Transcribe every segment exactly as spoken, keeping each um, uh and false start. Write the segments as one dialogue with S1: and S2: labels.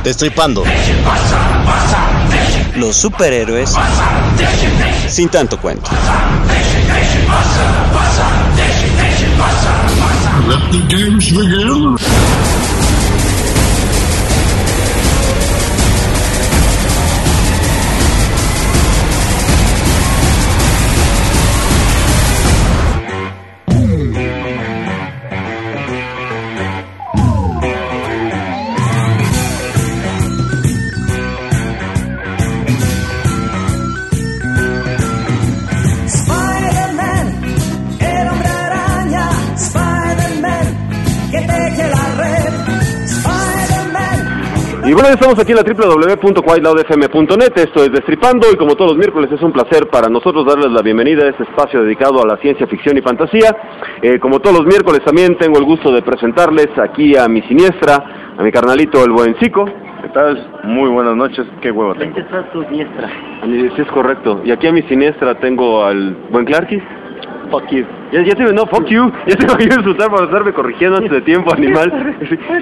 S1: Destripando los superhéroes sin tanto cuento.
S2: Let the games begin.
S3: Y bueno, ya estamos aquí en la doble u doble u doble u punto white loud f m punto net, esto es Destripando, y como todos los miércoles es un placer para nosotros darles la bienvenida a este espacio dedicado a la ciencia ficción y fantasía. Eh, como todos los miércoles también tengo el gusto de presentarles aquí a mi siniestra, a mi carnalito el buen Zico.
S4: ¿Qué tal? Muy buenas noches, qué huevo tengo.
S5: ¿Qué está tu siniestra?
S3: Sí, es correcto, y aquí a mi siniestra tengo al buen Clarkis.
S4: Fuck you.
S3: Ya, ya te no, fuck you. Ya te voy a insultar por estarme corrigiendo antes de tiempo, animal.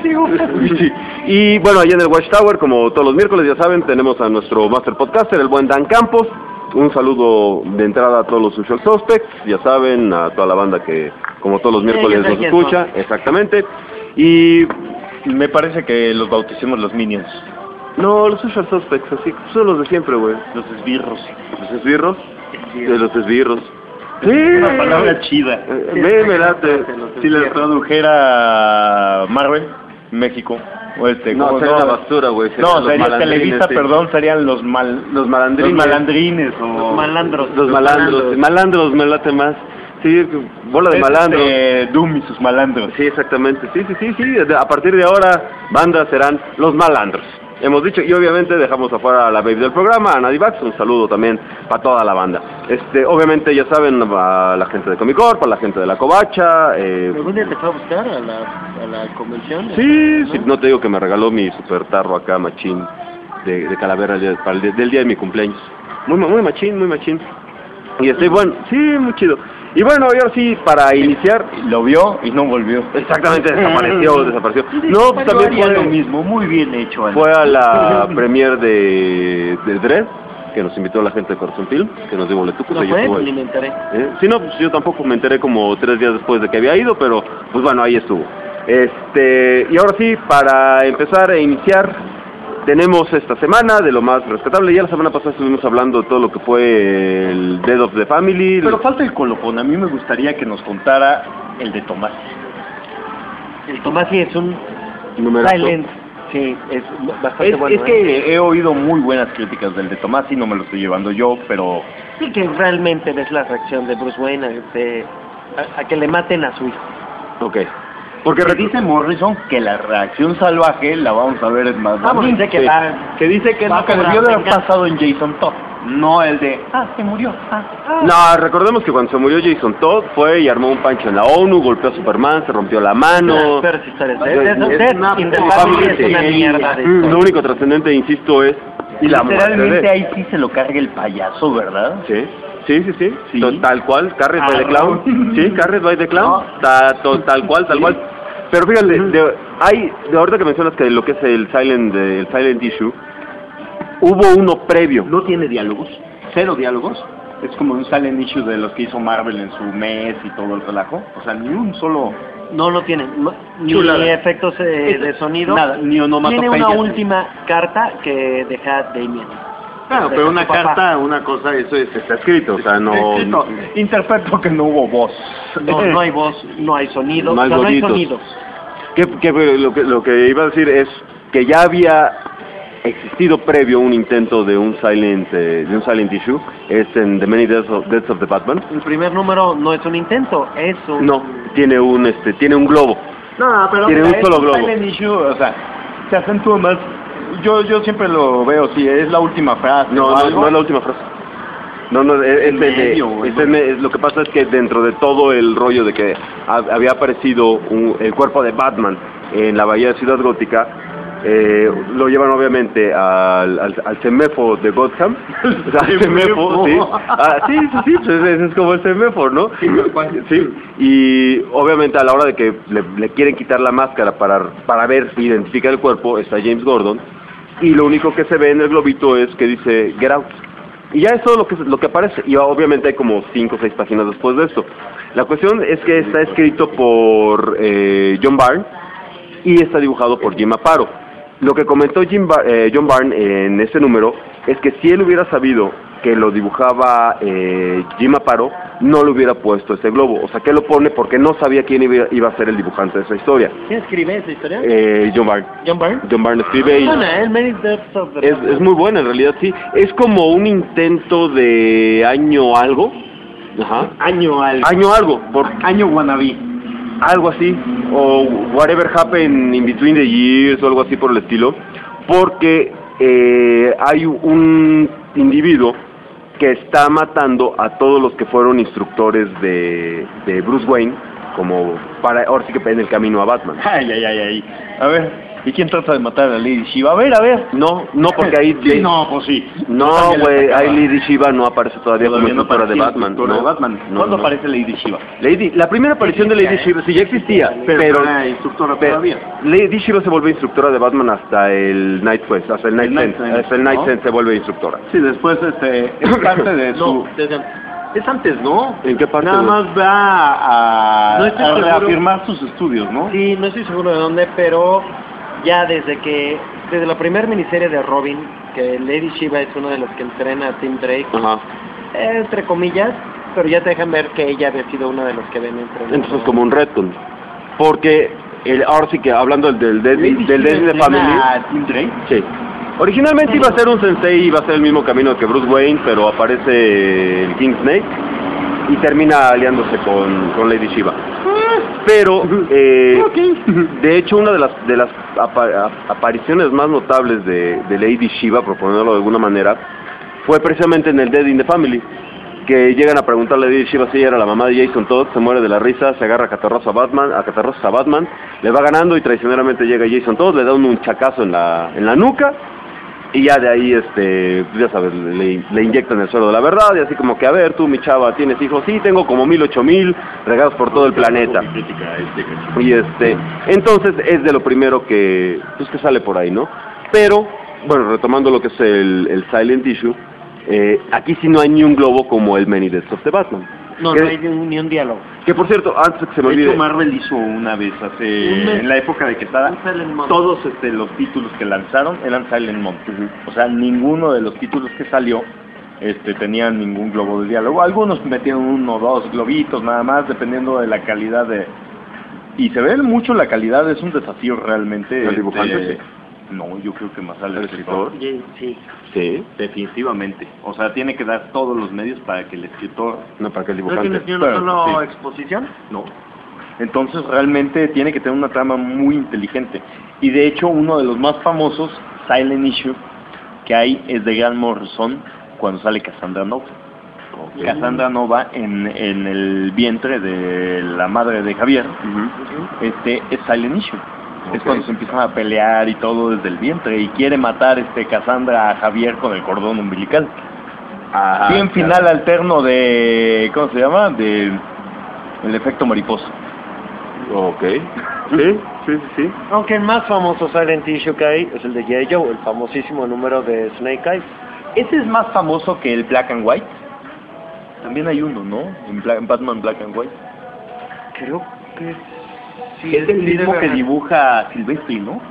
S3: Sí. Y bueno, allá en el Watchtower, como todos los miércoles, ya saben, tenemos a nuestro Master Podcaster, el buen Dan Campos. Un saludo de entrada a todos los Usual Suspects, ya saben, a toda la banda que, como todos los miércoles, nos escucha. Exactamente. Y
S4: me parece que los bauticemos los Minions.
S3: No, los Usual Suspects, así, son los de siempre, güey.
S4: Los esbirros.
S3: ¿Los esbirros? De los esbirros. Sí,
S4: una palabra chida.
S3: Eh, me, me late.
S4: Si les tradujera Marvel, México, o este,
S3: no, sería una basura, güey.
S4: No, sería Televisa, sí. Perdón, serían los mal,
S3: los malandrines,
S4: los malandrines o
S5: los malandros,
S3: los, los malandros, malandros. malandros me late más. Sí, bola de
S4: es
S3: malandros.
S4: Este, Doom y sus malandros.
S3: Sí, exactamente. Sí, sí, sí, sí. A partir de ahora, bandas serán los malandros. Hemos dicho, y obviamente dejamos afuera a la baby del programa, a Nadivax, un saludo también para toda la banda. Este, obviamente ya saben, a la gente de Comic Corp, a la gente de la Covacha. Eh,
S5: ¿Algún día te fue a buscar a la, a la convención?
S3: Sí, ¿no? Sí, no te digo que me regaló mi super tarro acá, machín, de, de calavera del, del, del día de mi cumpleaños. Muy, muy machín, muy machín. Y estoy bueno, sí, muy chido. Y bueno, y ahora sí, para iniciar...
S4: Lo vio y no volvió.
S3: Exactamente, desapareció, desapareció. No, pues también fue
S5: lo mismo, muy bien hecho. Ana.
S3: Fue a la premier de, de Dredd, que nos invitó la gente de Corazón Film, que nos dio boletucos.
S5: No fue, ni me enteré.
S3: ¿Eh? Sí, no, pues yo tampoco me enteré como tres días después de que había ido, pero pues bueno, ahí estuvo. Este, y ahora sí, para empezar e iniciar... Tenemos esta semana de lo más rescatable. Ya la semana pasada estuvimos hablando de todo lo que fue el Death of the Family.
S4: Pero falta el colofón. A mí me gustaría que nos contara el de Tomás.
S5: El Tomás sí es un
S3: Numerazo.
S5: Silent. Sí, es bastante
S4: es,
S5: bueno.
S4: Es que ¿eh? he oído muy buenas críticas del de Tomás y no me lo estoy llevando yo, pero...
S5: Sí, que realmente ves la reacción de Bruce Wayne a, de, a, a que le maten a su hijo.
S3: Ok.
S4: Porque dice Morrison que la reacción salvaje la vamos a ver en más.
S5: Vamos, dice que,
S4: sí.
S5: va,
S4: que dice que
S5: va
S4: no, que debió de haber pasado en Jason Todd, no el de ah, se murió. Ah, ah.
S3: No, recordemos que cuando se murió Jason Todd fue y armó un pancho en la ONU, golpeó a Superman, se rompió la mano.
S5: Pero si es una mierda.
S3: Lo único trascendente, insisto, es
S4: y la literalmente ahí sí se lo carga el payaso, ¿verdad?
S3: Sí. Sí, sí, sí,
S4: sí.
S3: Tal cual, Carrot by
S4: ah,
S3: the Clown.
S4: No.
S3: Sí, Carrot by the Clown.
S4: No.
S3: Ta, to, tal cual, tal sí. cual. Pero fíjate, de, hay, de ahorita que mencionas que lo que es el Silent, el Silent Issue, hubo uno previo.
S4: No tiene diálogos, cero diálogos. Es como un Silent Issue de los que hizo Marvel en su mes y todo el relajo. O sea, ni un solo...
S5: No, no tiene, no, ni
S4: Chulada.
S5: efectos eh, de sonido.
S4: Nada, ni onomatopeya.
S5: Tiene una última carta que deja Damien.
S4: Claro, pero una carta, una cosa, eso es,
S3: está escrito, o sea, no...
S4: Escrito. Interpreto que no hubo voz.
S5: No, no hay voz, no hay sonido,
S3: no hay,
S5: o sea, no hay sonidos.
S3: Que, que, lo que lo que iba a decir es que ya había existido previo un intento de un silent eh, de un silent issue, es en The Many Deaths of, Deaths of the Batman.
S5: El primer número no es un intento, es un...
S3: No, tiene un este tiene un globo.
S4: No, pero
S3: tiene un solo globo.
S4: Silent issue, o sea, se acentúa más. Yo yo siempre lo veo, si es la última frase.
S3: No, no, no es la última frase. No, no, es, es,
S4: medio,
S3: es, es, es, lo que pasa es que dentro de todo el rollo de que ha, había aparecido un, el cuerpo de Batman en la bahía de Ciudad Gótica, eh, lo llevan obviamente al, al, al CEMEFO de Gotham. O sea, al CEMEFO, sí. Ah, sí, sí, sí, pues es, es como el CEMEFO, ¿no? Sí, y obviamente a la hora de que le, le quieren quitar la máscara para, para ver, identificar el cuerpo, está James Gordon, y lo único que se ve en el globito es que dice Get Out. Y ya es todo lo que, lo que aparece, y obviamente hay como cinco o seis páginas después de esto. La cuestión es que está escrito por eh, John Byrne y está dibujado por Jim Aparo. Lo que comentó Jim Bar eh, John Byrne en ese número es que si él hubiera sabido que lo dibujaba eh, Jim Aparo, no le hubiera puesto ese globo. O sea, que lo pone porque no sabía quién iba, iba a ser el dibujante de esa historia.
S5: ¿Quién escribe esa historia?
S3: Eh, John Byrne.
S5: John Byrne.
S3: John Byrne escribe y...
S5: Buena, ¿eh? Many Deaths of the
S3: Es, es muy buena en realidad, sí. Es como un intento de año algo. Ajá.
S4: Año algo.
S3: Año algo. Por,
S4: Año wannabe.
S3: algo así. O Whatever Happened in Between the Years o algo así por el estilo. Porque eh, hay un individuo que está matando a todos los que fueron instructores de, de Bruce Wayne, como para, ahora sí que en el camino a Batman.
S4: Ay, ay, ay, ay. A ver, ¿y quién trata de matar a Lady Shiva? A ver, a ver.
S3: No, no, porque ahí...
S4: Sí, no, pues sí.
S3: No, güey, ahí Lady Shiva no aparece todavía,
S4: Todavía
S3: como
S4: no
S3: instructora de
S4: aparecía
S3: Batman.
S4: instructora
S3: No,
S4: de Batman.
S3: no,
S4: ¿Cuándo
S3: no.
S4: aparece Lady Shiva?
S3: Lady, la primera aparición de Lady Shiva sí ya existía,
S4: Pero
S3: pero,
S4: era instructora
S3: pero
S4: todavía.
S3: Lady Shiva se vuelve instructora de Batman hasta el Night Quest, hasta el Night
S4: El Night
S3: Sense,
S4: Sense,
S3: hasta el Night
S4: ¿no?
S3: Sense se vuelve instructora.
S4: Sí, después este, es parte de su...
S5: No, desde-
S4: Es antes, ¿no?
S3: ¿En qué parte?
S4: Nada
S3: güey?
S4: más va a,
S5: No estoy
S4: a
S5: seguro.
S4: reafirmar sus estudios, ¿no?
S5: Sí, no estoy seguro de dónde, pero ya desde que, desde la primera miniserie de Robin, que Lady Shiva es una de las que entrena a Tim Drake,
S3: Ajá.
S5: eh, entre comillas, pero ya te dejan ver que ella había sido una de los que ven entrenando.
S3: Entonces como un retcon. Porque el, ahora sí que hablando del del
S4: Lady
S3: del
S4: Shiva
S3: Disney
S4: entrena
S3: Family,
S4: a Tim Drake.
S3: sí. Originalmente iba a ser un sensei, iba a ser el mismo camino que Bruce Wayne, pero aparece el King Snake y termina aliándose con, con Lady Shiva. Pero, eh, de hecho, una de las de las apa- apariciones más notables de, de Lady Shiva, por ponerlo de alguna manera, fue precisamente en el Dead in the Family, que llegan a preguntarle a Lady Shiva si ella era la mamá de Jason Todd, se muere de la risa, se agarra a catarrazos a Batman, a catarrazos a Batman, le va ganando y traicioneramente llega Jason Todd, le da un, un chacazo en la en la nuca. Y ya de ahí, este, ya sabes, le, le inyectan el suelo de la verdad, y así como que, a ver, tú, mi chava, ¿tienes hijos? Sí, tengo como mil, ocho mil, regados por todo el planeta. Y este, entonces es de lo primero que, pues que sale por ahí, ¿no? Pero, bueno, retomando lo que es el, el Silent Issue, eh, aquí sí no hay ni un globo como el Many Deaths of the Batman.
S5: No,
S3: que,
S5: no hay ni un, ni un diálogo.
S3: que por cierto, antes de que se me
S4: De
S3: olvide...
S4: hecho, Marvel hizo una vez hace
S5: Un mes.
S4: en la época de que estaba
S5: Un Silent Month.
S4: todos este, los títulos que lanzaron eran Silent Month. O sea, ninguno de los títulos que salió este tenían ningún globo de diálogo. Algunos metieron uno o dos globitos nada más, dependiendo de la calidad de... Y se ve mucho la calidad, es un desafío realmente.
S3: ¿El dibujante,
S4: este,
S3: sí?
S4: No, yo creo que más al
S3: ¿El
S4: escritor.
S5: Sí, sí.
S3: Sí,
S4: Definitivamente. O sea, tiene que dar todos los medios para que el escritor...
S3: no, para que el
S5: ¿No
S3: dibujante...
S5: tienes ni una
S4: Pero,
S5: sola
S4: sí.
S5: exposición?
S4: No. Entonces realmente tiene que tener una trama muy inteligente. Y de hecho uno de los más famosos, Silent Issue, que hay es de Grant Morrison cuando sale Cassandra Nova.
S3: Ok.
S4: Cassandra Nova en, en el vientre de la madre de Javier,
S3: Ujú.
S4: este es Silent Issue. Es
S3: Ok.
S4: cuando se empiezan a pelear y todo desde el vientre y quiere matar este Cassandra a Javier con el cordón umbilical.
S3: Ah,
S4: Bien
S3: claro.
S4: final alterno de, ¿cómo se llama? De el efecto mariposa.
S3: Ok. Sí, sí, sí, sí.
S5: Aunque el más famoso Silent Issue que hay es el de G I. Joe, el famosísimo número de Snake Eyes.
S4: Ese es más famoso que el Black and White. También hay uno, ¿no? En, Bla- en Batman Black and White.
S5: Creo que sí.
S4: Es el
S5: sí,
S4: mismo
S5: debe
S4: que
S5: haber.
S4: dibuja Silvestri, ¿no?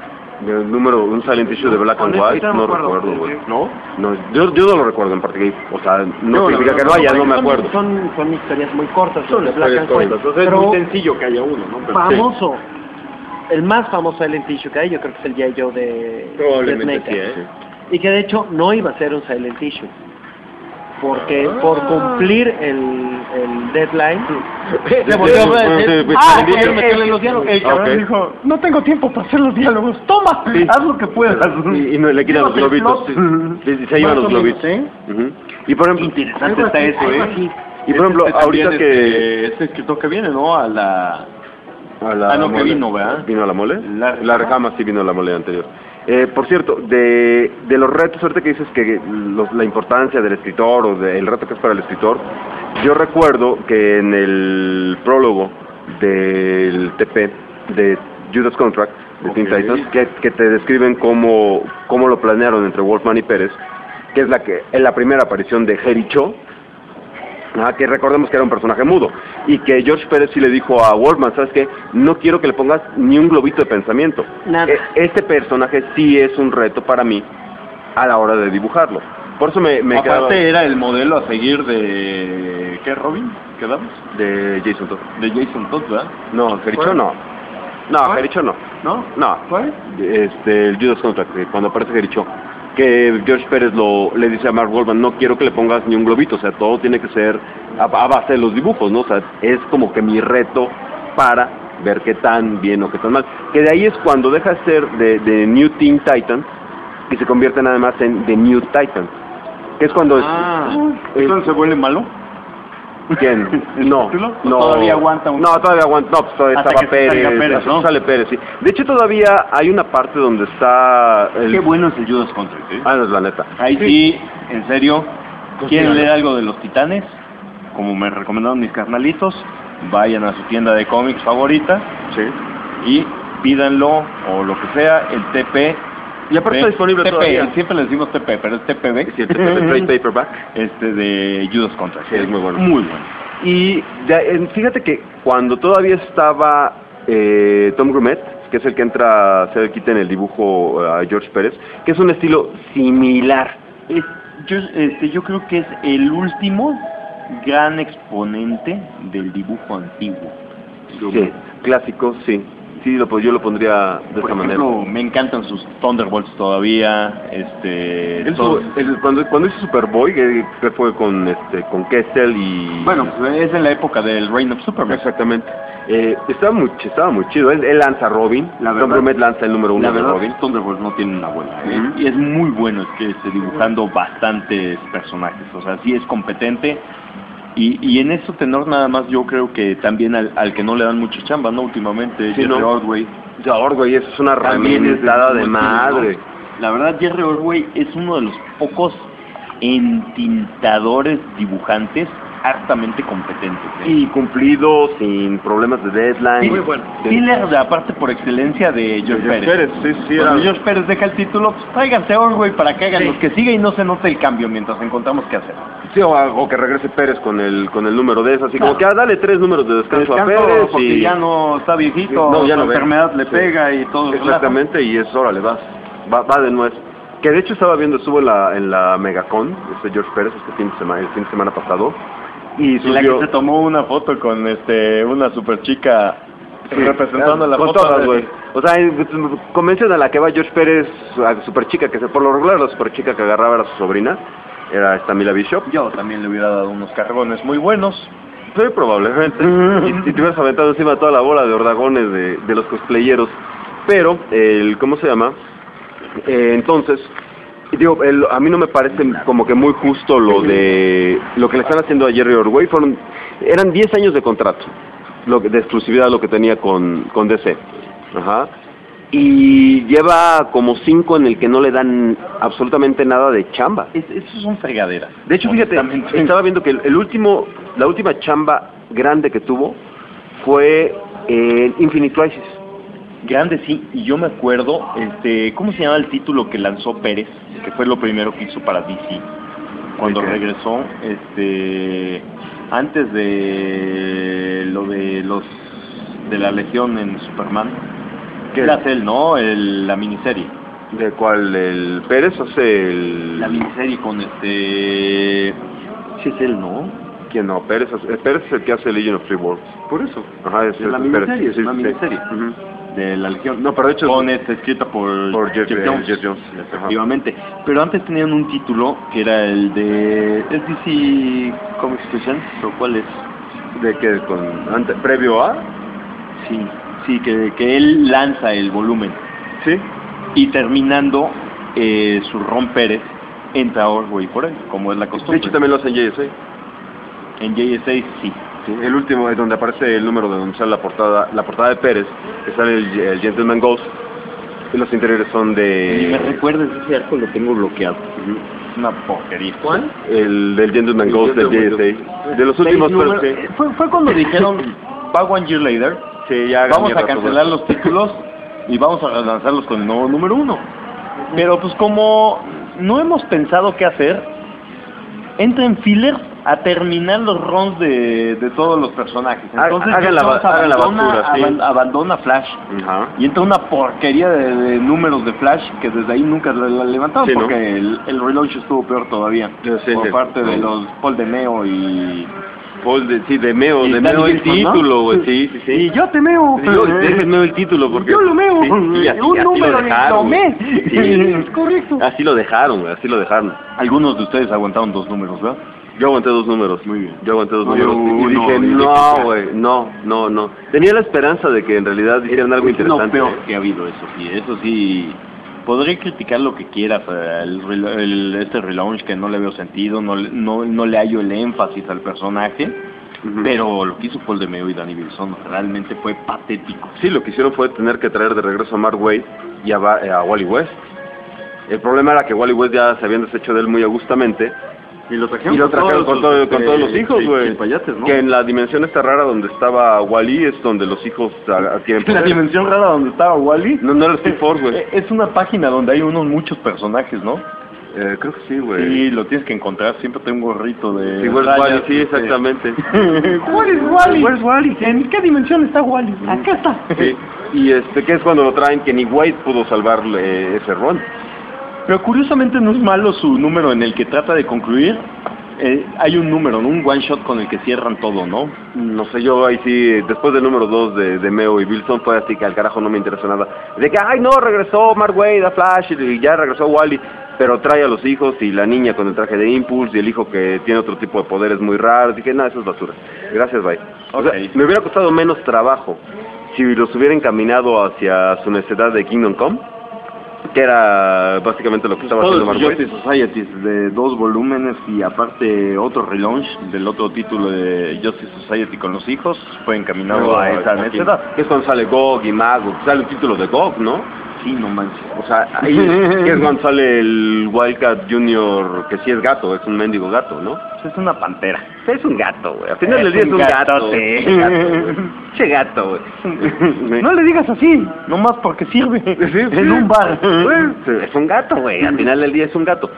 S3: El número, un Silent Issue de Black and
S5: Honestamente,
S3: White,
S5: no me
S3: no
S5: acuerdo.
S3: recuerdo, güey.
S4: ¿No?
S3: No, yo, yo no lo recuerdo en particular. O sea, no,
S4: No,
S3: significa
S4: no,
S3: que
S4: no,
S3: no haya,
S4: no,
S3: no me
S5: Son-
S3: acuerdo.
S5: Son, son historias muy cortas,
S4: Son
S5: los de Black
S4: historias
S5: and White.
S4: cortas, o sea, es
S5: Pero
S4: muy sencillo que haya uno, ¿no? Pero-
S5: famoso, el más famoso Silent Issue que hay, yo creo que es el G I. Joe de,
S4: Probablemente
S5: de Snake
S4: sí,
S5: Eyes.
S4: ¿eh?
S5: Y que de hecho no iba a ser un Silent Issue. Porque
S4: Ah.
S5: por cumplir el, el deadline,
S3: Le
S5: volvió a decir,
S3: sí,
S5: ah,
S3: sí,
S5: quiero
S3: sí.
S5: meterle los diálogos.
S4: El cabrón
S3: Ok.
S4: dijo, no tengo tiempo para hacer los diálogos, toma,
S3: Sí.
S4: haz lo que puedas.
S3: Y, y no, le quitan los
S5: Llévate el
S3: globitos.
S5: plot.
S3: Sí, sí, se llevan
S5: Más
S3: los
S5: o menos,
S3: globitos.
S5: ¿eh?
S3: Ujú. Y por ejemplo,
S4: Interesante
S5: Algo
S4: está
S5: así,
S4: eso,
S5: algo
S4: ¿eh?
S5: así.
S3: y por ejemplo,
S4: Este
S3: ahorita
S4: también,
S3: que...
S4: este, este escritor que viene, ¿no? A la...
S3: A la
S4: Ah, no, que
S3: mole.
S4: vino, ¿verdad?
S3: ¿Vino a la mole?
S4: La
S3: La
S4: Rejama.
S3: Rejama sí vino a la mole anterior. Eh, por cierto, de, de los retos, ahorita que dices que los- la importancia del escritor o del reto que es para el escritor, yo recuerdo que en el prólogo del T P de Judas Contract de Teen
S4: Ok.
S3: Titans, que, que te describen cómo, cómo lo planearon entre Wolfman y Pérez, que es la que es la primera aparición de Jericho, ah, que recordemos que era un personaje mudo, y que George Pérez sí le dijo a Wolfman, ¿sabes qué? No quiero que le pongas ni un globito de pensamiento.
S5: Nada.
S3: E- Este personaje sí es un reto para mí a la hora de dibujarlo. Por eso me, me
S4: Aparte
S3: quedaba
S4: era el modelo a seguir de... ¿Qué, Robin? ¿Quedamos?
S3: de Jason Todd.
S4: De Jason Todd, ¿verdad?
S3: No, Jericho
S4: ¿Cuál?
S3: no. No,
S4: ¿Cuál?
S3: Jericho no.
S4: ¿No?
S3: No.
S4: ¿Cuál?
S3: Este, el Judas Contract, que cuando aparece Jericho, que George Pérez lo, le dice a Mark Wolfman, no quiero que le pongas ni un globito, o sea, todo tiene que ser a, a base de los dibujos, ¿no? O sea, es como que mi reto para ver qué tan bien o qué tan mal. Que de ahí es cuando deja de ser de, de New Teen Titans y se convierte nada más en The New Titans. Que es cuando...
S4: Ah,
S3: es,
S4: ¿entonces se vuelve malo?
S3: ¿Quién?
S4: ¿El
S3: No,
S4: título? ¿O
S3: no.
S4: todavía aguanta un-
S3: No, todavía aguanta. No, pues todavía
S4: Hasta
S3: estaba
S4: que
S3: Pérez.
S4: salga Pérez,
S3: hasta
S4: ¿no?
S3: que sale Pérez, sí. De hecho, todavía hay una parte donde está... El...
S4: Qué bueno es el Judas Contract, ¿eh?
S3: Ah, no es la neta.
S4: Ahí sí, en serio, quieren
S3: sí,
S4: leer algo de los Titanes, como me recomendaron mis carnalitos, vayan a su tienda de cómics favorita
S3: Sí.
S4: y pídanlo, o lo que sea, el T P.
S3: Y aparte está disponible
S4: T P,
S3: todavía.
S4: siempre le decimos T P, pero es T P B.
S3: Sí, el trade paperback.
S4: Este de Judas Contract.
S3: Sí, es muy bueno.
S4: Muy bueno.
S3: Y de- en- fíjate que cuando todavía estaba eh, Tom Grumet, que es el que entra a hacer el quite en el dibujo eh, a George Pérez, que es un estilo similar.
S4: Es- yo, este, yo creo que es el último gran exponente del dibujo antiguo.
S3: Sí, clásico, sí. Sí, lo, pues yo lo pondría de
S4: Por
S3: esta
S4: ejemplo,
S3: manera.
S4: me encantan sus Thunderbolts todavía, este,
S3: Él
S4: todos-
S3: su- el- cuando, cuando hizo Superboy, que, que fue con este con Kessel y...
S4: bueno, es en la época del Reign of Superman.
S3: Exactamente. Eh, estaba muy ch- estaba muy chido. Él, él lanza a Robin.
S4: La
S3: Tom
S4: verdad-
S3: Grumet lanza el número uno
S4: La
S3: de
S4: verdad,
S3: Robin.
S4: Thunderbolts no tiene una abuela, ¿eh?
S3: Ujú.
S4: Y es muy bueno, es que esté dibujando bastantes personajes, o sea, sí es competente. Y, y en eso tenor nada más yo creo que también al, al que no le dan mucha chamba, ¿no? Últimamente,
S3: Sí,
S4: Jerry
S3: ¿no?
S4: Ordway.
S3: Ya, Ordway, eso es una
S4: También es
S3: rementada de
S4: muy
S3: madre.
S4: estilo, ¿no? La verdad, Jerry Ordway es uno de los pocos entintadores dibujantes hartamente competentes. ¿eh?
S3: Y cumplido, sin problemas de deadline.
S4: Sí,
S3: Muy bueno.
S4: Killer, aparte por excelencia de George
S3: George
S4: Pérez.
S3: Pérez, sí, sí,
S4: Cuando
S3: era-
S4: George Pérez deja el título, pues tráiganse a Orwell para que hagan
S3: Sí.
S4: los que siga y no se note el cambio mientras encontramos qué hacer.
S3: Sí, o, o que regrese Pérez con el con el número de esas, así como
S4: Claro.
S3: que ah, dale tres números de descanso,
S4: Descanso,
S3: a Pérez
S4: porque
S3: y
S4: ya no está viejito,
S3: No, ya
S4: su
S3: no ve.
S4: enfermedad le
S3: Sí.
S4: pega y todo. el
S3: Exactamente, y es órale, vas, va, va de nuez. Que de hecho estaba viendo, estuvo en la, en la Megacon, este George Pérez, este fin de semana, el fin de semana pasado, y
S4: relajo. En la
S3: subió...
S4: que se tomó una foto con este una super chica
S3: Sí,
S4: representando la
S3: con
S4: foto.
S3: todas,
S4: de-
S3: güey. O sea, en- convención a la que va George Pérez, a super chica, que se, por lo regular la super chica que agarraba era su sobrina, era esta Mila Bishop.
S4: Yo también le hubiera dado unos cargones muy buenos.
S3: Sí, probablemente. y, y te hubieras aventado encima toda la bola de ordagones de, de los cosplayeros. Pero, el, ¿cómo se llama? Eh, entonces, digo, el- a mí no me parece como que muy justo lo de lo que le están haciendo a Jerry Ordway. Fueron, eran diez años de contrato, lo que- de exclusividad lo que tenía con, con D C. Ajá. Y lleva como cinco en el que no le dan absolutamente nada de chamba.
S4: Es, esos son fregaderas.
S3: De hecho, fíjate,
S4: Honestamente.
S3: estaba viendo que el, el último, la última chamba grande que tuvo fue en Infinite Crisis.
S4: Grande, sí, y yo me acuerdo, este, ¿cómo se llama el título que lanzó Pérez? Que fue lo primero que hizo para D C. Cuando
S3: ¿De qué?
S4: regresó, este, antes de lo de los, de la Legión en Superman.
S3: ¿Qué?
S4: Era él, ¿no? El, la miniserie.
S3: ¿De cuál? ¿El Pérez hace el...?
S4: La miniserie con este, sí es él, ¿no?
S3: ¿Quién no? Pérez, hace- eh, Pérez es el que hace Legion of Free Worlds.
S4: Por eso.
S3: Ajá, es,
S4: Es la
S3: es
S4: miniserie,
S3: Pérez.
S4: es una miniserie.
S3: Ujú.
S4: De la Legión.
S3: No, pero de hecho-
S4: con este, escrita por,
S3: Por Jeff- eh, Jeff Jones.
S4: Efectivamente. Pero antes tenían un título que era el de... ¿Es D C Comics Presents o cuál es?
S3: ¿De qué? Con, ante- ¿Previo a?
S4: Sí, sí, que, que él lanza el volumen.
S3: Sí.
S4: Y terminando eh, su Ron Pérez, entra Ordway por él, como es la
S3: De
S4: costumbre.
S3: hecho, también lo hace en J S A.
S4: En J S A sí.
S3: Sí, el último es donde aparece el número de donde sale la portada, la portada de Pérez, que sale el, el Gentleman Ghost, y los interiores son
S4: Y me
S3: de...
S4: recuerdas ese arco, lo tengo bloqueado. Es una porquería.
S5: ¿Cuál?
S3: El del Gentleman
S5: El
S3: Ghost del
S5: Gentleman
S3: J S A. De los
S4: Seis
S3: últimos...
S4: números-
S3: pero sí.
S4: fue, fue cuando dijeron, va One Year Later,
S3: Sí, ya
S4: vamos
S3: ya
S4: a cancelar los títulos y vamos a lanzarlos con el nuevo número uno. Pero pues como no hemos pensado qué hacer, entra en filler a terminar los runs de, de todos los personajes. Entonces
S3: hagan la,
S4: Jones
S3: hagan
S4: abandona,
S3: la basura, sí.
S4: aban- abandona Flash.
S3: Ajá.
S4: Y entra una porquería de, de números de Flash que desde ahí nunca la, la levantaron,
S3: Sí, ¿no?
S4: porque el, el relaunch estuvo peor todavía.
S3: Sí, sí,
S4: por
S3: sí.
S4: parte de los Paul DeMeo y...
S3: Paul de, sí, de Meo,
S4: Y
S3: de
S4: Danny
S3: Meo el
S4: Wilson, ¿no?
S3: título, güey, sí, sí, sí.
S4: Y yo te meo.
S3: Yo, déjenme el título porque...
S4: Yo lo meo.
S3: Sí, sí, así,
S4: Un
S3: así
S4: número
S3: lo
S4: ni
S3: dejaron,
S4: tomé.
S3: güey. Sí,
S4: Es correcto.
S3: Así lo dejaron, güey, así lo dejaron.
S4: Algunos de ustedes aguantaron dos números, ¿verdad?
S3: Yo aguanté dos números.
S4: Muy bien.
S3: Yo aguanté dos
S4: No,
S3: números.
S4: yo
S3: Y
S4: uno,
S3: dije,
S4: y dije,
S3: no, güey, no, no, no. Tenía la esperanza de que en realidad hicieran algo
S4: Es lo
S3: interesante.
S4: peor
S3: ¿eh?
S4: que ha habido, eso sí. Eso sí, podré criticar lo que quieras, eh, el, rela- el- este relaunch que no le veo sentido, no, le- no, no le hallo el énfasis al personaje,
S3: Ujú.
S4: pero lo que hizo Paul DeMeo y Danny Wilson realmente fue patético.
S3: Sí, lo que hicieron fue tener que traer de regreso a Mark Waid y a, Ba- a Wally West. El problema era que Wally West ya se habían deshecho de él muy agustamente.
S4: Y lo trajeron,
S3: Y lo trajeron con, todo- con todos los hijos, güey.
S4: ¿no?
S3: Que en la dimensión esta rara donde estaba Wally es donde los hijos ah, adquieren
S4: La
S3: poder.
S4: dimensión rara donde estaba Wally.
S3: No, no era Speed Force, güey.
S4: Eh, Es una página donde hay unos muchos personajes, ¿no?
S3: Eh, creo que sí, güey.
S4: Sí, lo tienes que encontrar. Siempre tengo un gorrito de.
S3: Sí, Where's
S4: rayas,
S3: Wally, sí,
S4: este.
S3: exactamente.
S4: ¿Cuál es Wally? ¿Cuál es Wally? ¿En qué dimensión está Wally? Acá está.
S3: Sí. Y este, que es cuando lo traen que ni Wade pudo salvarle ese run.
S4: Pero curiosamente no es malo su número en el que trata de concluir. Eh, hay un número, ¿no? Un one shot con el que cierran todo, ¿no?
S3: No sé, yo ahí sí, después del número dos de, de Meo y Wilson, fue así que al carajo no me interesa nada. De que, ay no, regresó Mark Waid a Flash y ya regresó Wally, pero trae a los hijos y la niña con el traje de Impulse y el hijo que tiene otro tipo de poderes muy raros. Dije, no, eso es basura. Gracias, bye. O sea,
S4: Ok.
S3: me hubiera costado menos trabajo si los hubiera encaminado hacia su necesidad de Kingdom Come, que era básicamente lo que estaba haciendo
S4: Todos
S3: Mark
S4: los
S3: Waid.
S4: Justice Societies de dos volúmenes y aparte otro relaunch del otro título de Justice Society con los hijos fue encaminado a esa necesidad.
S3: Que es cuando sale Gog y Mago, sale el título de Gog, ¿no?
S4: Sí, no manches.
S3: O sea, ahí que es cuando sale el Wildcat Junior, que sí es gato, es un mendigo gato, ¿no?
S4: Es una pantera.
S3: Es un gato, güey. Al final del
S4: Es
S3: día es
S4: un
S3: un gato.
S4: gatote.
S3: Es un gato. Che gato, güey.
S4: No le digas así, nomás porque sirve
S3: Sí,
S4: en
S3: sí.
S4: un bar.
S3: Pues, es un gato, güey. Al final del día es un gato.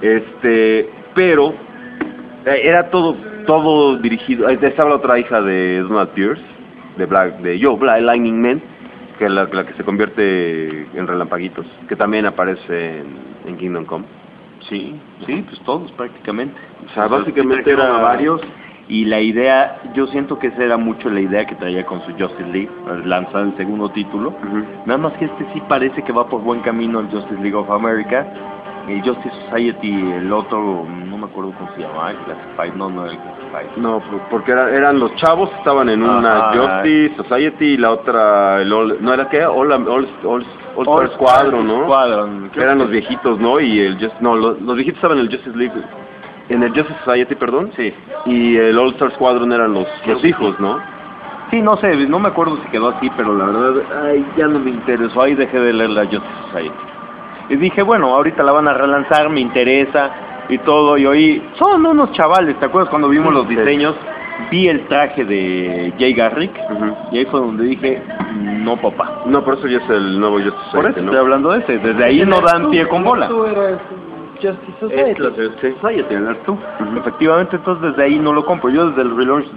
S3: Este, pero eh, era todo, todo dirigido. eh, Estaba la otra hija de Donald Pierce, de Black, de Joe Black, Lightning Man, que es la, la que se convierte en relampaguitos, que también aparece en, en Kingdom Come.
S4: Sí, sí, pues todos prácticamente.
S3: O sea, básicamente
S4: trajeron
S3: era-
S4: a varios. Y la idea, yo siento que esa era mucho la idea que traía con su Justice League, al lanzar el segundo título.
S3: Ujú.
S4: Nada más que este sí parece que va por buen camino el Justice League of America. El Justice Society, el otro, no me acuerdo cómo se llamaba, el Classified, no, no era el Classified.
S3: No, por- porque era- eran los chavos, estaban en una
S4: Ajá.
S3: Justice Society y la otra, el All- ¿no era qué? All, All, All, All, All
S4: All
S3: Star Squadron, ¿no?
S4: Squadron, creo
S3: Eran
S4: que-
S3: los viejitos, ¿no? Y el Just, no, los, los viejitos estaban en el Justice League, en el Justice Society, perdón.
S4: Sí.
S3: Y el All Star Squadron eran los, los hijos, ¿no?
S4: Sí, no sé, no me acuerdo si quedó así, pero la verdad, ay, ya no me interesó, ahí dejé de leer la Justice Society. Y dije, bueno, ahorita la van a relanzar, me interesa y todo, y oí, son unos chavales, ¿te acuerdas cuando vimos los
S3: Sí.
S4: diseños? Vi el traje de Jay Garrick,
S3: Ujú.
S4: y ahí fue donde dije, no papá.
S3: No, por eso ya es el nuevo Justice Society,
S4: Por eso
S3: ¿no?
S4: estoy hablando de ese, desde ahí no dan pie con bola.
S5: Tú eras Justice Society.
S4: Es la Justice Society, ¿verdad tú? Efectivamente, entonces desde ahí no lo compro. Yo desde el relaunch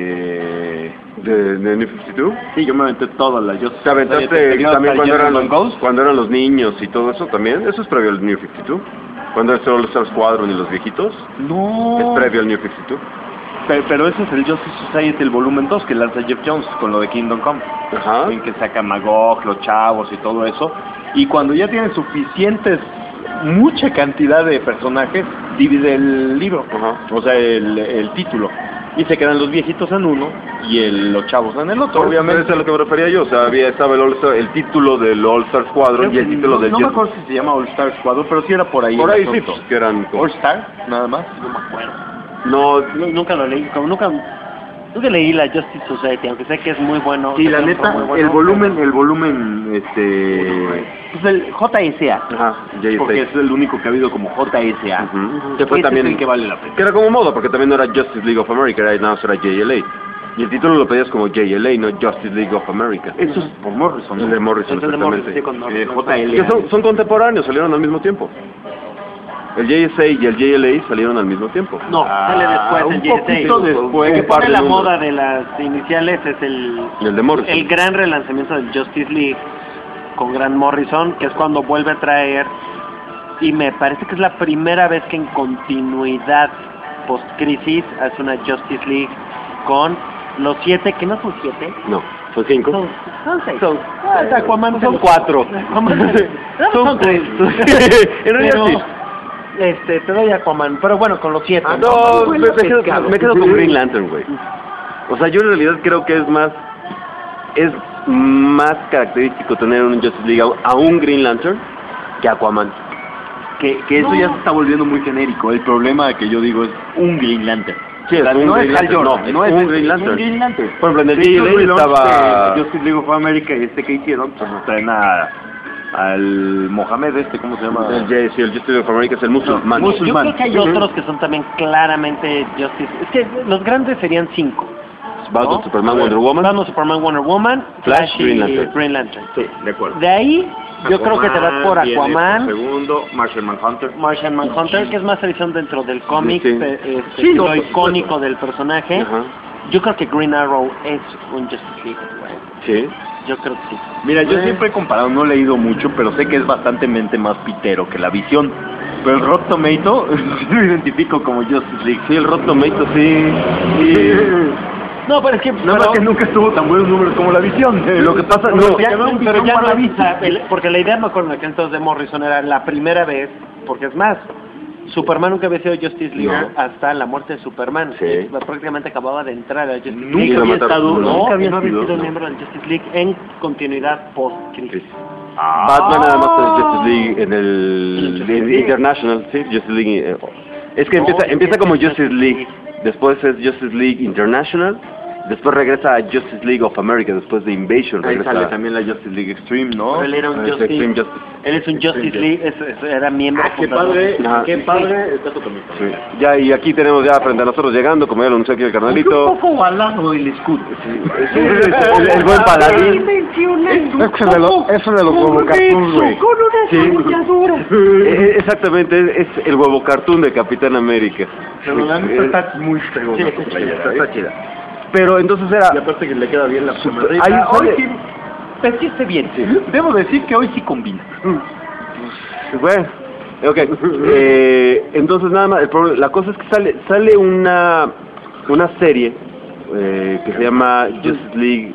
S4: de...
S3: ¿De, de New cincuenta y dos?
S4: Sí, yo me aventé todas las Justice
S3: ¿Te aventaste
S4: Society,
S3: también cuando eran,
S4: Gentleman
S3: los,
S4: Ghost.
S3: cuando eran los niños y todo eso también? ¿Eso es previo al New cincuenta y dos? ¿Cuando es All Star Squadron y los viejitos?
S4: No.
S3: ¿Es previo al New cincuenta y dos?
S4: Pero, pero ese es el Justice Society, el volumen dos que lanza Jeff Jones con lo de Kingdom Come.
S3: Ajá.
S4: En que saca Magog, los chavos y todo eso. Y cuando ya tiene suficientes, mucha cantidad de personajes, divide el libro.
S3: Ajá.
S4: O sea, el, el título. Y se quedan los viejitos en uno y el, los chavos en el otro,
S3: Obviamente
S4: obviamente.
S3: eso es a lo que me refería yo, o sea, había, estaba el, All Star- el título del All Star Squadron y el título
S4: no,
S3: del
S4: no me
S3: Just-
S4: acuerdo si se llama All Star Squadron, pero sí era por ahí.
S3: Por
S4: el
S3: ahí sí,
S4: asunto.
S3: pues, que eran... como-
S4: All Star, nada más. No me acuerdo.
S3: No,
S5: Nu- Nunca lo leí, como nunca, nunca leí la Justice Society, aunque sé que es muy bueno.
S4: Sí,
S5: sé
S4: la
S5: que
S4: neta,
S5: fue muy bueno,
S4: el volumen, el volumen, este...
S5: Pues el J S A.
S3: ajá, J S A.
S4: Porque es el único que ha habido como J S A.
S3: Ujú. Que fue
S4: Ese
S3: también...
S4: es el que vale la pena.
S3: Que era como moda, porque también no era Justice League of America, era, nada más era J L A. Y el título lo pedías como J L A, no Justice League of America.
S4: Eso es por Morrison.
S3: El de Morrison,
S5: Es el de
S3: exactamente.
S5: Morrison, sí, con
S4: Eh,
S5: Morrison.
S4: J L A.
S3: Que son, son contemporáneos, salieron al mismo tiempo. El J S A y el J L A salieron al mismo tiempo.
S5: No, sale después
S4: un
S5: el J S A.
S4: poquito después.
S5: El que
S3: Un par
S5: pone
S3: de
S5: la
S3: números.
S5: moda de las iniciales es el,
S3: Y el de Morrison.
S5: el gran relanzamiento del Justice League con Grant Morrison, que es cuando vuelve a traer, y me parece que es la primera vez que en continuidad post-crisis hace una Justice League con los siete, que no son siete,
S3: No, son cinco.
S5: son, son seis.
S3: Son-
S5: Ah, Aquaman
S3: son cuatro.
S5: Aquaman- no,
S3: Son
S5: son tres.
S3: En realidad
S5: Pero,
S3: sí.
S5: este, te doy Aquaman, pero bueno, con los siete.
S3: Ah, no, me, me quedo, me quedo con Green Lantern, güey. O sea, yo en realidad creo que es más es más característico tener un Justice League a, a un Green Lantern que Aquaman.
S4: Que, que eso ya se está volviendo muy genérico. El problema que yo digo es un Green Lantern.
S3: Sí, es
S4: O sea,
S3: un
S4: no
S3: Green
S4: es Hal
S3: Lantern,
S4: Jordan,
S3: no,
S4: no
S3: es
S4: es
S3: un
S4: ese,
S3: Green
S4: es
S3: Lantern.
S4: un Green Lantern.
S3: Por ejemplo, en el
S4: De hecho,
S3: J L A
S4: relaunch
S3: estaba-
S4: de Justice League of America, este que hicieron, pues nos traen a, al Mohamed este, ¿cómo se llama?
S3: El, J- sí, el Justice League of America es el musulmán.
S4: Musul-
S5: Yo creo que hay
S3: Ujú.
S5: otros que son también claramente Justice. Es que los grandes serían cinco.
S3: Batman,
S5: ¿no?
S3: Superman, Wonder Woman.
S5: Batman, Superman, Wonder Woman,
S3: Flash,
S5: Flash y
S3: Green Lantern.
S5: Green Lantern.
S4: Sí, de acuerdo.
S5: De ahí, yo creo que te vas por
S4: viene
S5: Aquaman,
S4: segundo, Martian Manhunter.
S5: Martian Manhunter, que es más tradición dentro del cómic,
S3: Sí.
S5: eh, este,
S3: Sí,
S5: lo
S3: no, por
S5: icónico del personaje.
S3: Ajá.
S5: Yo creo que Green Arrow es un Justice League, güey.
S3: Sí.
S5: Yo creo que sí.
S4: Mira, yo
S3: Eh.
S4: siempre he comparado, no he leído mucho, pero sé que es bastante más pitero que la Visión. Pero el Rotten Tomato lo identifico como Justice League.
S3: Sí, el Rotten Tomato, sí. Y
S5: No, pero es que...
S4: Nada más
S5: pero-
S4: que nunca estuvo tan buenos números como la Visión.
S3: Lo que pasa-
S4: Pero
S3: no,
S4: ya-
S5: pero
S4: pero
S5: ya
S4: ya
S5: no
S4: la
S5: o sea, el- porque la idea, me acuerdo, que entonces de Morrison era la primera vez, porque es más, Superman nunca había sido Justice League
S3: No.
S5: hasta la muerte de Superman.
S3: Sí.
S5: Eh, Prácticamente acababa de entrar a Justice
S4: Nunca
S5: League.
S3: había
S5: estado,
S3: mataron.
S5: no,
S3: Nunca
S5: había
S4: había
S5: sido
S4: sido, no.
S5: miembro del Justice League en continuidad post-crisis.
S3: Batman nada más es Justice League en el en International, sí, Justice League. eh, Es que
S5: No,
S3: empieza
S5: es
S3: empieza
S5: que
S3: como
S5: es
S3: Justice
S5: Justice
S3: League,
S5: League.
S3: después es Justice League International, después regresa a Justice League of America, después de Invasion
S4: Ahí
S3: regresa.
S4: sale también la Justice League Extreme, ¿no?
S5: Pero él era un
S3: Ah, es
S5: Justice,
S3: Extreme Justice.
S5: él es un Justice League, es- es- era miembro
S4: Ah, qué
S5: fundador.
S4: padre,
S3: Ajá.
S4: qué padre. Está tu camisa.
S3: Sí. Ya, y aquí tenemos ya frente a nosotros llegando, como ya lo anunció aquí el
S4: Un
S3: carnalito.
S4: poco balado el escudo.
S3: Sí, el, el buen paladín.
S2: Eso de los, eso de los huevo cartoons, güey.
S3: Sí. Eh, Exactamente, es, es el huevo cartoon de Capitán América.
S4: Pero la neta
S3: Eh,
S4: está muy fregona
S3: Sí,
S4: tu
S3: sí,
S4: playera,
S3: está,
S4: ¿eh?
S3: está chida. Pero entonces era...
S4: Y aparte que le queda bien la
S3: Super-
S4: sombra.
S3: ahí
S4: Hoy
S3: sale-
S4: sí, vestiste bien. Debo decir que hoy sí combina.
S3: Bueno, ok. Eh, entonces nada más, el problema- la cosa es que sale sale una una serie eh, que se llama Justice League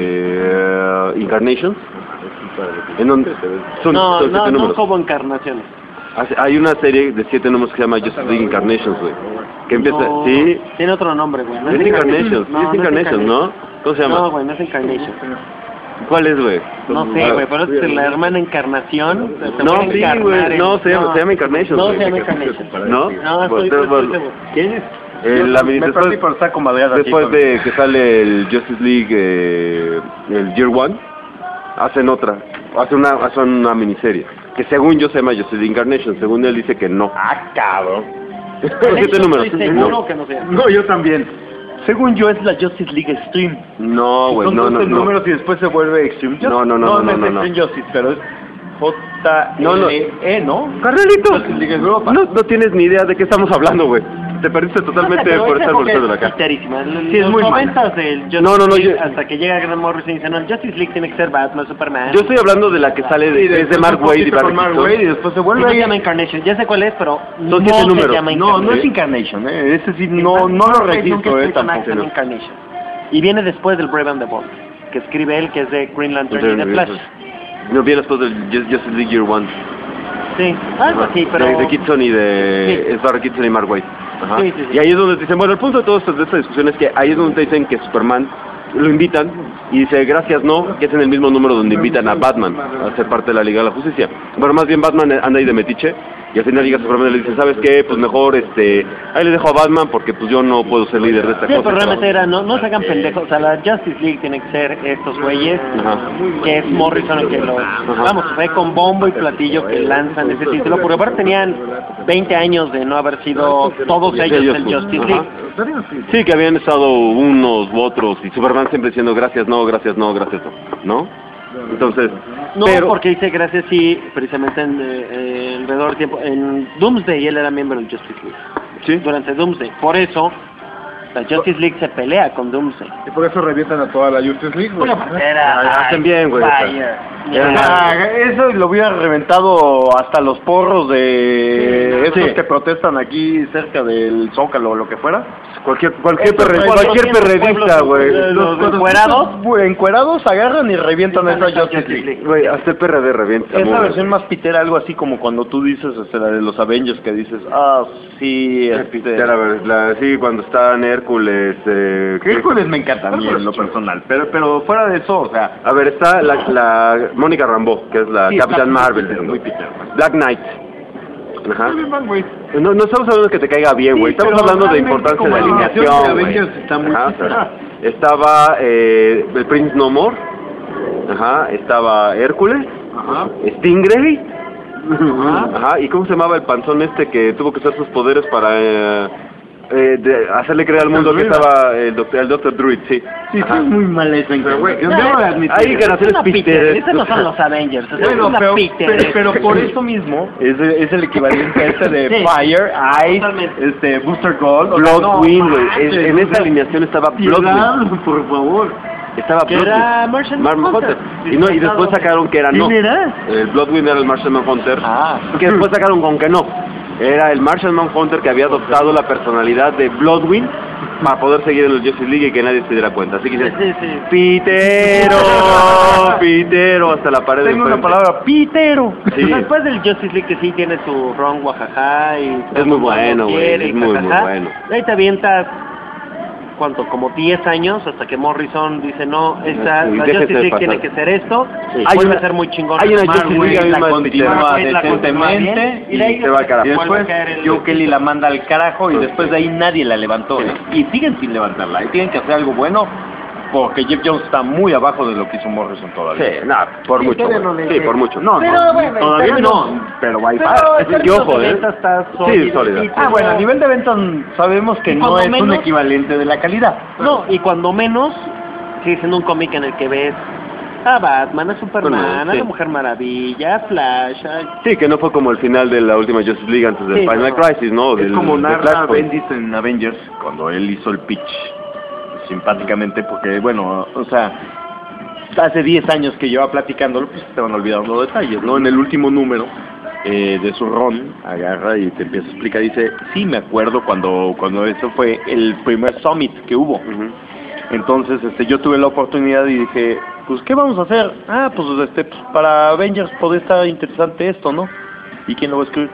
S3: eh, Incarnations. En donde son,
S5: No,
S3: son
S5: no,
S3: siete
S5: no
S3: números.
S5: como encarnaciones.
S3: Hace- Hay una serie de siete números que se llama Justice League Incarnations, güey. Que empieza,
S5: No,
S3: sí,
S5: Tiene otro nombre, güey. No
S3: es Incarnations, sí,
S5: No,
S3: es
S5: no es
S3: Incarnations, ¿no? ¿Cómo se llama?
S5: No, güey, no es Incarnation.
S3: ¿Cuál es, güey?
S5: No sé, güey, pero es la hermana Encarnación. se
S3: No,
S5: puede
S3: sí,
S5: encarnar
S3: güey,
S5: en-
S3: no, se llama, se llama Incarnations,
S5: No,
S3: güey.
S5: se llama Incarnation.
S3: ¿No?
S5: No, estoy,
S3: Bueno,
S5: estoy
S3: bueno,
S5: seguro.
S4: ¿Quién es?
S3: Eh, la
S4: Me
S3: después-
S4: perdí por estar con madreada aquí
S3: Después
S4: con-
S3: de que sale el Justice League, eh, el Year One, hacen otra, hacen una, hacen una miniserie, que según yo se llama Justice League Incarnation, según él dice que no.
S4: Ah, cabrón.
S3: Con siete
S5: Estoy
S3: números.
S5: seguro
S3: No,
S5: que no sea.
S4: No, yo también. Según yo es la Justice League Extreme.
S3: no, güey,
S4: Son
S3: no, no,
S4: doce
S3: no.
S4: números y después se vuelve Extreme Justice.
S3: No, no, no, no,
S4: no,
S3: no,
S4: es
S3: no.
S4: Extreme Justice, pero es J
S3: No, no.
S4: L E, ¿no?
S3: Carnalito,
S4: Justice League Europa.
S3: no, no tienes ni idea de qué estamos hablando, güey. Te perdiste totalmente
S5: No sé, pero
S3: por
S5: esa
S3: estar
S5: época
S3: volteando la
S5: es
S3: cara.
S5: piterísima.
S3: Sí, es
S5: Los
S3: muy
S5: noventas del Justice
S3: No, no, no,
S5: League,
S3: yo-
S5: hasta que llega Grant Morrison y dice, no, el Justice League tiene que ser Batman, Superman.
S3: Yo estoy hablando de la que sale de,
S4: Sí,
S3: es de
S4: después
S3: Mark
S4: un
S3: Waid y
S4: poquito con
S3: Barry
S4: Mark
S3: Keoghan.
S4: Waid y después se
S5: No
S4: vuelve
S5: se
S4: ahí.
S5: llama Incarnation, ya sé cuál es, pero
S3: Son siete
S5: no
S3: números.
S5: se llama
S4: No,
S5: Incarnation.
S4: no es Incarnation, ¿eh? Ese sí, no,
S5: Batman
S4: no lo
S5: nunca
S4: registro, ¿eh?
S5: escrito nada
S4: Tampoco.
S5: que se llama Incarnation. Y viene después del Brave and the Bold, que escribe él, que es de Green Lantern y de Flash.
S3: No, viene después del Just- Justice League Year One.
S5: Sí, algo así, pero...
S3: De, de Kitson y de...
S5: Sí.
S3: Es Barry Kitson y Mark Waid. Ajá.
S5: Sí, sí, sí.
S3: Y ahí es donde te dicen, bueno, el punto de todo esto, de esta discusión es que ahí es donde te dicen que Superman lo invitan y dice, gracias, no, que es en el mismo número donde invitan a Batman a ser parte de la Liga de la Justicia. Bueno, más bien Batman anda ahí de metiche Y al final llega Superman y le dice, ¿sabes qué? Pues mejor, este, ahí le dejo a Batman porque pues yo no puedo ser líder de esta
S5: Sí,
S3: cosa.
S5: pero realmente era, no, no se hagan pendejos, o sea, la Justice League tiene que ser estos güeyes,
S3: Ajá.
S5: que es Morrison el que lo, vamos, fue con bombo y platillo que lanzan ese título, porque aparte tenían veinte años de no haber sido todos
S3: Sí,
S5: ellos
S3: ellos,
S5: el
S3: pues,
S5: Justice
S3: ajá.
S5: League.
S3: Sí, que habían estado unos u otros y Superman siempre diciendo gracias, no, gracias, no, gracias, no, ¿no? Entonces,
S5: No,
S3: pero...
S5: porque dice gracias sí, precisamente en eh, eh, alrededor del tiempo, en Doomsday él era miembro del Justice League,
S3: Sí.
S5: durante Doomsday, por eso la Justice League se pelea con Doomsday.
S2: Y por eso revientan a toda la Justice League, güey.
S5: Era
S3: hacen bien, güey.
S5: Fire.
S4: Ah, eso lo hubiera reventado hasta los porros de esos
S3: Sí.
S4: que protestan aquí cerca del Zócalo o lo que fuera.
S3: Cualquier, cualquier,
S5: Estos
S3: perre-
S5: pueblos
S3: cualquier
S5: tienen
S3: perredista,
S5: pueblos,
S3: güey.
S5: Los, los
S4: Cuando
S5: encuerados.
S4: estos encuerados agarran y revientan a esa
S5: Esa
S4: Justice
S5: Justice
S4: League.
S3: Güey, hasta el P R D revienta.
S4: Es la
S3: amor.
S4: versión más pitera, algo así como cuando tú dices este, la de los Avengers, que dices, ah, sí,
S3: Es
S4: este...
S3: pitera, güey, la- sí, cuando están Hércules... Eh,
S4: Hércules me encanta a mí en lo personal, pero pero fuera de eso, o sea...
S3: A ver, está la, la Mónica Rambeau, que es la
S4: sí,
S3: Capitán
S4: está
S3: Marvel.
S4: pitero, muy pitero.
S3: Black Knight. Ajá. No, no estamos hablando de que te caiga bien, güey.
S4: Sí,
S3: Estamos
S4: pero
S3: hablando de
S4: realmente
S3: importancia de
S4: como
S3: alineación,
S2: alineación de
S3: güey.
S2: Avengers está muy
S3: Ajá, o
S2: pitera.
S3: sea, estaba eh, el Prince No More. Ajá. Estaba Hércules.
S2: Ajá.
S3: Stingray.
S2: Ajá.
S3: Ajá. ¿Y cómo se llamaba el panzón este que tuvo que usar sus poderes para eh, eh, de hacerle creer al mundo que
S2: Druid.
S3: estaba el doctor, el doctor Druid? Sí.
S4: Sí,
S3: Ajá.
S4: sí, es muy mal esa
S2: Pero, güey, yo
S4: encarnación.
S2: debo de admitir.
S3: Hay generaciones
S5: Una Peter,
S3: piteres.
S5: esos no son los Avengers, o sea, es
S4: Bueno,
S5: una
S4: pero,
S5: Peter.
S4: pero, pero por eso mismo es, es el equivalente a este de
S5: Sí.
S4: Fire, Ice,
S5: Totalmente.
S4: este, Booster Gold. o sea, no
S3: Bloodwind, güey.
S4: manches,
S3: En, en
S4: o
S3: esta
S4: sea,
S3: alineación estaba
S4: piedad,
S3: Bloodwind.
S4: por favor.
S3: Estaba
S5: Que
S3: Bloodwind.
S5: era Martian
S3: Mar-
S5: Manhunter.
S3: Y, no, y después sacaron que era no.
S4: ¿Quién era?
S3: El Bloodwind era el Martian Manhunter.
S4: Ah.
S3: Que después sacaron con que no. Era el Martian Manhunter que había adoptado la personalidad de Bloodwind para poder seguir en el Justice League y que nadie se diera cuenta. Así que dices,
S5: Sí, sí.
S3: Pitero, Pitero, hasta la pared
S4: Tengo
S3: de
S4: una
S3: enfrente.
S4: palabra, Pitero.
S3: Sí.
S5: Después del Justice League que sí tiene su ron guajaja y
S3: Es muy bueno, güey,
S5: quiere
S3: es
S5: y
S3: muy, muy
S5: jajaja.
S3: bueno.
S5: Ahí te avientas ¿cuánto? Como diez años hasta que Morrison dice no, esta
S3: Sí,
S5: la
S3: déjese
S5: Justice
S3: de
S5: League
S3: pasar.
S5: tiene que ser esto,
S3: Sí.
S5: y
S3: Hay
S5: vuelve
S3: una-
S5: a ser muy chingón.
S3: hay una
S5: Marvel,
S3: Justice League
S5: la
S3: más
S5: continúa,
S3: pitera.
S5: güey, la continúa bien,
S4: decentemente
S5: y de ahí
S3: se va al carajo.
S4: Y
S5: vuelve
S4: después
S5: a caer el-
S4: Joe Kelly la manda al carajo y después de ahí nadie la levantó. ¿eh? Y siguen sin levantarla. Y tienen que hacer algo bueno porque Jeff Jones está muy abajo de lo que hizo Morrison todavía.
S3: Sí, no, por
S5: Sí,
S3: mucho.
S5: todavía
S3: güey.
S5: no le-
S3: Sí, por mucho.
S4: No,
S5: Pero
S4: no,
S5: bueno, en
S4: todavía
S5: términos-
S4: no, pero va a ir
S5: Pero
S4: para-
S5: en
S3: es que
S5: términos
S3: ojo,
S5: de
S3: ¿eh?
S5: venta está
S3: Sí,
S5: sólido,
S3: sólida.
S5: sí,
S4: Ah, bueno, a
S5: pero-
S4: nivel de ventas sabemos que
S5: Y
S4: no
S5: cuando
S4: es un
S5: menos-
S4: equivalente de la calidad.
S5: No, y cuando menos, sigue siendo un cómic en el que ves a Batman, a Superman,
S3: Bueno,
S5: a
S3: sí.
S5: la Mujer Maravilla, a Flash, a...
S3: Sí, que no fue como el final de la última Justice League antes del
S5: Sí,
S3: Final
S5: no.
S3: Crisis, ¿no?
S4: Es
S3: Del-
S4: como
S3: de
S4: narra
S3: Flashpoint.
S4: Bendis en Avengers cuando él hizo el pitch simpáticamente porque, bueno, o sea, hace diez años que lleva platicándolo, pues te van olvidando los detalles, ¿no? En el último número eh, de su ron, agarra y te empieza a explicar, dice, sí, me acuerdo cuando cuando eso fue el primer summit que hubo.
S3: Ujú.
S4: Entonces, este, yo tuve la oportunidad y dije, pues, ¿qué vamos a hacer? Ah, pues, este, pues, para Avengers podría estar interesante esto, ¿no? ¿Y quién lo va a escribir?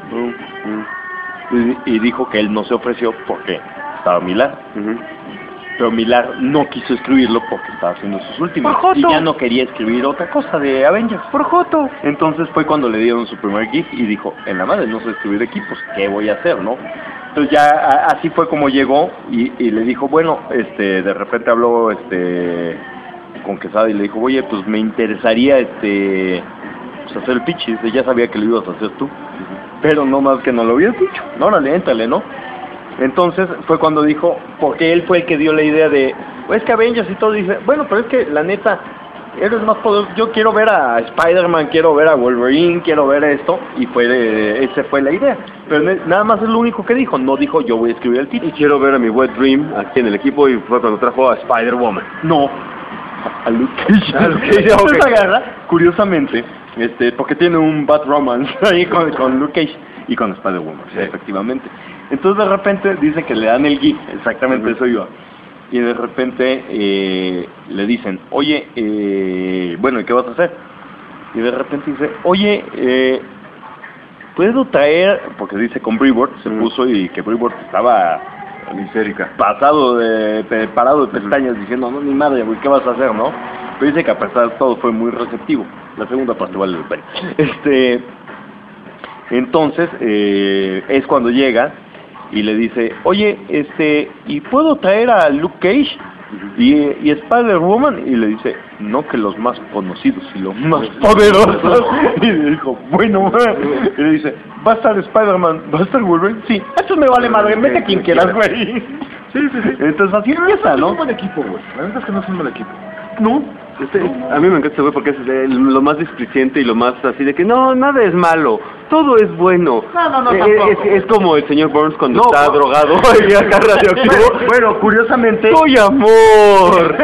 S4: Mm, mm. Y, y dijo que él no se ofreció porque estaba Millar.
S3: Ujú.
S4: Pero Millar no quiso escribirlo porque estaba haciendo sus últimas.
S5: Por joto.
S4: Y ya no quería escribir otra cosa de Avengers. Por Joto. Entonces fue cuando le dieron su primer GIF y dijo, en la madre no sé escribir equipos, ¿qué voy a hacer, no? Entonces ya a- así fue como llegó y, y le dijo, bueno, este, de repente habló este con Quesada y le dijo, oye, pues me interesaría este pues hacer el pitch. Y dice, ya sabía que lo ibas a hacer tú. Pero no más que no lo habías dicho. No, órale, éntale, ¿no? Entonces fue cuando dijo, porque él fue el que dio la idea de, es que Avengers y todo, dice, bueno, pero es que la neta, eres más poderoso, yo quiero ver a Spider-Man, quiero ver a Wolverine, quiero ver esto, y fue de, esa fue la idea. Pero ne- nada más es lo único que dijo, no dijo yo voy a escribir el
S3: Y
S4: título.
S3: quiero ver a mi Wet Dream aquí en el equipo y fue cuando trajo a Spider-Woman.
S4: No, a Luke Cage.
S3: A Luke Cage,
S4: Entonces
S3: ok.
S4: agarra, curiosamente, este, porque tiene un bad romance ahí con, con Luke Cage y con Spider-Woman,
S3: Sí.
S4: efectivamente. Entonces de repente dice que le dan el GIF, exactamente eso iba. Y de repente eh, le dicen, oye, eh, bueno, ¿y qué vas a hacer? Y de repente dice, oye, eh, ¿puedo traer? Porque dice con Brevoort, se
S3: Mm.
S4: puso y que Brevoort estaba
S3: Histérica.
S4: pasado de, de- parado de pestañas diciendo, no, ni madre, güey, ¿qué vas a hacer, no? Pero dice que a pesar de todo fue muy receptivo. La segunda parte vale la pena. Este, Entonces, eh, es cuando llega y le dice, oye, este, ¿y puedo traer a Luke Cage y, y Spider-Woman? Y le dice, no, que los más conocidos y los más poderosos. Y le dijo, bueno, y le dice, ¿va a estar Spider-Man? ¿Va a estar Wolverine? Sí, esto me vale madre, mete a quien quieras, güey. Sí, sí, sí. Entonces así empieza, ¿no?
S2: Es un buen equipo, güey. La verdad es que no es un buen equipo.
S3: No, este, a mí me encanta este güey porque es el- lo más displicente y lo más así de que no, nada es malo, todo es bueno.
S2: No, no, no,
S3: Eh,
S2: tampoco.
S3: es, es como el señor Burns cuando
S4: No,
S3: está
S4: no.
S3: drogado y acá radioactivo.
S4: Bueno, curiosamente...
S3: ¡Soy amor!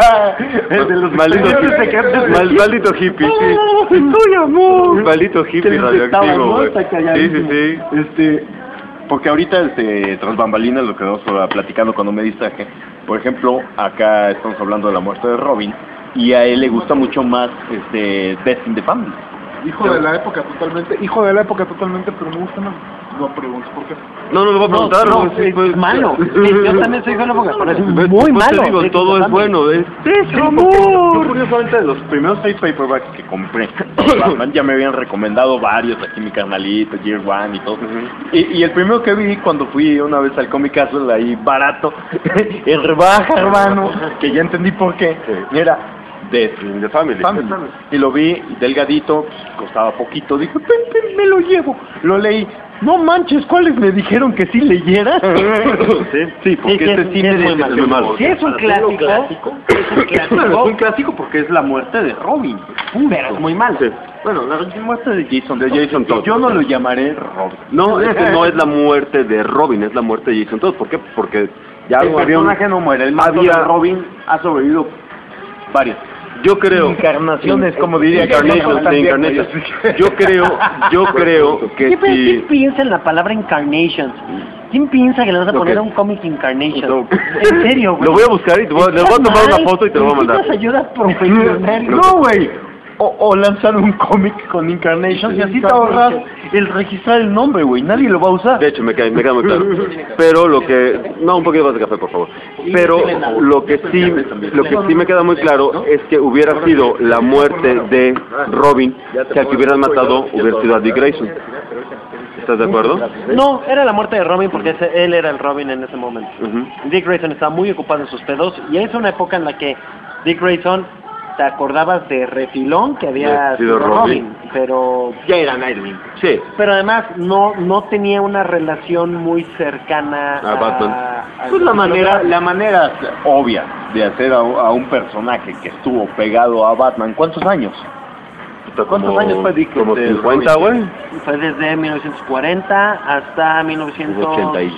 S4: El de los
S3: maldito
S4: señores
S3: hippie,
S4: secretos.
S3: mal- maldito hippie, sí. ¡Soy amor! Maldito
S4: Que
S3: hippie
S4: les estaba,
S3: radioactivo,
S4: ¿no?
S3: güey.
S4: Está
S3: Sí, sí,
S4: calladísimo.
S3: sí.
S4: Este, porque ahorita, este, tras bambalinas, lo que estamos platicando cuando me distraje, por ejemplo, acá estamos hablando de la muerte de Robin, y a él le gusta mucho más, este, Death in the Family.
S2: Hijo de la época totalmente, hijo de la época totalmente, pero me gusta más. No preguntes por qué.
S3: No, no lo voy a preguntar.
S5: no,
S3: güey, sí,
S5: es
S3: pues,
S5: malo. Sí, yo también soy hijo de la época, pero es
S3: ¿Ves?
S5: muy
S3: Pues
S5: malo.
S3: te digo,
S5: Sí,
S3: todo es
S5: totalmente.
S3: bueno. Es, es
S4: Yo
S3: amor.
S4: curiosamente de los primeros seis paperbacks que compré, de Batman, ya me habían recomendado varios, aquí mi carnalito, Year One y todo. y, y el primero que vi cuando fui una vez al Comic Castle, ahí barato, en rebaja, hermano, que ya entendí por qué, era de
S3: The Family.
S4: Y lo vi delgadito, pues, costaba poquito, dije, pen, pen, me lo llevo. Lo leí. No manches, ¿cuáles me dijeron que sí leyera?
S3: Sí, sí, porque
S5: Sí, que
S3: este
S5: es-
S3: sí
S5: que es
S3: me
S5: muy
S3: es
S5: malo.
S3: muy malo.
S5: Sí, es un clásico. Es un clásico.
S4: Es un clásico porque es la muerte de Robin.
S5: Pero es muy malo.
S3: Sí.
S4: Bueno, la muerte de Jason
S3: De
S4: Todd.
S3: Jason Todd.
S4: Yo no lo llamaré Robin.
S3: No, es que no es la muerte de Robin, es la muerte de Jason Todd. ¿Por qué? Porque ya
S4: El
S3: había un-
S4: personaje no muere, el manto
S3: había-
S4: de Robin ha sobrevivido varias
S3: Yo creo.
S4: encarnaciones, como diría
S3: Incarnations,
S4: Carlos
S3: de Incarnations. Yo creo, yo creo que
S5: ¿Qué, ¿Quién
S3: si.
S5: piensa en la palabra Incarnations? ¿Quién piensa que le vas a
S3: Lo
S5: poner
S3: que-
S5: a un cómic Incarnation?
S3: Lo-
S5: En serio, güey.
S3: Lo voy a buscar y te voy a, le voy a tomar
S5: Estás
S3: una
S5: mal.
S3: foto y te lo voy a mandar.
S5: Necesitas ayuda profesional.
S4: No, güey. O, o lanzar un cómic con Incarnations y así te ahorras el registrar el nombre, güey. Nadie lo va a usar.
S3: De hecho, me queda, me queda muy claro. Pero lo que... No, un poquito más de café, por favor. Pero lo que sí lo que sí me queda muy claro es que hubiera sido la muerte de Robin, que al que hubieran matado hubiera sido a Dick Grayson. ¿Estás de acuerdo?
S5: No, era la muerte de Robin porque ese- él era el Robin en ese momento.
S3: Ujú.
S5: Dick Grayson estaba muy ocupado en sus pedos y es una época en la que Dick Grayson, te acordabas de refilón que había
S3: Sí, sido
S5: sido
S3: Robin.
S5: Robin, pero
S3: Ya era Nightwing. Sí.
S5: pero además no no tenía una relación muy cercana
S3: A Batman.
S5: a-
S4: Pues la manera, la manera obvia de hacer a, a un personaje que estuvo pegado a Batman, ¿cuántos años? ¿Cuántos
S3: Como-
S4: años fue Dick?
S3: Como
S4: de
S3: cincuenta,
S4: Robin?
S3: güey.
S5: Fue desde mil novecientos cuarenta hasta mil novecientos
S3: ochenta y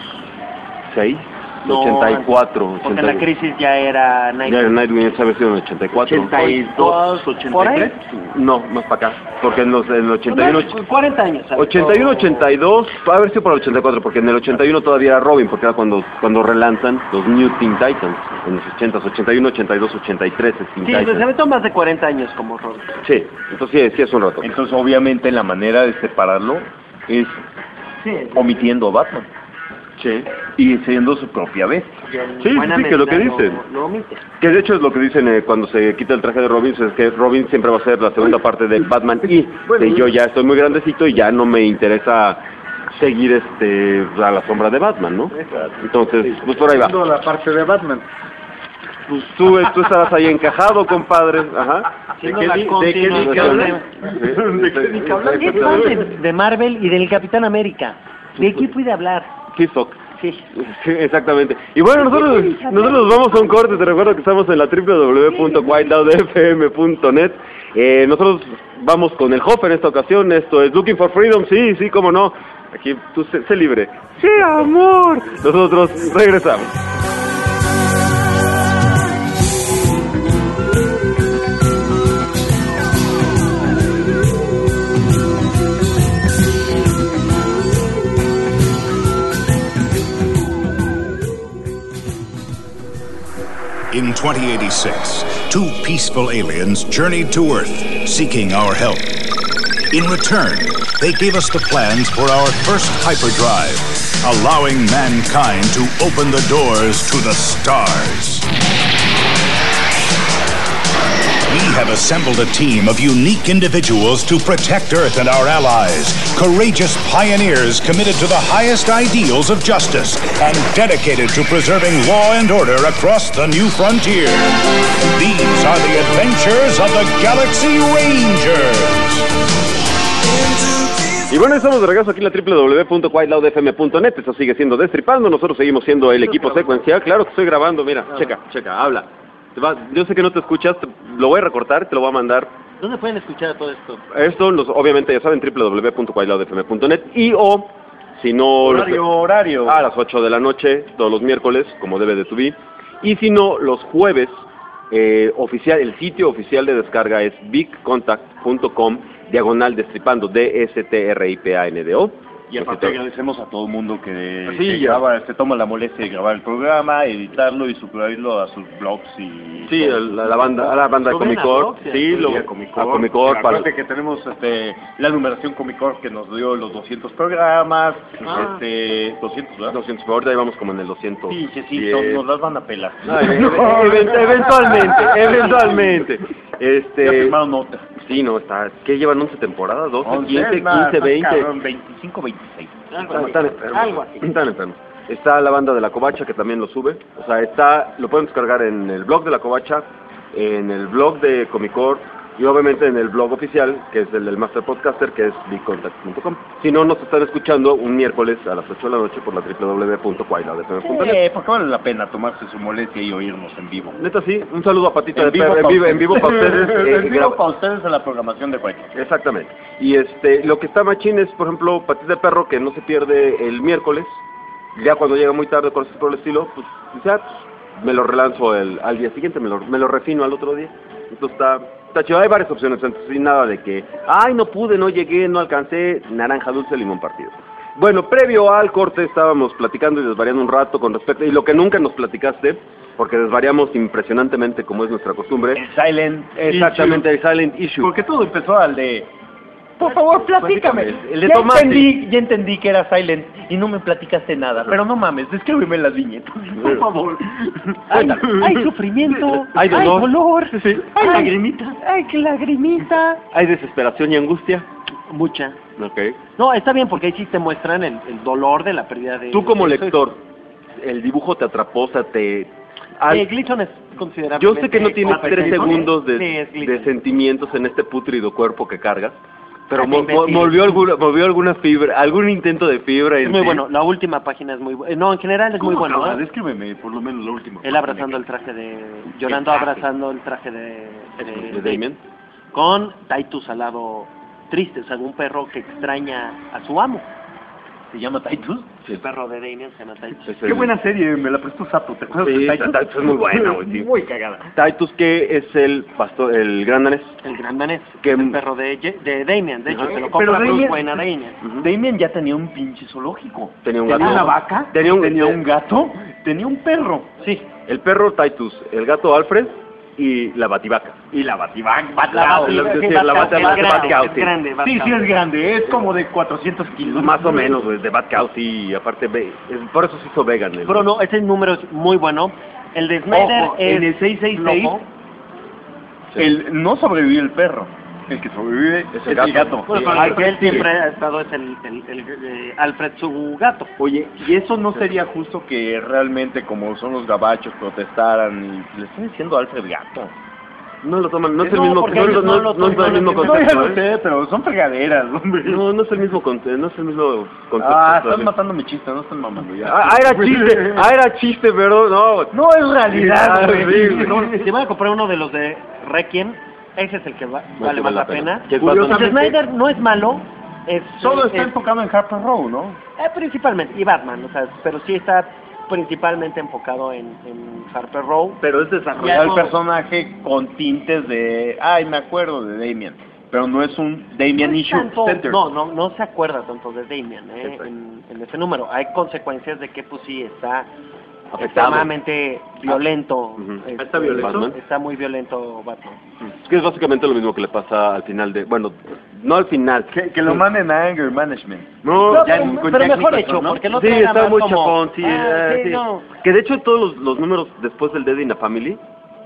S3: seis.
S5: No,
S3: ochenta y cuatro.
S5: porque la crisis ya era
S3: Ya
S5: Nightwing.
S3: era Nightwing, esa versión en ochenta y cuatro.
S4: ochenta y dos, ochenta
S5: ¿Por
S4: y
S5: ahí?
S4: tres.
S3: No, más para acá. Porque en, los, en el ochenta y uno...
S5: Unos cuarenta años. ¿sabes?
S3: ochenta y uno, ochenta y dos, va a haber sido para el ochenta y cuatro, porque en el ochenta y uno todavía era Robin, porque era cuando cuando relanzan los New Teen Titans, en los ochentas, ochenta y uno, ochenta y dos, ochenta y tres, es Teen
S5: Sí, pues se
S3: Titans.
S5: aventó más de cuarenta años como Robin.
S3: Sí, entonces sí, sí es un rato.
S4: Entonces, obviamente, la manera de separarlo es
S5: Sí,
S4: omitiendo a Batman
S3: Sí.
S4: y siendo su propia bestia.
S3: Sí, sí, sí, que lo que dicen.
S5: Lo, lo omite.
S3: Que de hecho es lo que dicen eh, cuando se quita el traje de Robin, es que Robin siempre va a ser la segunda parte de Batman y de yo ya estoy muy grandecito y ya no me interesa seguir este a la sombra de Batman, ¿no? Entonces, pues por ahí va.
S2: Siendo la parte de Batman.
S3: Pues tú, tú estabas ahí encajado, compadre. Ajá.
S5: Siendo
S3: ¿De
S5: la
S3: qué di- de qué
S5: continuación
S3: di que hablas?
S5: de-
S3: Sí,
S4: ¿De qué di que hablas?
S5: Es más de, de Marvel y del Capitán América. ¿De qué pude hablar?
S3: Sí, Soc.
S5: Sí.
S3: Sí, exactamente. Y bueno, nosotros nosotros nos vamos a un corte. Te recuerdo que estamos en la w w w punto whiteout f m punto net. Eh, nosotros vamos con el Hoff en esta ocasión. Esto es Looking for Freedom. Sí, sí, cómo no. Aquí tú sé, sé libre. Sí, amor. Nosotros regresamos.
S6: In twenty eighty-six, two peaceful aliens journeyed to Earth, seeking our help. In return, they gave us the plans for our first hyperdrive, allowing mankind to open the doors to the stars. We have assembled a team of unique individuals to protect Earth and our allies. Courageous pioneers committed to the highest ideals of justice and dedicated to preserving law and order across the new frontier. These are the adventures of the Galaxy Rangers.
S3: Y bueno, estamos de regreso aquí en la doble u doble u doble u punto quiet loud f m punto net. Eso sigue siendo Destripando. Nosotros seguimos siendo el equipo secuencial. Claro que estoy grabando, mira, ah, checa, checa, habla. Te va, yo sé que no te escuchas, te, lo voy a recortar, te lo voy a mandar.
S5: ¿Dónde pueden escuchar todo esto?
S3: Esto, los, obviamente, ya saben, doble u doble u doble u punto quiet loud f m punto net. Y o, si no...
S4: Horario,
S3: los,
S4: horario.
S3: A las ocho de la noche, todos los miércoles, como debe de tu vi. Y si no, los jueves, eh, oficial, el sitio oficial de descarga es big contact punto com. Diagonal Destripando, D S T R I P A N D O.
S4: Y aparte agradecemos a todo el mundo que,
S3: sí,
S4: que graba, se toma la molestia de grabar el programa, editarlo y subirlo a sus blogs y...
S3: Sí, el, la, la banda, a la banda de Comic Corp, sí, lo, a Comic Corp.
S4: Aparte que tenemos este, la numeración Comic Corp que nos dio los doscientos programas, ah. este, doscientos, ¿verdad?
S3: doscientos, ahorita ya vamos como en el doscientos.
S4: Sí, sí, sí, son, nos las van a pelar.
S3: Ay, no, event, eventualmente, eventualmente. Este,
S4: ya firmaron nota.
S3: Sí, no, está, ¿qué llevan? once temporadas, doce,
S4: once,
S3: quince,
S4: más,
S3: quince, veinte.
S4: Cabrón, veinticinco, veintiséis.
S3: Están, están enfermos. Algo así. Están enfermos. Está la banda de La Covacha que también lo sube. O sea, está, lo pueden descargar en el blog de La Covacha, en el blog de Comic Corp y obviamente en el blog oficial, que es el del Master Podcaster, que es big contact punto com. Si no, nos están escuchando un miércoles a las ocho de la noche por la doble u doble u doble u punto quiet loud f m punto net.
S4: Eh, porque vale la pena tomarse su molestia y oírnos en vivo.
S3: Neta, sí. Un saludo a Patita
S4: en
S3: de Perro. En vivo, en vivo para ustedes.
S4: Eh, en vivo
S3: gra-
S4: para ustedes en la programación de Cueca.
S3: Exactamente. Y este, lo que está machín es, por ejemplo, Patita de Perro, que no se pierde el miércoles. Ya cuando llega muy tarde, cosas por el estilo, pues ya me lo relanzo el, al día siguiente, me lo, me lo refino al otro día. Entonces está, está chido. Hay varias opciones, entonces sin nada de que, ay, no pude, no llegué, no alcancé, naranja dulce, limón partido. Bueno, previo al corte estábamos platicando y desvariando un rato con respecto, y lo que nunca nos platicaste, porque desvariamos impresionantemente como es nuestra costumbre.
S4: El silent
S3: Exactamente,
S4: issue.
S3: el silent issue.
S4: Porque todo empezó al de... Por favor, platícame.
S3: El de
S4: ya,
S3: tomate.
S4: entendí, ya entendí que era silent y no me platicaste nada. Pero no mames, descríbeme las viñetas, por favor.
S5: Hay, hay sufrimiento,
S3: hay dolor,
S5: hay dolor,
S3: sí.
S5: hay lagrimita, hay que lagrimita.
S3: Hay desesperación y angustia.
S5: Mucha.
S3: Okay.
S5: No, está bien porque ahí sí te muestran el, el dolor de la pérdida de...
S3: Tú como
S5: de
S3: lector, el dibujo te atrapó, o sea, te...
S5: Al... Eh, Glitson es considerable.
S3: Yo sé que no tienes tres segundos de,
S5: sí,
S3: de sentimientos en este putrido cuerpo que cargas, pero
S5: ah,
S3: mo mo movió, alguna, movió alguna fibra, algún intento de fibra.
S5: Es
S3: en
S5: muy
S3: ti.
S5: bueno, la última página es muy buena. No, en general es muy bueno.
S4: Ah,
S5: ¿eh?
S4: descríbeme por lo menos la última.
S5: Él abrazando el traje de... Llorando abrazando el traje de...
S3: De, de Damien.
S5: Con Titus al lado triste, o sea, un perro que extraña a su amo.
S4: ¿Se llama Titus?
S5: Sí. El perro de Damien se llama Titus.
S3: Es
S4: Qué
S3: el...
S4: buena serie, me la prestó Sato, ¿te acuerdas
S3: sí,
S4: de Titus?
S3: Titus es muy buena, güey. Sí.
S4: Muy cagada.
S3: Titus, que es el pastor, el gran danés.
S5: El gran danés,
S3: que
S5: es el perro de, de Damien, de hecho,
S3: Ajá.
S5: se lo compra
S4: Pero
S5: Bruce
S4: Damien-
S5: Wayne a Damien.
S3: Uh-huh.
S4: Damien ya tenía un pinche zoológico.
S3: Tenía un
S4: Tenía
S3: gato.
S4: una vaca,
S3: Tenía un-
S4: tenía un gato, tenía un perro.
S5: Sí.
S3: El perro Titus, el gato Alfred y la bativaca.
S4: Y la bativaca,
S5: La
S4: Batcow.
S5: Bat-
S3: es
S5: sí,
S3: decir, la
S5: Batcow,
S3: Bat-
S5: es
S3: la
S5: grande,
S3: Batcow,
S5: es
S3: sí.
S5: grande,
S4: Sí,
S5: Batcow.
S4: sí es grande, es como de cuatrocientos kilos.
S3: Más o menos, güey, de Bad Cow, sí, y aparte, ve- es- por eso se hizo vegan. el-
S5: Pero no, ese número es muy bueno. El de Snyder
S4: Ojo,
S5: es
S4: en el seiscientos sesenta y seis,
S5: loco.
S3: Sí.
S4: el, no sobrevivió el perro. El que sobrevive es el gato.
S5: Bueno,
S3: Sí,
S5: pero el
S3: Alfred,
S5: que él
S3: sí.
S5: siempre ha estado es el, el, el, eh, Alfred su gato.
S4: Oye, ¿y eso no sería justo que realmente, como son los gabachos, protestaran y le estén diciendo a Alfred gato?
S3: No lo toman, no es el
S5: No,
S3: mismo,
S5: porque
S3: no,
S5: ellos
S3: no,
S5: no
S3: no,
S5: lo
S3: no es el
S5: toman,
S3: mismo
S5: no,
S4: No, ya
S3: concepto,
S4: lo
S3: ¿eh?
S4: sé, pero son fregaderas, hombre.
S3: No, no es el mismo concepto, no es el mismo concepto.
S4: Ah, están
S3: todavía.
S4: matando mi chiste, no están mamando ya.
S3: Ah, ah, era chiste, ah, era chiste, pero no.
S4: No es realidad,
S3: Ah,
S4: güey.
S3: sí, güey.
S5: No, si van a comprar uno de los de Requiem, ese es el que va-
S3: No,
S5: vale
S3: que
S5: más la pena.
S3: Que es
S4: Curiosamente-
S5: Pues Snyder no es malo, es,
S4: Solo
S5: es-
S4: está enfocado en Harper Row, ¿no?
S5: eh, principalmente, y Batman, o sea, pero sí está principalmente enfocado en, en Harper Row.
S4: Pero es desarrollar
S5: Ya
S4: el
S5: no-
S4: personaje con tintes de... Ay, me acuerdo de Damien. Pero no es un Damien
S5: no, es
S4: issue
S5: tanto-
S4: center.
S5: no, no, no se acuerda tanto de Damien eh,
S3: Exacto.
S5: en, en ese número. Hay consecuencias de que pues sí está
S3: Afectado.
S5: extremadamente violento.
S3: Ujú.
S5: este,
S3: ¿Está violento?
S5: Batman. Está muy violento Batman.
S3: Es que es básicamente lo mismo que le pasa al final de... Bueno, no al final.
S4: Que, que lo manden a Anger Management.
S3: No,
S5: No,
S4: ya
S5: pero,
S4: con
S5: pero
S4: Jack
S5: mejor
S4: Nicholson,
S5: hecho,
S4: ¿no?
S5: porque no
S3: sí,
S5: trae nada
S3: está
S5: más
S3: muy
S5: como,
S3: chapón, sí,
S5: ah,
S3: eh,
S5: sí,
S3: sí.
S5: no.
S3: Que de hecho todos los, los números después del Dead in the Family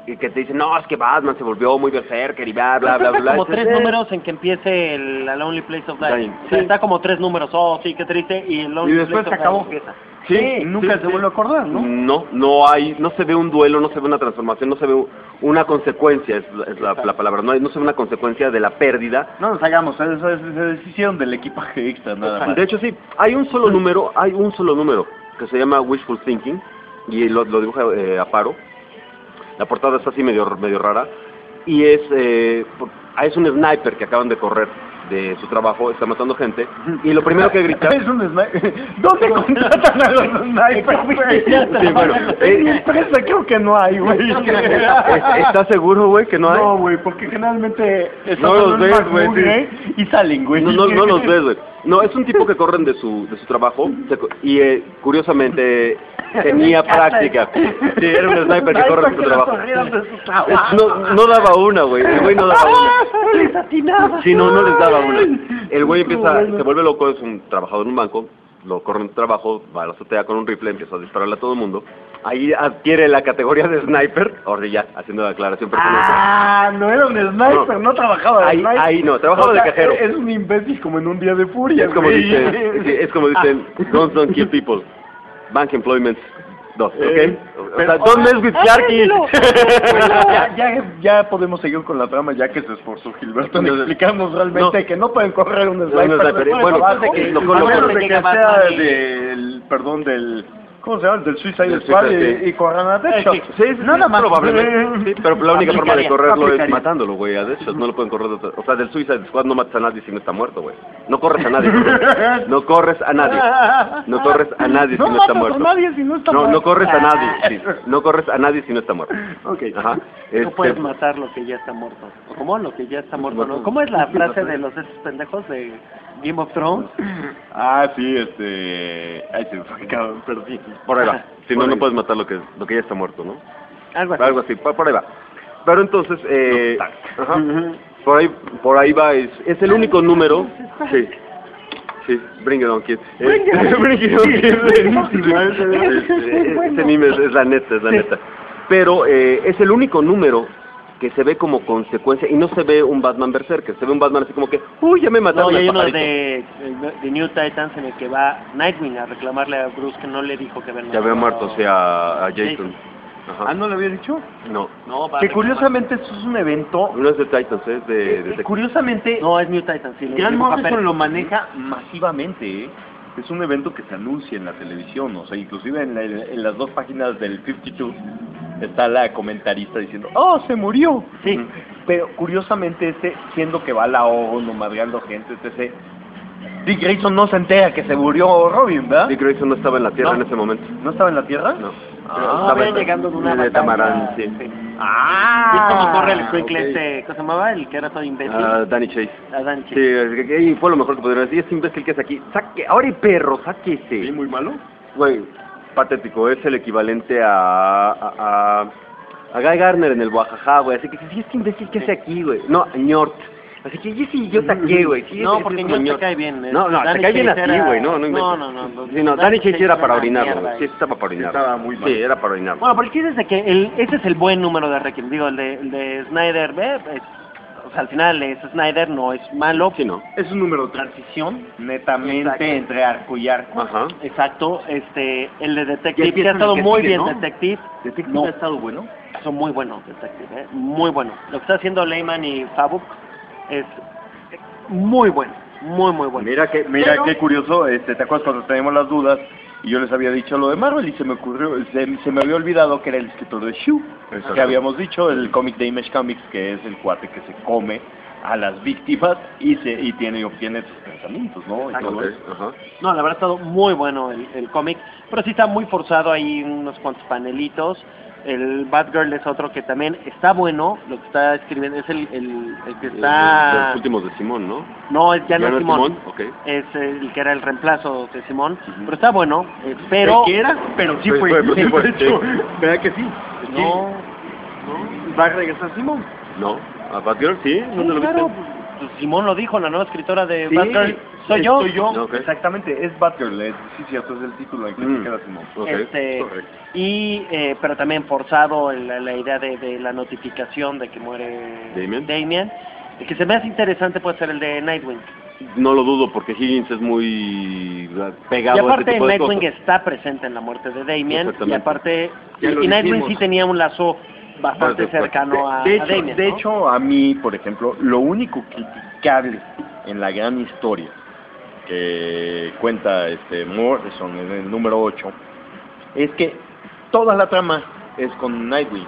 S3: y que te dicen, no, es que Batman se volvió muy berserker y bla, bla, bla, bla.
S5: Como
S3: Entonces,
S5: tres
S3: eh,
S5: números en que empiece el A Lonely Place of Dying.
S3: Dying,
S5: O sea,
S3: sí.
S5: está como tres números, oh, sí, qué triste, y el Lonely
S4: Y después
S5: Place
S4: se
S5: of
S4: acabó.
S5: Dying empieza.
S3: Sí,
S4: y nunca
S3: sí,
S4: se
S3: sí.
S4: vuelve a acordar, ¿no?
S3: No, no hay, no se ve un duelo, no se ve una transformación, no se ve una consecuencia, es, la, es la, la palabra, no, hay- no se ve una consecuencia de la pérdida.
S4: No nos hagamos, se, se, se deshicieron del equipaje extra nada más.
S3: De hecho, sí, hay un solo número, hay un solo número que se llama Wishful Thinking y lo, lo dibuja eh, Aparo. La portada está así medio medio rara y es eh, por- ah, es un sniper que acaban de correr de su trabajo, está matando gente y lo primero que grita
S4: Es un sniper. ¿Dónde contratan a los snipers, güey?
S3: Sí, bueno,
S4: En mi
S3: eh,
S4: empresa creo que no hay, güey.
S3: ¿Es- ¿Estás seguro, güey, que no hay?
S4: No, güey, porque generalmente están
S3: No los
S4: en un
S3: ves,
S4: MacBook,
S3: güey, sí.
S4: ¿eh? Y salen, güey.
S3: No, no, no los ves, güey. No, es un tipo que corren de su de su trabajo se co- y eh, curiosamente tenía práctica. Sí, era un sniper que corre de su trabajo. Es- No, no daba una, güey. El güey no daba una.
S5: Les atinaba.
S3: Sí, no, no les daba una. El güey empieza, se vuelve loco, es un trabajador en un banco, lo corren de trabajo, va a la azotea con un rifle, empieza a dispararle a todo el mundo. Ahí adquiere la categoría de sniper, ahora ya, haciendo la aclaración pertinente.
S4: Ah, no era un sniper, no,
S3: No.
S4: trabajaba de
S3: Ahí-
S4: sniper.
S3: ahí no, trabajaba
S4: O sea,
S3: de cajero.
S4: Es un imbécil como en un día de furia,
S3: Es como
S4: güey.
S3: dicen, sí, es como dicen, guns don't kill people, bank employments dos,
S4: Eh,
S3: ¿ok? O
S4: pero-
S3: sea, don't mess with Sharky.
S4: ya, ya, ya podemos seguir con la trama ya que se esforzó Gilberto en
S3: Entonces,
S4: explicarnos realmente
S3: no.
S4: que no pueden correr un
S3: No,
S4: sniper.
S3: no, sniper,
S4: después de
S3: bueno,
S4: trabajo,
S3: que-
S4: a
S3: lo- lo-
S4: menos
S3: lo-
S4: de que
S5: llega
S4: sea
S5: Batman y-
S4: del, perdón, del, ¿cómo se llama? Del Suicide
S3: Del
S4: Squad
S3: Suicide,
S4: y,
S3: sí.
S4: y corran a
S5: Eh,
S4: Deadshot.
S5: sí.
S3: Sí, sí,
S4: Nada
S3: sí,
S4: más.
S3: probablemente. Sí, pero la única forma de
S5: Aplicaría,
S3: correrlo es
S4: aplicaría.
S3: matándolo, güey. A Deadshot no lo pueden correr. de otra- O sea, del Suicide Squad no matas a nadie si no está muerto, güey. No corres a nadie. güey. No corres a nadie. No corres a nadie si
S4: No
S3: no está
S4: matas a
S3: muerto.
S4: nadie si no está
S3: No,
S4: muerto.
S3: no corres a nadie. sí. No corres a nadie si no está muerto.
S4: Ok.
S3: Ajá.
S5: No
S3: Este,
S5: puedes matar lo que ya está muerto. ¿O cómo? Lo que ya está muerto, ¿no? ¿Cómo es la frase de los esos pendejos de Game of Thrones?
S4: Ah, sí, este... Ay, se me fue, cabrón, pero sí.
S3: Por ahí va. Si no,
S4: Por
S3: no
S4: ahí.
S3: puedes matar lo que, lo que ya está muerto, ¿no?
S5: Algo así.
S3: Algo así, por, por ahí va. Pero entonces, eh, ajá, por ahí, por ahí va, es, es el único número, sí, sí, bring it on, kid. Bring it on, bring it on, kid. Ese ese meme es, es la neta, es la neta. Pero eh, es el único número que se ve como consecuencia, y no se ve un Batman berserker, se ve un Batman así como que, uy, ya me
S5: No,
S3: mataron
S5: y
S3: al
S5: hay uno
S3: pajarito.
S5: de, de New Titans en el que va Nightwing a reclamarle a Bruce que no le dijo que había
S3: Ya había muerto, o sea, a Jason.
S4: Ah,
S3: Ajá.
S4: ¿no lo había dicho?
S3: No,
S5: No, va a
S4: Que
S5: reclamar.
S4: curiosamente esto es un evento...
S3: no es de Titans, es de... de,
S4: que curiosamente,
S5: No, es New Titans, sí. lo
S4: Grant
S5: dibuja
S4: Morrison
S5: Pérez.
S4: lo maneja masivamente, ¿eh? Es un evento que se anuncia en la televisión, o sea, inclusive en, la- en las dos páginas del cincuenta y dos está la comentarista diciendo, ¡oh, se murió!
S5: Sí.
S4: Pero curiosamente este, siendo que va a la ONU, madreando gente, etcétera, Dick Grayson no se entera que se murió Robin, ¿verdad?
S3: Dick Grayson no estaba en la Tierra
S4: No.
S3: en ese momento.
S4: ¿No estaba en la Tierra?
S3: No.
S5: Ah,
S3: Estaba
S5: ven llegando de una
S3: de
S5: batalla.
S3: Tamarán, sí.
S5: Sí.
S4: ¡Ah!
S5: ¿Y es como corre el escuincle
S3: ok.
S5: este, ¿cómo se llamaba? El que era todo imbécil.
S3: Ah, Danny Chase.
S5: Adán
S3: Sí, es que- y fue lo mejor que podría decir. Es imbécil que es aquí. Saque, ahora y perro, sáquese.
S4: ¿Sí, muy malo?
S3: Güey, patético. Es el equivalente a, a, a, a Guy Garner en el Guajajá, güey. Así que sí, este imbécil que hace aquí, güey. No, Ñort. Así que yo sí, yo saqué, güey. Sí,
S5: No,
S3: ese-
S5: porque
S3: ese
S5: Ñort
S3: es
S5: te
S3: Ñort.
S5: cae bien, eh.
S3: No, no,
S5: Danny
S3: te cae bien
S5: Chase
S3: así,
S5: era-
S3: güey. No, no,
S5: No,
S3: inventes.
S5: no, no, no.
S3: Sí, no,
S5: Danny
S3: Danny Chase
S5: Chase
S3: era
S5: era
S3: para
S5: una
S3: orinarlo,
S5: mierda,
S3: güey. Sí,
S5: eh.
S3: estaba para orinarlo.
S4: Estaba muy mal.
S3: Sí, era para orinarlo.
S5: Bueno, pero el chiste es de que el, ese es el buen número de Requiem. Digo, el de, el de Snyder, ¿ve? Es- o sea, al final es Snyder, no es malo.
S3: Sí, no.
S4: Es un número de transición, netamente
S5: Exacto.
S4: entre arco y arco.
S3: Ajá.
S5: Exacto, este, el de
S4: Y
S5: Detective,
S4: empieza
S5: que ha
S4: en
S5: estado
S4: el que
S5: muy
S4: sigue,
S5: bien,
S4: ¿no?
S5: Detective.
S4: ¿Detective
S5: No.
S4: ha estado bueno?
S5: Son muy buenos, Detective, ¿eh? Muy bueno. Lo que está haciendo Lehman y Fabuk es muy bueno, muy, muy bueno.
S4: Mira que, mira
S5: Pero-
S4: qué curioso, este, ¿te acuerdas cuando teníamos las dudas? Y yo les había dicho lo de Marvel y se me ocurrió, se, se me había olvidado que era el escritor de Shoe,
S3: Exacto.
S4: que habíamos dicho, el cómic de Image Comics, que es el cuate que se come a las víctimas y se y tiene y obtiene sus pensamientos, ¿no? Y todo
S3: Ok,
S4: eso.
S3: ajá.
S5: No, la verdad ha estado muy bueno el, el cómic, pero sí está muy forzado ahí unos cuantos panelitos. El Batgirl es otro que también está bueno, lo que está escribiendo es el, el, el que
S3: De
S5: está...
S3: los últimos de Simón, ¿no?
S5: No, es ya no es Simón,
S3: Ok.
S5: es el que era el reemplazo de Simón, pero está bueno, eh, pero...
S4: ¿Qué era? Pero sí
S3: Pues
S4: fue.
S3: fue, pues sí fue,
S4: de hecho,
S3: sí.
S4: ¿verdad que sí?
S5: No,
S4: ¿Va a regresar Simón?
S3: No. ¿A Batgirl? Sí,
S5: sí,
S3: ¿dónde lo
S5: claro,
S3: viste?
S5: pues, pues, Simón lo dijo, la nueva escritora de
S4: Sí,
S5: Batgirl, soy yo.
S4: Soy yo,
S3: Ok.
S4: exactamente, es Batgirl, es, sí, cierto, es el título en que
S3: Mm.
S4: se queda Simón.
S3: Ok,
S5: Este,
S3: correcto.
S5: y eh, pero también forzado la, la idea de, de la notificación de que muere
S3: Damian.
S5: Damian. El que se me hace interesante puede ser el de Nightwing.
S3: No lo dudo porque Higgins es muy pegado
S5: Y
S3: a ese
S5: aparte
S3: tipo de
S5: Nightwing
S3: cosas.
S5: está presente en la muerte de Damian, y
S3: Exactamente.
S5: aparte y,
S3: Ya lo
S5: y Nightwing
S3: dijimos.
S5: sí tenía un lazo bastante
S3: Bastante
S5: cercano a,
S4: De
S5: a
S4: hecho,
S5: Damian,
S4: de
S5: ¿no?
S4: hecho, a mí, por ejemplo, lo único criticable en la gran historia que cuenta este Morrison en el número ocho es que toda la trama es con Nightwing.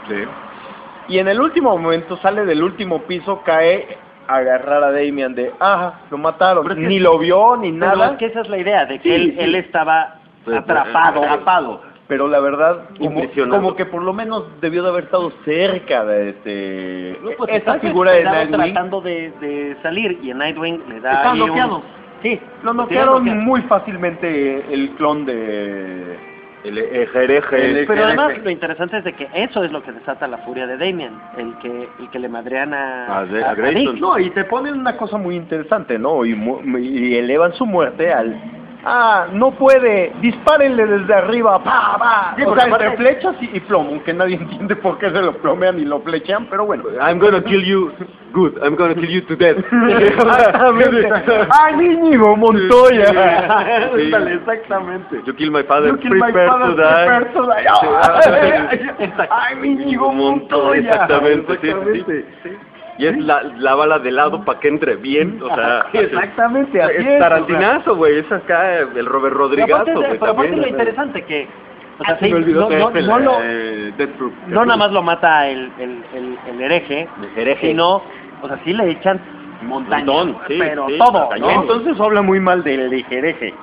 S4: Y en el último momento sale del último piso, cae a agarrar a Damian de, ah, lo mataron.
S5: Pero es que-
S4: ni lo vio, ni
S5: Pero
S4: nada.
S5: es que esa es la idea, de que
S4: Sí,
S5: él,
S4: sí.
S5: él estaba
S3: Sí,
S5: atrapado.
S4: atrapado. Pero la verdad, como,
S3: Impresionado.
S4: como que por lo menos debió de haber estado cerca de este
S5: No, pues,
S4: esta
S5: está
S4: figura de
S5: desesperado
S4: Nightwing.
S5: tratando de, de salir, y en Nightwing le da
S4: Está
S5: ahí un-
S4: bloqueado.
S5: Sí,
S4: Lo
S5: lo tiene
S4: noquearon
S5: bloqueado.
S4: muy fácilmente el clon de...
S3: El ejereje.
S4: El-
S5: Pero además
S4: Jereje.
S5: lo interesante es de que eso es lo que desata la furia de Damian, el que el que le madrean a,
S3: A de- a Grayson.
S5: Nick.
S4: No, y te ponen una cosa muy interesante, ¿no? Y, mu- y elevan su muerte al... Ah, no puede, dispárenle desde arriba, pa, pa.
S5: Sí,
S4: o
S5: porque
S4: sea, entre
S5: aparte-
S4: flechas y, y plomo, aunque nadie entiende por qué se lo plomean y lo flechan, pero bueno.
S3: I'm gonna kill you. Good. I'm gonna kill you to death.
S4: Exactamente. ¡Ay, Íñigo Montoya!
S3: Sí.
S4: Ándale, exactamente.
S3: You kill my father.
S4: You kill my
S3: prepare
S4: father,
S3: to die.
S4: prepare to die.
S3: Sí, ah,
S4: ¡Ay, mi Íñigo Montoya!
S3: Exactamente, sí, sí,
S4: Exactamente.
S3: sí. Y es la, la bala de lado para que entre bien, o sea...
S4: Exactamente, así
S3: es
S4: es.
S3: Tarantinazo, güey, es acá el Robert
S5: Pero
S3: Rodrigazo,
S5: aparte,
S3: güey,
S5: pero aparte
S3: también.
S5: lo interesante que o sea,
S3: Se
S5: sí,
S3: me olvidó
S5: no,
S3: que
S5: no,
S3: es el,
S5: no lo-
S3: eh, Death Proof.
S5: no nada más lo mata el, el, el, el hereje,
S3: El hereje.
S5: sino, o sea, sí le echan montaña,
S3: Montón, sí,
S5: pero
S3: sí,
S5: todo,
S3: cañón.
S5: ¿no?
S4: Entonces habla muy mal del ligereje.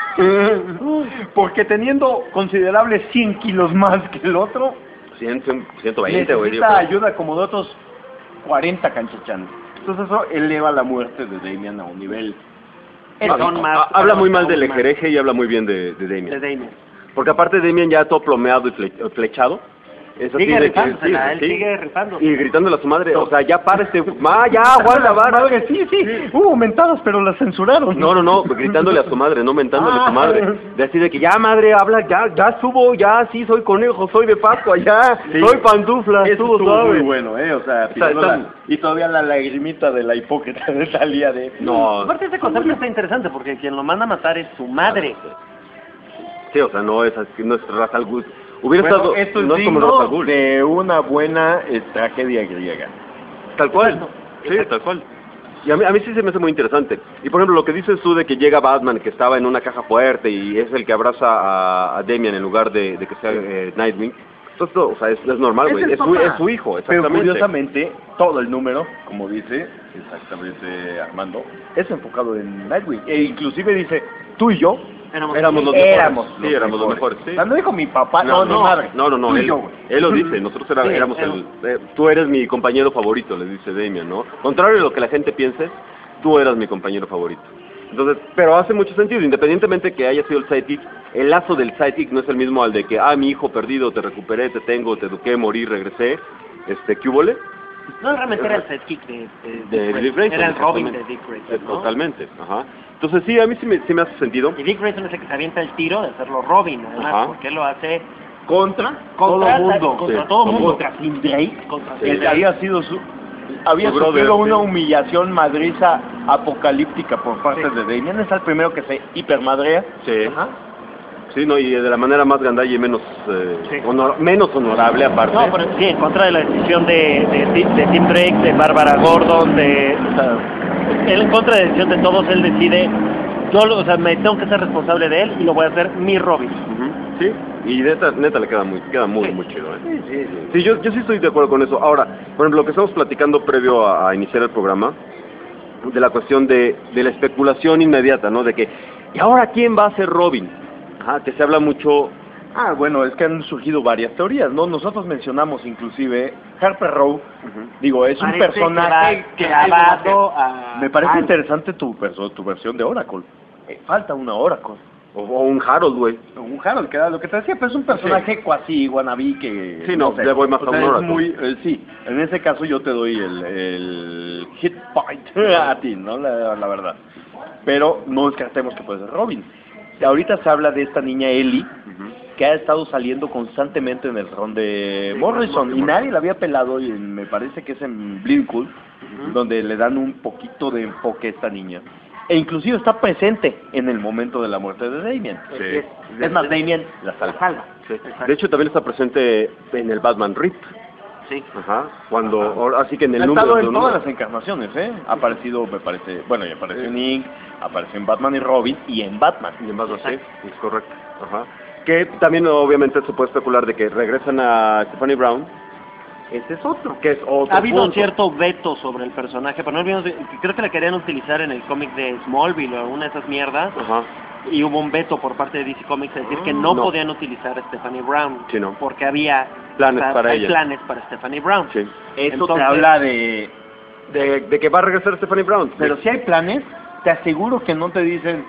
S4: Porque teniendo considerables cien kilos más que el otro,
S3: cien, ciento veinte, güey. yo
S4: necesita
S3: creo.
S4: ayuda como de otros cuarenta canchachanes. Entonces eso eleva la muerte de Damian a un nivel...
S5: El don
S3: Ah,
S5: más-
S3: ah, habla muy mal del
S5: más
S3: ejereje y habla muy bien de, de
S5: de
S3: Damian.
S5: Damian.
S3: Porque aparte Damian ya todo plomeado y fle- flechado. Es así
S5: Sigue
S3: de que-
S5: rifándosela,
S3: sí,
S5: él
S3: sí.
S5: sigue rifándose.
S3: Y gritándole a su madre, o sea, ya párese, ma, ya, aguanta, vara.
S4: Madre, sí, sí, hubo mentadas, pero las censuraron.
S3: No, no, no, gritándole a su madre, no mentándole a
S4: Ah.
S3: su madre. De así de que ya, madre, habla, ya, ya subo, ya, sí, soy conejo, soy de Pascua, ya,
S4: Sí.
S3: soy pantufla,
S4: Eso
S3: estuvo
S4: estuvo
S3: suave.
S4: muy bueno, ¿eh? O sea,
S3: Está-
S4: tirando
S3: está-
S4: la- y todavía la lagrimita de la hipócrita de salía de...
S3: No,
S5: Aparte ese concepto está interesante porque quien lo manda a matar es su madre.
S3: sí, o sea, no es, así, no es Ra's al Ghul. Hubiera
S4: Bueno,
S3: estado,
S4: esto es
S3: no es como Ra's
S4: digno
S3: al Ghul.
S4: de una buena eh, tragedia griega.
S3: Tal cual, sí, tal cual. Y a mí, a mí sí se me hace muy interesante. Y por ejemplo, lo que dices tú de que llega Batman, que estaba en una caja fuerte y es el que abraza a, a Damian en lugar de, de que sea eh, Nightwing. Entonces, o sea, es, es normal,
S4: Es
S3: güey.
S4: el
S3: Es, su,
S4: papá.
S3: es su hijo,
S4: Pero
S3: exactamente.
S4: curiosamente, todo el número, como dice exactamente Armando, es enfocado en Nightwing. E inclusive dice, tú y yo
S5: Éramos,
S3: Éramos los mejores.
S4: éramos
S3: Sí, éramos los mejores, sí.
S4: O sea, no dijo mi papá, no, mi madre.
S3: No, no, no,
S4: Tú y
S3: él,
S4: yo, güey.
S3: él lo dice, nosotros era-
S5: Sí,
S3: éramos el... eh, tú eres mi compañero favorito, le dice Damian, ¿no? Contrario a lo que la gente piense, tú eras mi compañero favorito. Entonces, pero hace mucho sentido, independientemente que haya sido el sidekick, el lazo del sidekick no es el mismo al de que, ah, mi hijo perdido, te recuperé, te tengo, te eduqué, morí, regresé, este, ¿qué hubole?
S5: No, realmente era el sidekick de, de,
S3: De
S5: Dick
S3: Dick
S5: Grayson.
S3: Grayson,
S5: Era el Robin de
S3: exactamente.
S5: Dick
S3: Eh,
S5: Grayson, ¿no?
S3: Totalmente, ajá. Entonces sí, a mí sí me, sí me hace sentido.
S5: Y Dick Grayson es el que se avienta el tiro de hacerlo Robin, además,
S3: Ajá.
S5: porque él lo hace
S4: Contra,
S5: contra
S4: todo mundo.
S5: contra
S3: Sí.
S5: todo mundo.
S4: Contra Tim Drake,
S5: Contra
S3: Sí.
S4: el
S5: Tim
S4: que
S5: Drake.
S4: había sido su... Había
S3: Su brother,
S4: sufrido una
S3: sí.
S4: humillación madriza apocalíptica por parte
S5: Sí.
S4: de Damian. Es el primero que se hipermadrea.
S3: Sí.
S4: Ajá.
S3: Sí, no, y de la manera más gandalla y menos, eh,
S5: Sí.
S3: honor- menos honorable aparte.
S5: No, pero sí, en contra de la decisión de, de, Ti- de Tim Drake, de Bárbara Gordon, de... O sea, él en contra de la decisión de todos, él decide, yo, lo- o sea, me tengo que ser responsable de él y lo voy a hacer mi Robin.
S3: Ujú, sí, y neta, neta le queda muy, queda muy,
S5: Sí.
S3: muy chido, ¿eh? Sí, yo, yo sí estoy de acuerdo con eso. Ahora, por ejemplo, lo que estamos platicando previo a, a iniciar el programa, de la cuestión de, de la especulación inmediata, ¿no? De que, ¿y ahora quién va a ser Robin? Ajá, que se habla mucho...
S4: Ah, bueno, es que han surgido varias teorías, ¿no? Nosotros mencionamos inclusive Harper Row. Digo, es un
S5: Parece
S4: personaje
S5: que va clavado a...
S4: Me parece
S5: a-
S4: interesante tu, perso- tu versión de Oracle. Eh, falta una Oracle.
S3: O, o un Harold, güey.
S4: Un Harold, que era lo que te decía, pero es un personaje cuasi wannabe que...
S3: Sí, no, le voy más
S4: o
S3: a
S4: sea,
S3: un
S4: es
S3: Oracle.
S4: muy, eh, sí, en ese caso yo te doy el, el hit Point a ti, ¿no? La, la verdad. Pero no descartemos que puede ser Robin. Ahorita se habla de esta niña Ellie, uh-huh. que ha estado saliendo constantemente en el ron de Morrison, y nadie la había pelado, y me parece que es en Blinkwood, uh-huh. donde le dan un poquito de enfoque a esta niña. E inclusive está presente en el momento de la muerte de Damian.
S3: Sí.
S4: Es, es más, Damian la salva.
S3: Sí. De hecho, también está presente en el Batman Rip.
S5: Sí.
S3: Ajá. Cuando, así que en el
S4: ha
S3: número...
S4: estado en
S3: número.
S4: todas las encarnaciones, ¿eh? Ha aparecido, me parece, bueno, y apareció en Inc, apareció en Batman y Robin, y en Batman.
S3: Y en Batman, sí, es correcto. Ajá. Que también, obviamente, se puede especular de que regresan a Stephanie Brown. Ese es otro, que es otro
S5: Ha habido
S3: punto.
S5: cierto veto sobre el personaje, pero no olvidemos, creo que la querían utilizar en el cómic de Smallville o alguna de esas mierdas.
S3: Ajá.
S5: Y hubo un veto por parte de D C Comics a decir que no, no. podían utilizar a Stephanie Brown,
S3: sí, no.
S5: porque había
S3: planes
S5: o sea,
S3: para
S5: hay
S3: ella.
S5: planes para Stephanie Brown.
S3: Sí.
S4: Eso
S5: Entonces,
S4: te habla de,
S3: de... De que va a regresar Stephanie Brown.
S4: Pero si hay planes, te aseguro que no te dicen,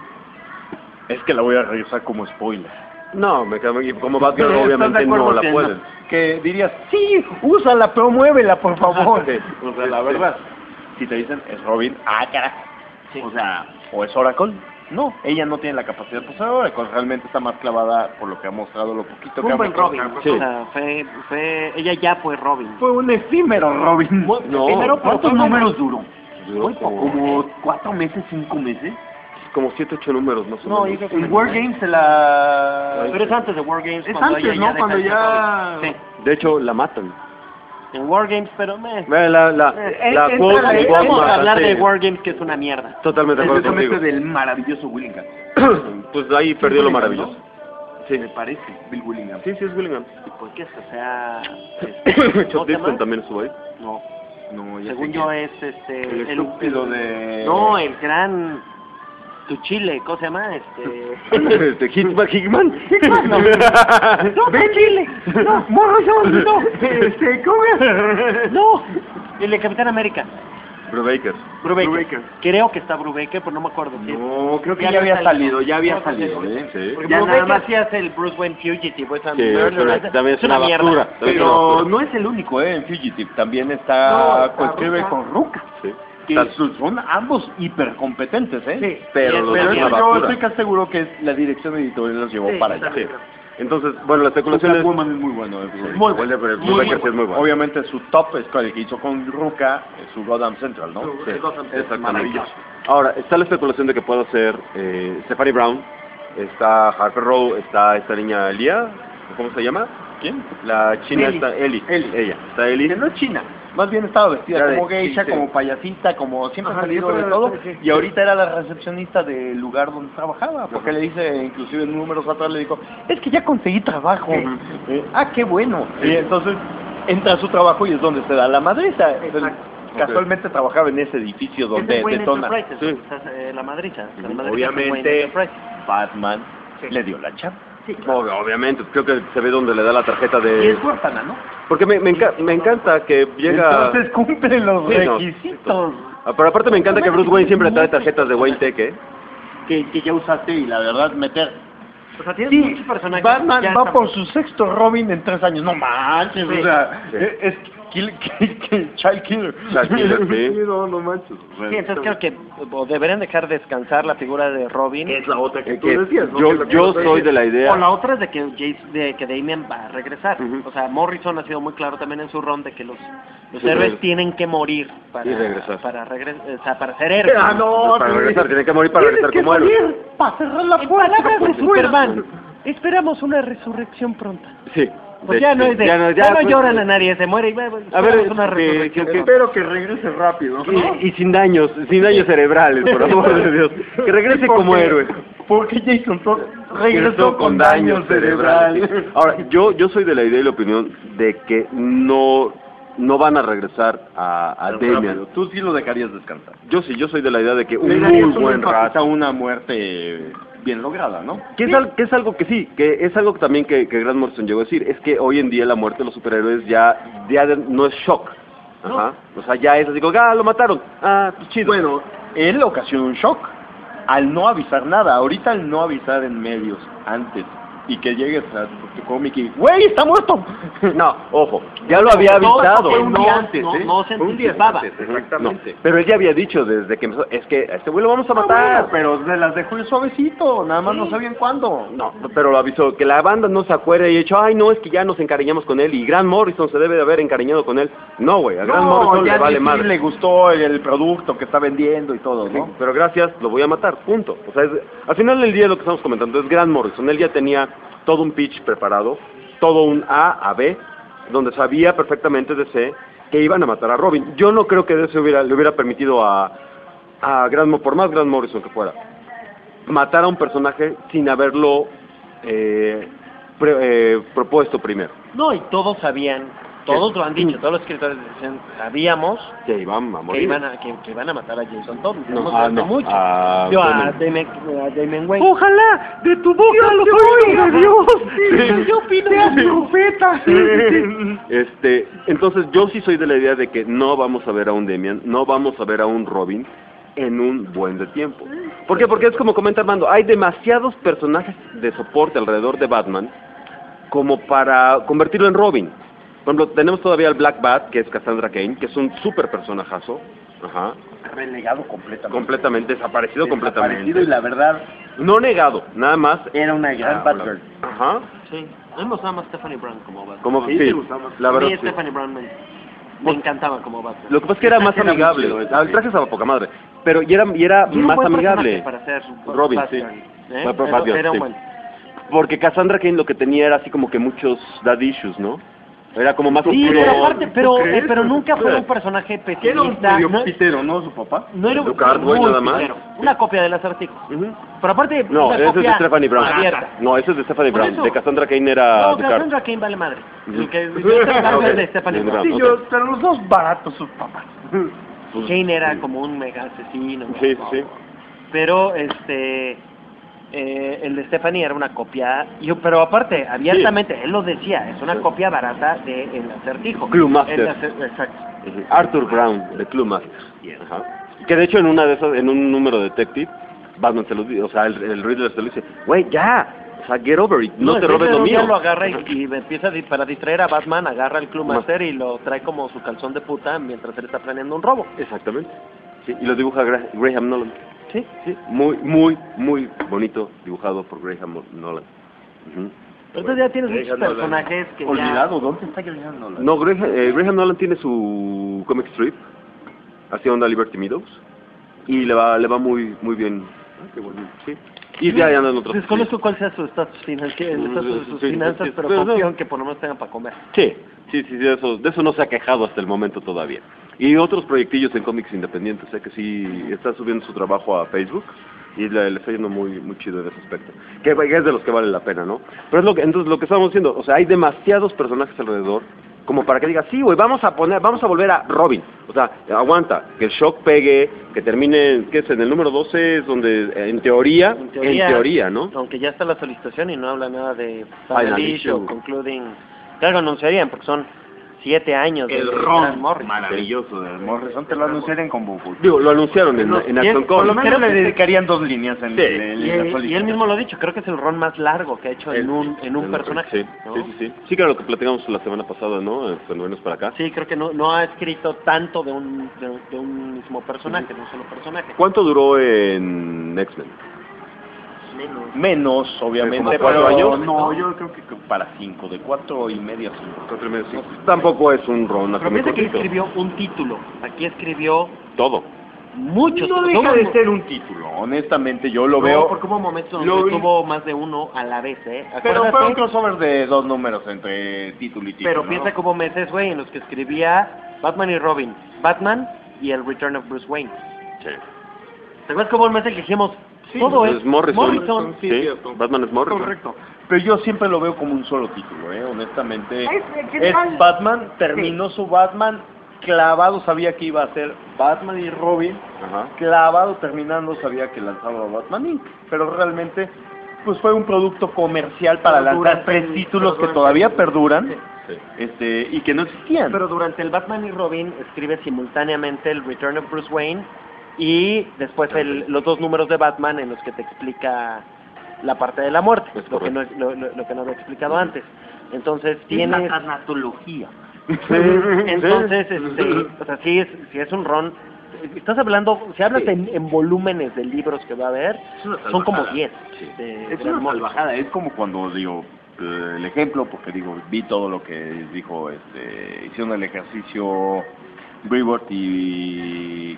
S4: es que la voy a regresar como spoiler.
S3: No, me quedo, como Batman obviamente no la pueden.
S4: No, que dirías, sí, úsala, promuévela, por favor. Sí. O sea, la verdad, si te dicen, es Robin, ah, carajo. Sí. O sea, o es Oracle. No, ella no tiene la capacidad de ser Oracle, realmente está más clavada por lo que ha mostrado, lo poquito que ha
S5: buen
S4: mostrado.
S5: Robin,
S3: sí.
S5: o sea, fue, fue, ella ya fue Robin.
S4: Fue un efímero Robin.
S3: No,
S4: efímero, ¿cuántos números duró?
S3: Duró como,
S4: como cuatro meses, cinco meses.
S3: Como siete, ocho números, más o
S4: No,
S3: menos.
S4: en War Games se la...
S5: Pero es antes de War Games.
S4: Es
S5: cuando
S4: antes,
S5: ella
S4: ¿no?
S5: ya
S4: Cuando
S5: deja de
S4: ya...
S5: ser Robin.
S3: De hecho, la matan.
S5: Sí, en War Games, pero me...
S3: La, la, la,
S5: Eh,
S3: la
S5: eh,
S3: quote
S5: entra-
S3: de
S5: vamos
S3: Batman,
S5: a hablar
S3: sí.
S5: de War Games, que es una mierda.
S3: Totalmente de acuerdo
S4: Especialmente
S3: contigo.
S4: del maravilloso Willingham.
S3: Pues ahí perdió lo maravilloso.
S4: Sí. Me parece, Bill Willingham.
S3: Sí, sí, es Willingham.
S5: ¿Por qué? O sea... este,
S3: Chuck
S5: ¿cómo se
S3: Dixon
S5: llama?
S3: también estuvo ahí.
S5: No,
S4: No, ya
S5: según
S4: sé
S5: yo
S4: quién.
S5: es este...
S4: El estúpido de...
S5: No, el gran... Tu chile, ¿cómo se llama? Este...
S3: Este, Hitman, Hickman.
S5: No, no, ve Chile. No, Morrison, no.
S4: Este, ¿cómo es?
S5: No, el de Capitán América.
S3: Brubaker.
S5: Brubaker.
S4: Brubaker.
S5: Creo que está Brubaker, pero no me acuerdo. si-
S4: No, creo que ya había salido, ya había salido, ¿eh?
S3: Sí.
S5: Porque
S4: Ya nada
S5: Brubaker
S4: más.
S5: sí hace el Bruce Wayne Fugitive. Esa
S3: Sí,
S5: mierda,
S3: es una-
S5: esa-
S3: también es una
S5: mierda.
S3: basura. También es una
S4: Pero
S3: basura.
S4: no es el único, ¿eh? En Fugitive también está,
S5: No, está
S4: coescribe
S5: Ruka.
S4: con Ruka.
S3: Sí.
S4: Que
S3: Tal-
S4: son son ambos hipercompetentes, ¿eh?
S5: Sí,
S3: pero
S5: sí,
S3: los
S4: Pero
S3: dos
S4: yo
S3: una basura.
S4: estoy casi seguro que la dirección editorial los llevó
S5: Sí,
S4: para allá.
S5: también.
S3: Sí. Entonces, bueno, la especulación es...
S4: Catwoman es muy bueno. eh,
S3: Muy
S4: Brubaker.
S3: bueno, pero
S4: Muy
S3: Brubaker sí
S4: bueno.
S3: es muy bueno.
S4: Obviamente su top es el que hizo con Ruka, es su Gotham Central, ¿no?
S5: Su-
S4: Sí.
S5: el Gotham Central.
S4: Es maravilloso.
S3: Ahora, está la especulación de que pueda ser eh, Stephanie Brown, está Harper Row, está esta niña Lia, ¿cómo se llama?
S4: ¿Quién?
S3: La china
S4: Ellie.
S3: está Ellie.
S4: Ellie.
S3: Ella, está Ellie.
S4: Que no es china, más bien estaba vestida
S3: Ya de-
S4: como geisha,
S3: sí, sí.
S4: como payasita, como siempre
S3: Ajá,
S4: ha salido
S3: siempre
S4: de
S3: era-
S4: todo,
S3: sí, sí.
S4: y ahorita era la recepcionista del lugar donde trabajaba, porque
S3: Ajá.
S4: le dice, inclusive en números atrás le dijo, es que ya conseguí trabajo.
S3: Ujú.
S4: Eh, ah, qué bueno. Y entonces entra a su trabajo y es donde se da la madriza. Entonces, casualmente trabajaba en ese edificio
S5: Es
S4: donde
S5: de Wayne
S4: detona.
S5: Enterprises,
S3: Sí.
S5: o sea, eh, la madriza. La
S3: Ujú.
S5: madriza es de
S4: Obviamente,
S5: Wayne Enterprises.
S4: Batman
S5: Sí.
S4: le dio la chapa.
S5: Sí,
S3: Ob- Obviamente, creo que se ve donde le da la tarjeta
S4: Y
S3: de...
S4: es huérfana, ¿no?
S3: Porque me, me, enca- me encanta que llega...
S4: Entonces cumple los
S3: Sí, no.
S4: requisitos
S3: Ah, pero aparte me encanta que Bruce Wayne siempre trae tarjetas de Wayne Tech, ¿eh?
S4: que, que ya usaste y la verdad meter.
S5: O sea, tienes
S4: Sí,
S5: muchos personajes.
S4: Batman
S5: ya
S4: va
S5: están-
S4: por su sexto Robin en tres años. No manches,
S5: Sí.
S4: o sea,
S3: Sí.
S4: es, es kill, kill, kill- child killer.
S3: Child killer, sí.
S4: No, no manches. o sea,
S5: Sí, entonces creo que o deberían dejar descansar la figura de Robin.
S4: es la otra que
S3: Que-
S4: tú decías, ¿no?
S3: yo
S4: Que es la que
S3: yo
S4: tú
S3: soy
S4: decías.
S3: de la idea...
S5: O la otra es de que Jace, de que Damian va a regresar.
S3: Ujú.
S5: O sea, Morrison ha sido muy claro también en su ron de que los, los
S3: Sí,
S5: héroes
S3: regresa.
S5: tienen que morir para
S3: Y regresar.
S5: para regresar, o sea, para ser héroes.
S4: Ah, no,
S3: para
S4: sí.
S3: regresar, tiene que morir para
S4: Tienes
S3: regresar
S4: que
S3: como héroe.
S4: morir para cerrar la
S5: En
S4: puerta.
S5: palabras de
S4: por fuera.
S5: Superman, esperamos una resurrección pronta.
S3: Sí.
S5: Pues
S3: De-
S5: ya no es de,
S3: ya no, ya,
S5: ya no
S3: pues,
S5: lloran a nadie, se muere y va, pues,
S3: A ver,
S5: esperamos una
S3: este,
S5: resurrección
S3: que-
S5: pronta.
S4: Espero que regrese rápido. ¿no?
S3: Y, y sin daños, sin daños cerebrales, por amor de Dios. Que regrese
S4: Sí,
S3: como
S4: porque-
S3: héroe.
S4: Porque Jason Todd regresó con daños cerebrales.
S3: Ahora, yo yo soy de la idea y la opinión de que no no van a regresar a, a Damian.
S4: Tú sí lo dejarías descansar.
S3: Yo sí, yo soy de la idea de que un
S4: Le
S3: muy
S4: darías un
S3: buen
S4: empate
S3: rato.
S4: a una muerte bien lograda, ¿no?
S3: Que es, al- que es algo que sí, que es algo también que, que Grant Morrison llegó a decir, es que hoy en día la muerte de los superhéroes ya, ya de- no es shock. Ajá. O sea, ya es así, como, ah, lo mataron. Ah, pues chido.
S4: Bueno, él le ocasionó un shock al no avisar nada. Ahorita al no avisar en medios antes y que llegues a tu cómic y ¡güey, está muerto!
S3: No, ojo, ya lo había
S5: No,
S3: avisado.
S5: fue un día
S3: No,
S5: antes, no,
S3: ¿eh?
S5: no se
S3: Fue un día
S5: anticipaba.
S3: antes, exactamente. No, pero él ya había dicho desde que empezó, es que a este güey lo vamos a matar.
S4: Ah, bueno, pero se las dejó ir suavecito, nada más no sabían cuándo.
S3: No, pero lo avisó, que la banda no se acuerde y ha dicho, ay, no, es que ya nos encariñamos con él y Grant Morrison se debe de haber encariñado con él. No, güey, a Grant Morrison
S4: ya
S3: le vale
S4: ni
S3: madre.
S4: si le gustó el, el producto que está vendiendo y todo, ¿no?
S3: Sí, pero gracias, lo voy a matar, punto. O sea, es- al final del día lo que estamos comentando es Grant Morrison, él ya tenía todo un pitch preparado, todo un A a B, donde sabía perfectamente D C que iban a matar a Robin. Yo no creo que D C hubiera, le hubiera permitido a, a Grant, Mo- por más Grant Morrison que fuera, matar a un personaje sin haberlo eh, pre- eh, propuesto primero.
S5: No, y todos sabían, todos lo han dicho, todos los escritores decían, sabíamos
S3: Que iban a
S5: que
S3: morir.
S5: iban a, que, que iban a matar a Jason Todd.
S3: No,
S5: Hemos
S3: ah,
S5: visto
S3: no,
S5: mucho.
S3: a
S5: Yo, a
S3: Damon.
S5: Damon, a Damon Wayne.
S3: ¡Ojalá! ¡De tu boca los oídos de Dios!
S5: Yo opino
S3: profeta! Este, entonces yo sí soy de la idea de que no vamos a ver a un Damian, no vamos a ver a un Robin en un buen de tiempo. ¿Por qué? Porque es como comenta Armando, hay demasiados personajes de soporte alrededor de Batman como para convertirlo en Robin. Por ejemplo, tenemos todavía al Black Bat, que es Cassandra Cain, que es un súper personajazo. Ajá.
S4: Relegado completamente.
S3: Completamente, desaparecido completamente.
S4: Desaparecido, y la verdad,
S3: No negado, nada más.
S4: era una gran
S3: Ah,
S4: Batgirl.
S3: Ajá.
S5: Sí, a mí me gustaba más Stephanie Brown como Batman.
S3: Como
S4: Sí,
S3: sí,
S4: te gustaba más.
S3: la
S5: a
S3: verdad
S5: mí
S3: sí.
S5: Stephanie Brown me, me encantaba como Batman.
S3: Lo que pasa es que era más
S4: Era muy
S3: amigable.
S4: chido, eso
S3: Ah, el
S4: sí.
S3: traje estaba poca madre. Pero y era, y era
S5: Y era un
S3: más
S5: buen
S3: amigable.
S5: personaje para ser
S3: Robin,
S5: Batgirl,
S3: sí.
S5: ¿eh?
S3: Ba- ba-
S5: Era-
S3: Batgirl,
S5: era un
S3: sí.
S5: buen.
S3: Porque Cassandra Cain lo que tenía era así como que muchos dad issues, ¿no? Era como más
S5: Sí,
S3: oscuro.
S5: pero aparte, pero,
S4: ¿tú crees?
S5: eh, pero nunca fue
S3: Sí.
S5: un personaje
S4: Que era un
S5: pesimista.
S4: medio
S5: No,
S4: pitero, ¿no? Su papá.
S5: no era un
S3: Luke Hardway,
S5: muy
S3: nada más.
S5: pitero. Una copia del acertijo.
S3: Ujú.
S5: Pero aparte,
S3: No,
S5: una
S3: ese es de
S5: copia
S3: Stephanie Brown.
S5: abierta.
S3: No, ese es de Stephanie
S5: Por
S3: Brown.
S5: eso.
S3: De Cassandra Cain era
S5: No,
S3: Ducard.
S5: Cassandra Cain vale madre.
S3: Ujú.
S5: El que yo estoy hablando es de
S3: Ok.
S5: Stephanie Brown.
S3: Brown.
S4: Sí, yo, pero los dos baratos sus papás.
S5: Kane era como un mega asesino.
S3: Sí, sí.
S5: Pero este eh, el de Stephanie era una copia, yo, pero aparte, abiertamente, él lo decía, es una copia barata de El Acertijo.
S3: Clue Master.
S5: El acer- exacto.
S3: Ujú. Arthur Brown, de Clue Master. Ajá. Que de hecho en una de esas, en un número de Detective, Batman se lo dice, o sea, el, el Riddler se lo dice, güey, ya, o sea, get over it, no, te
S5: el
S3: robes
S5: Riddler
S3: lo
S5: un día
S3: mío.
S5: lo agarra y, y empieza a di- para distraer a Batman, agarra el Clue Master y lo trae como su calzón de puta mientras él está planeando un robo.
S3: Exactamente. Sí, y lo dibuja Gra- Graham Nolan.
S5: Sí,
S3: Sí, muy, muy, muy bonito dibujado por Graham Nolan. Ujú.
S5: Entonces ya tienes muchos
S3: Graham Nolan.
S5: personajes que ya...
S4: Olvidado, ¿dónde está Graham Nolan?
S3: No, Graham, eh, Graham Nolan tiene su comic strip, hacia onda Liberty Meadows, y le va, le va muy, muy bien. Ah, qué bueno, sí. Y ya andan otros.
S5: Desconozco cuál sea su estatus financiero, el
S3: Mm,
S5: estatus de sus
S3: sí, sí,
S5: finanzas,
S3: sí,
S5: pero
S3: pero no.
S5: confío en que por lo menos tengan para comer.
S3: Sí, sí, sí, de eso, de eso no se ha quejado hasta el momento todavía. Y otros proyectillos en cómics independientes, sé que sí está subiendo su trabajo a Facebook y le, le está yendo muy muy chido en ese aspecto. Que es de los que vale la pena, ¿no? Pero es lo que, entonces lo que estamos diciendo, o sea, hay demasiados personajes alrededor como para que diga, sí, güey, vamos a poner, vamos a volver a Robin. O sea, aguanta, que el shock pegue, que termine, ¿qué es? En el número doce es donde, eh, en teoría,
S5: En teoría,
S3: en teoría, ¿no?
S5: Aunque ya está la solicitación y no habla nada de
S3: Final
S5: Final
S3: issue.
S5: Issue, concluding... Claro, anunciarían porque son siete años de
S4: El
S5: Grant
S4: ron
S5: Morrison.
S4: maravilloso de Morrison, te lo anunciarían como
S3: Digo, lo anunciaron en, en
S5: y es-
S3: Action
S5: por lo
S3: Comics.
S4: Por lo menos
S5: Creo
S4: le
S5: que-
S4: dedicarían dos líneas en,
S3: Sí.
S4: en- en
S5: Y,
S4: la
S5: y él
S4: solicitación.
S5: mismo lo ha dicho, creo que es el ron más largo que ha hecho en un, en un personaje.
S3: Sí,
S5: ¿no?
S3: sí, sí, sí. Sí, que era lo que platicamos la semana pasada, ¿no? Eh, Cuando venimos para acá.
S5: Sí, creo que no, no ha escrito tanto de un, de, de un mismo personaje, de un solo personaje.
S3: ¿Cuánto duró en X-Men?
S5: Menos.
S4: Menos, obviamente,
S3: ¿Como cuatro
S4: pero
S3: años?
S4: no, yo creo que para cinco, de cuatro y medio a cinco.
S3: Cuatro y medio, sí. Tampoco es un ron así
S5: Pero
S3: muy
S5: piensa que él
S3: cortito.
S5: escribió un título, aquí escribió
S3: Todo.
S5: muchos.
S4: No
S5: todo
S4: deja
S5: un-
S4: de ser un título, honestamente, yo lo
S5: No,
S4: veo.
S5: porque hubo momentos donde
S4: lo vi-
S5: tuvo más de uno a la vez, ¿eh?
S4: Pero
S5: Acuérdate-
S4: fue un crossover de dos números entre título y título.
S5: Pero
S4: ¿no?
S5: piensa que hubo meses, güey, en los que escribía Batman y Robin, Batman y el Return of Bruce Wayne.
S3: Sí.
S5: ¿Te acuerdas que hubo un mes en que dijimos,
S4: Sí,
S5: todo
S3: Es
S5: es
S3: Morrison.
S5: Morrison?
S3: Sí,
S4: sí, cierto.
S3: Batman es Morrison.
S4: Correcto. Pero yo siempre lo veo como un solo título, ¿eh? Honestamente.
S5: Es- es-
S4: Es Batman, terminó su Batman, clavado sabía que iba a ser Batman y Robin,
S3: Ajá.
S4: clavado terminando sabía que lanzaba Batman incorporated. Pero realmente, pues fue un producto comercial para
S5: Pero
S4: lanzar
S5: durante
S4: tres
S5: el-
S4: títulos
S5: pero
S4: que
S5: durante
S4: todavía
S5: el-
S4: perduran,
S5: Sí.
S3: Sí.
S4: este, y que no existían.
S5: Pero durante el Batman y Robin escribe simultáneamente el Return of Bruce Wayne y después el- los dos números de Batman en los que te explica la parte de la muerte,
S3: Es
S5: lo que, no,
S3: correcto.
S5: lo, lo- lo que no había explicado antes. Entonces
S4: Tiene
S5: tienes...
S4: una tanatología.
S5: Entonces, este, o sea, sí es, sí es un ron. Estás hablando, si hablas
S3: Sí.
S5: en, en volúmenes de libros que va a haber,
S4: Es una
S5: son como
S4: salvajada.
S5: diez.
S3: Sí.
S5: de-
S4: Es
S5: de
S4: una
S5: Grant Morrison.
S4: salvajada, es como cuando digo eh, el ejemplo, porque digo, vi todo lo que dijo, este, hicieron el ejercicio Brevoort y,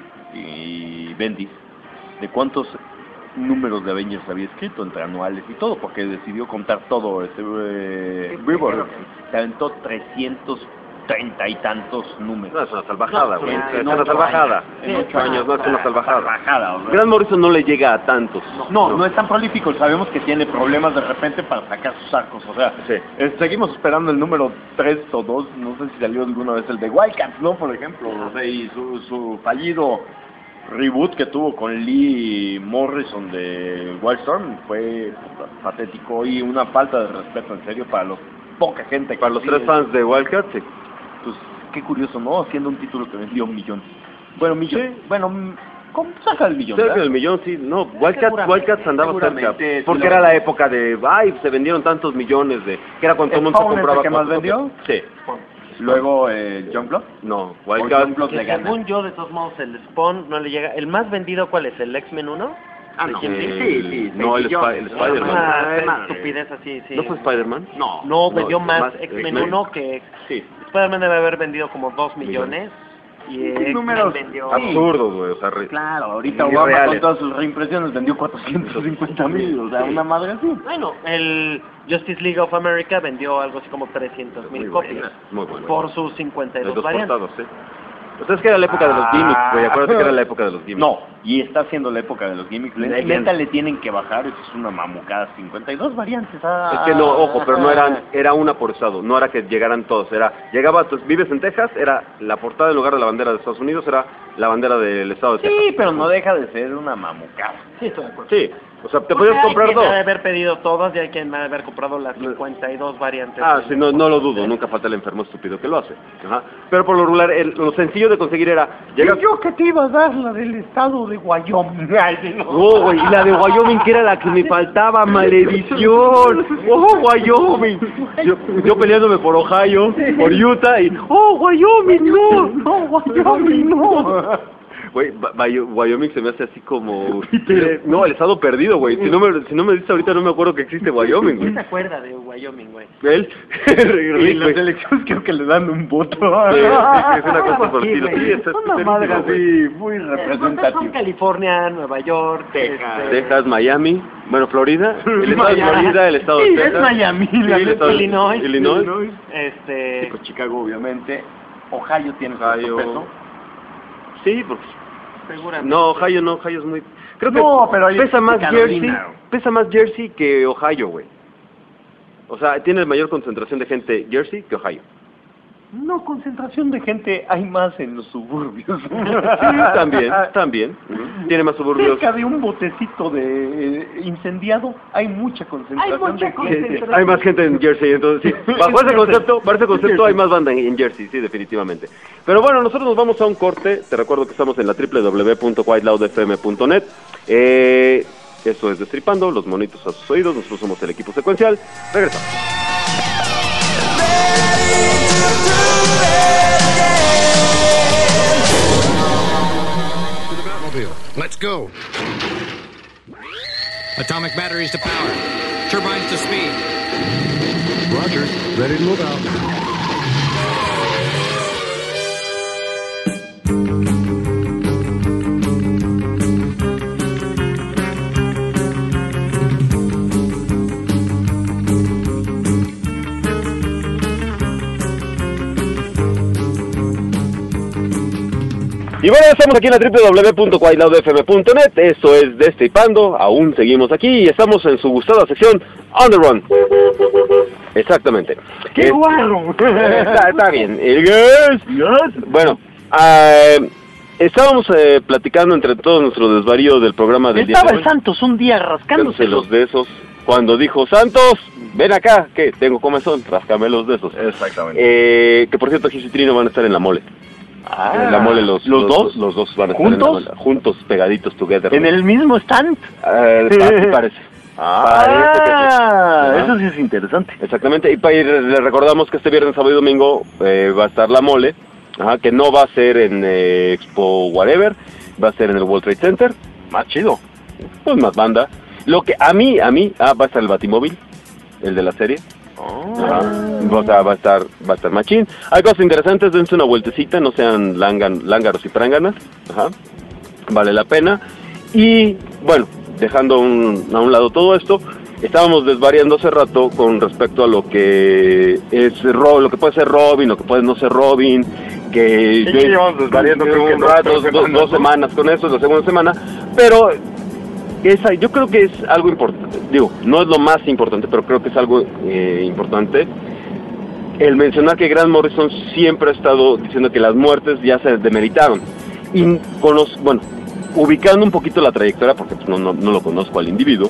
S4: y Bendis, de cuántos números de Avengers había escrito entre anuales y todo, porque decidió contar todo, este, eh, Brevoort se aventó trescientos treinta y tantos números.
S3: No, es una salvajada, güey.
S5: No,
S3: Es
S4: en
S3: una
S4: ocho
S3: salvajada.
S4: años.
S3: En ocho años, no es una salvajada.
S4: Salvajada, o sea.
S3: Grant Morrison no le llega a tantos.
S4: No, no es tan prolífico, sabemos que tiene problemas de repente para sacar sus arcos, o sea,
S3: Sí.
S4: eh, seguimos esperando el número tres o dos, no sé si salió alguna vez el de Wildcats, ¿no? Por ejemplo, o sea, y su, su fallido reboot que tuvo con Lee Morrison de Wildstorm fue patético y una falta de respeto, en serio, para los poca gente que
S3: Para los
S4: sigue.
S3: tres fans de Wildcat, sí.
S4: Pues qué curioso, ¿no? Siendo un título que vendió un millón. Bueno, millón, bueno, mm, ¿cómo saca el millón?
S3: Cerca
S4: ¿verdad?
S3: del millón, sí. No, Wildcats,
S4: Seguramente,
S3: Wildcats andaba cerca.
S4: seguramente, sí
S3: Porque
S4: lo
S3: era la
S4: vendió.
S3: época de, ay, se vendieron tantos millones de... Que era cuando todo el mundo se
S4: ¿Spawn es el
S3: compraba...
S4: que más
S3: cuatro
S4: vendió?
S3: copias. Sí.
S4: Luego, eh, Youngblood.
S3: No,
S4: O
S3: Wildcats...
S4: Youngblood
S5: Que
S4: le gana.
S5: según yo, de todos modos, el Spawn no le llega. ¿El más vendido cuál es? ¿El X-Men uno?
S4: Ah, no.
S5: ¿De Jim Lee?
S3: El-
S4: Sí, sí,
S3: no, el,
S4: sí,
S3: Spi-
S4: yo-
S3: el Spider-Man.
S5: Ah,
S4: Eh,
S5: qué estupidez así, sí.
S3: ¿No fue Spider-Man?
S4: No.
S5: No, vendió
S3: no,
S5: más,
S3: más
S5: X-Men
S3: X-Men.
S5: uno que...
S3: Sí.
S5: Spider-Man debe haber vendido como dos millones. Y X-Men
S4: números
S5: vendió...
S3: Absurdos, güey. O sea, re-
S4: Claro, ahorita
S3: Ni
S4: Obama
S3: reales.
S4: con todas sus reimpresiones vendió cuatrocientos cincuenta mil, o sea, una madre así.
S5: Bueno, el Justice League of America vendió algo así como trescientos mil
S3: Muy
S5: copias.
S3: buena, muy buena.
S5: Por sus cincuenta y
S3: Los
S5: dos
S3: dos
S5: variantes.
S3: portados, sí. O sea, es que era la época de los gimmicks, güey. Acuérdate que era la época de los gimmicks.
S4: No, y está siendo la época de los gimmicks. Le-
S3: Bien.
S4: Neta le tienen que bajar, eso es una mamucada, cincuenta y dos variantes. Ah,
S3: Es que no, ojo, pero no eran, era una por estado, no era que llegaran todos, era, llegaba, tú vives en Texas, era la portada en lugar de la bandera de Estados Unidos, era la bandera del estado de Texas.
S4: Sí, pero no deja de ser una mamucada.
S5: Sí, estoy de acuerdo.
S3: Sí, o sea, te
S5: Porque
S3: podías comprar
S5: hay
S3: dos.
S5: quien ha de haber pedido todas y hay quien ha de haber comprado las cincuenta y dos variantes.
S3: Ah, sí, no, no lo dudo, nunca falta el enfermo estúpido que lo hace. Ajá. Pero por lo regular, el- lo sencillo de conseguir era, llegas...
S4: yo que te iba a dar la del estado de Wyoming. Ay, sí, no.
S3: Oh, güey, y la de Wyoming que era la que me faltaba, maledición. Oh, Wyoming. Yo, yo peleándome por Ohio, por Utah y, oh, Wyoming, no, no, Wyoming, no. Güey, Ba- Bayo- Wyoming se me hace así como... No, el estado perdido, güey. Si no me, si no me dices ahorita no me acuerdo que existe Wyoming,
S5: ¿Quién
S3: güey.
S5: se acuerda de Wyoming, güey?
S3: Él,
S4: Y en las
S3: güey.
S4: elecciones creo que le dan un voto.
S3: Sí, sí, sí, es una cosa por el
S5: Sí,
S3: estilo.
S5: güey.
S3: Sí, es- es
S4: Una madre
S3: verídico, güey.
S4: así, muy
S5: Pues son
S4: representativa.
S5: California, Nueva York,
S4: Texas.
S5: este,
S3: Texas, Miami, bueno, Florida, el estado de
S5: Miami.
S3: Florida, el estado de
S4: Sí,
S3: Texas.
S4: es Miami,
S3: Sí,
S4: la
S3: el
S4: neta.
S3: estado de-
S5: Illinois.
S3: Illinois.
S5: este,
S4: Sí, pues Chicago, obviamente. Ohio tiene su
S3: Ohio.
S4: peso.
S3: Sí, porque...
S5: seguramente.
S3: No, Ohio no, Ohio es muy... Creo que
S4: No, pero ahí
S3: pesa
S4: es
S3: más
S4: Carolina.
S3: Jersey, pesa más Jersey que Ohio, güey. O sea, tiene mayor concentración de gente Jersey que Ohio.
S4: No, concentración de gente hay más en los suburbios.
S3: Sí, también, también. Ujú. Tiene más suburbios.
S4: Cerca de un botecito de eh, incendiado hay mucha concentración
S5: Hay mucha
S4: de gente.
S5: concentración.
S3: Hay más gente en Jersey, entonces sí. Bajo ese concepto, bajo ese concepto hay más banda en, en Jersey, sí, definitivamente. Pero bueno, nosotros nos vamos a un corte. Te recuerdo que estamos en la doble u doble u doble u punto white loud f m punto net. Eh, eso es Destripando, los monitos a sus oídos. Nosotros somos el equipo secuencial. Regresamos.
S7: Let's go. Atomic batteries to power. Turbines to speed.
S8: Roger. Ready to move out.
S3: Y bueno, estamos aquí en la doble u doble u doble u punto white loud f m punto net. Esto es Destripando. Aún seguimos aquí y estamos en su gustada sección On the Run. Exactamente.
S4: ¡Qué
S3: Eh,
S4: guarro!
S3: Está, está bien. El gas. Bueno, eh, estábamos eh, platicando entre todos nuestro desvarío del programa del día
S5: Estaba
S3: de
S5: el
S3: hoy.
S5: Santos un día
S3: Rascándose
S5: rascándose
S3: los besos. Cuando dijo, Santos, ven acá, que tengo comezón, rascame los besos.
S4: Exactamente.
S3: Eh, que por cierto, Gis y Trino van a estar en la mole.
S4: Ah,
S3: en la mole los,
S4: ¿los dos?
S3: Los dos van a estar
S4: ¿Juntos?
S3: en la mole. Juntos, pegaditos, together.
S4: ¿En el mismo stand?
S3: Eh, así parece.
S4: Ah,
S3: que
S4: eso sí es interesante.
S3: Exactamente, y para ir, le recordamos que este viernes, sábado y domingo eh, va a estar la mole, ajá, que no va a ser en eh, Expo Whatever, va a ser en el World Trade Center, más chido, pues más banda. Lo que a mí, a mí, ah, va a estar el Batimóvil, el de la serie.
S4: Oh.
S3: Ajá. O sea, va a estar, va a estar machín. Hay cosas interesantes, dense una vueltecita, no sean langan, lángaros y pránganas, ajá, vale la pena. Y bueno, dejando un, a un lado todo esto, estábamos desvariando hace rato con respecto a lo que es Ro, lo que puede ser Robin, lo que puede no ser Robin, que
S4: Sí, llevamos desvariando creo que
S3: un
S4: dos,
S3: rato,
S4: tres
S3: dos,
S4: semanas,
S3: dos
S4: ¿no?
S3: semanas con eso, es la segunda semana, pero esa, yo creo que es algo importante, digo, no es lo más importante, pero creo que es algo eh, importante, el mencionar que Grant Morrison siempre ha estado diciendo que las muertes ya se demeritaron, y con los, bueno, ubicando un poquito la trayectoria, porque pues, no, no, no lo conozco al individuo,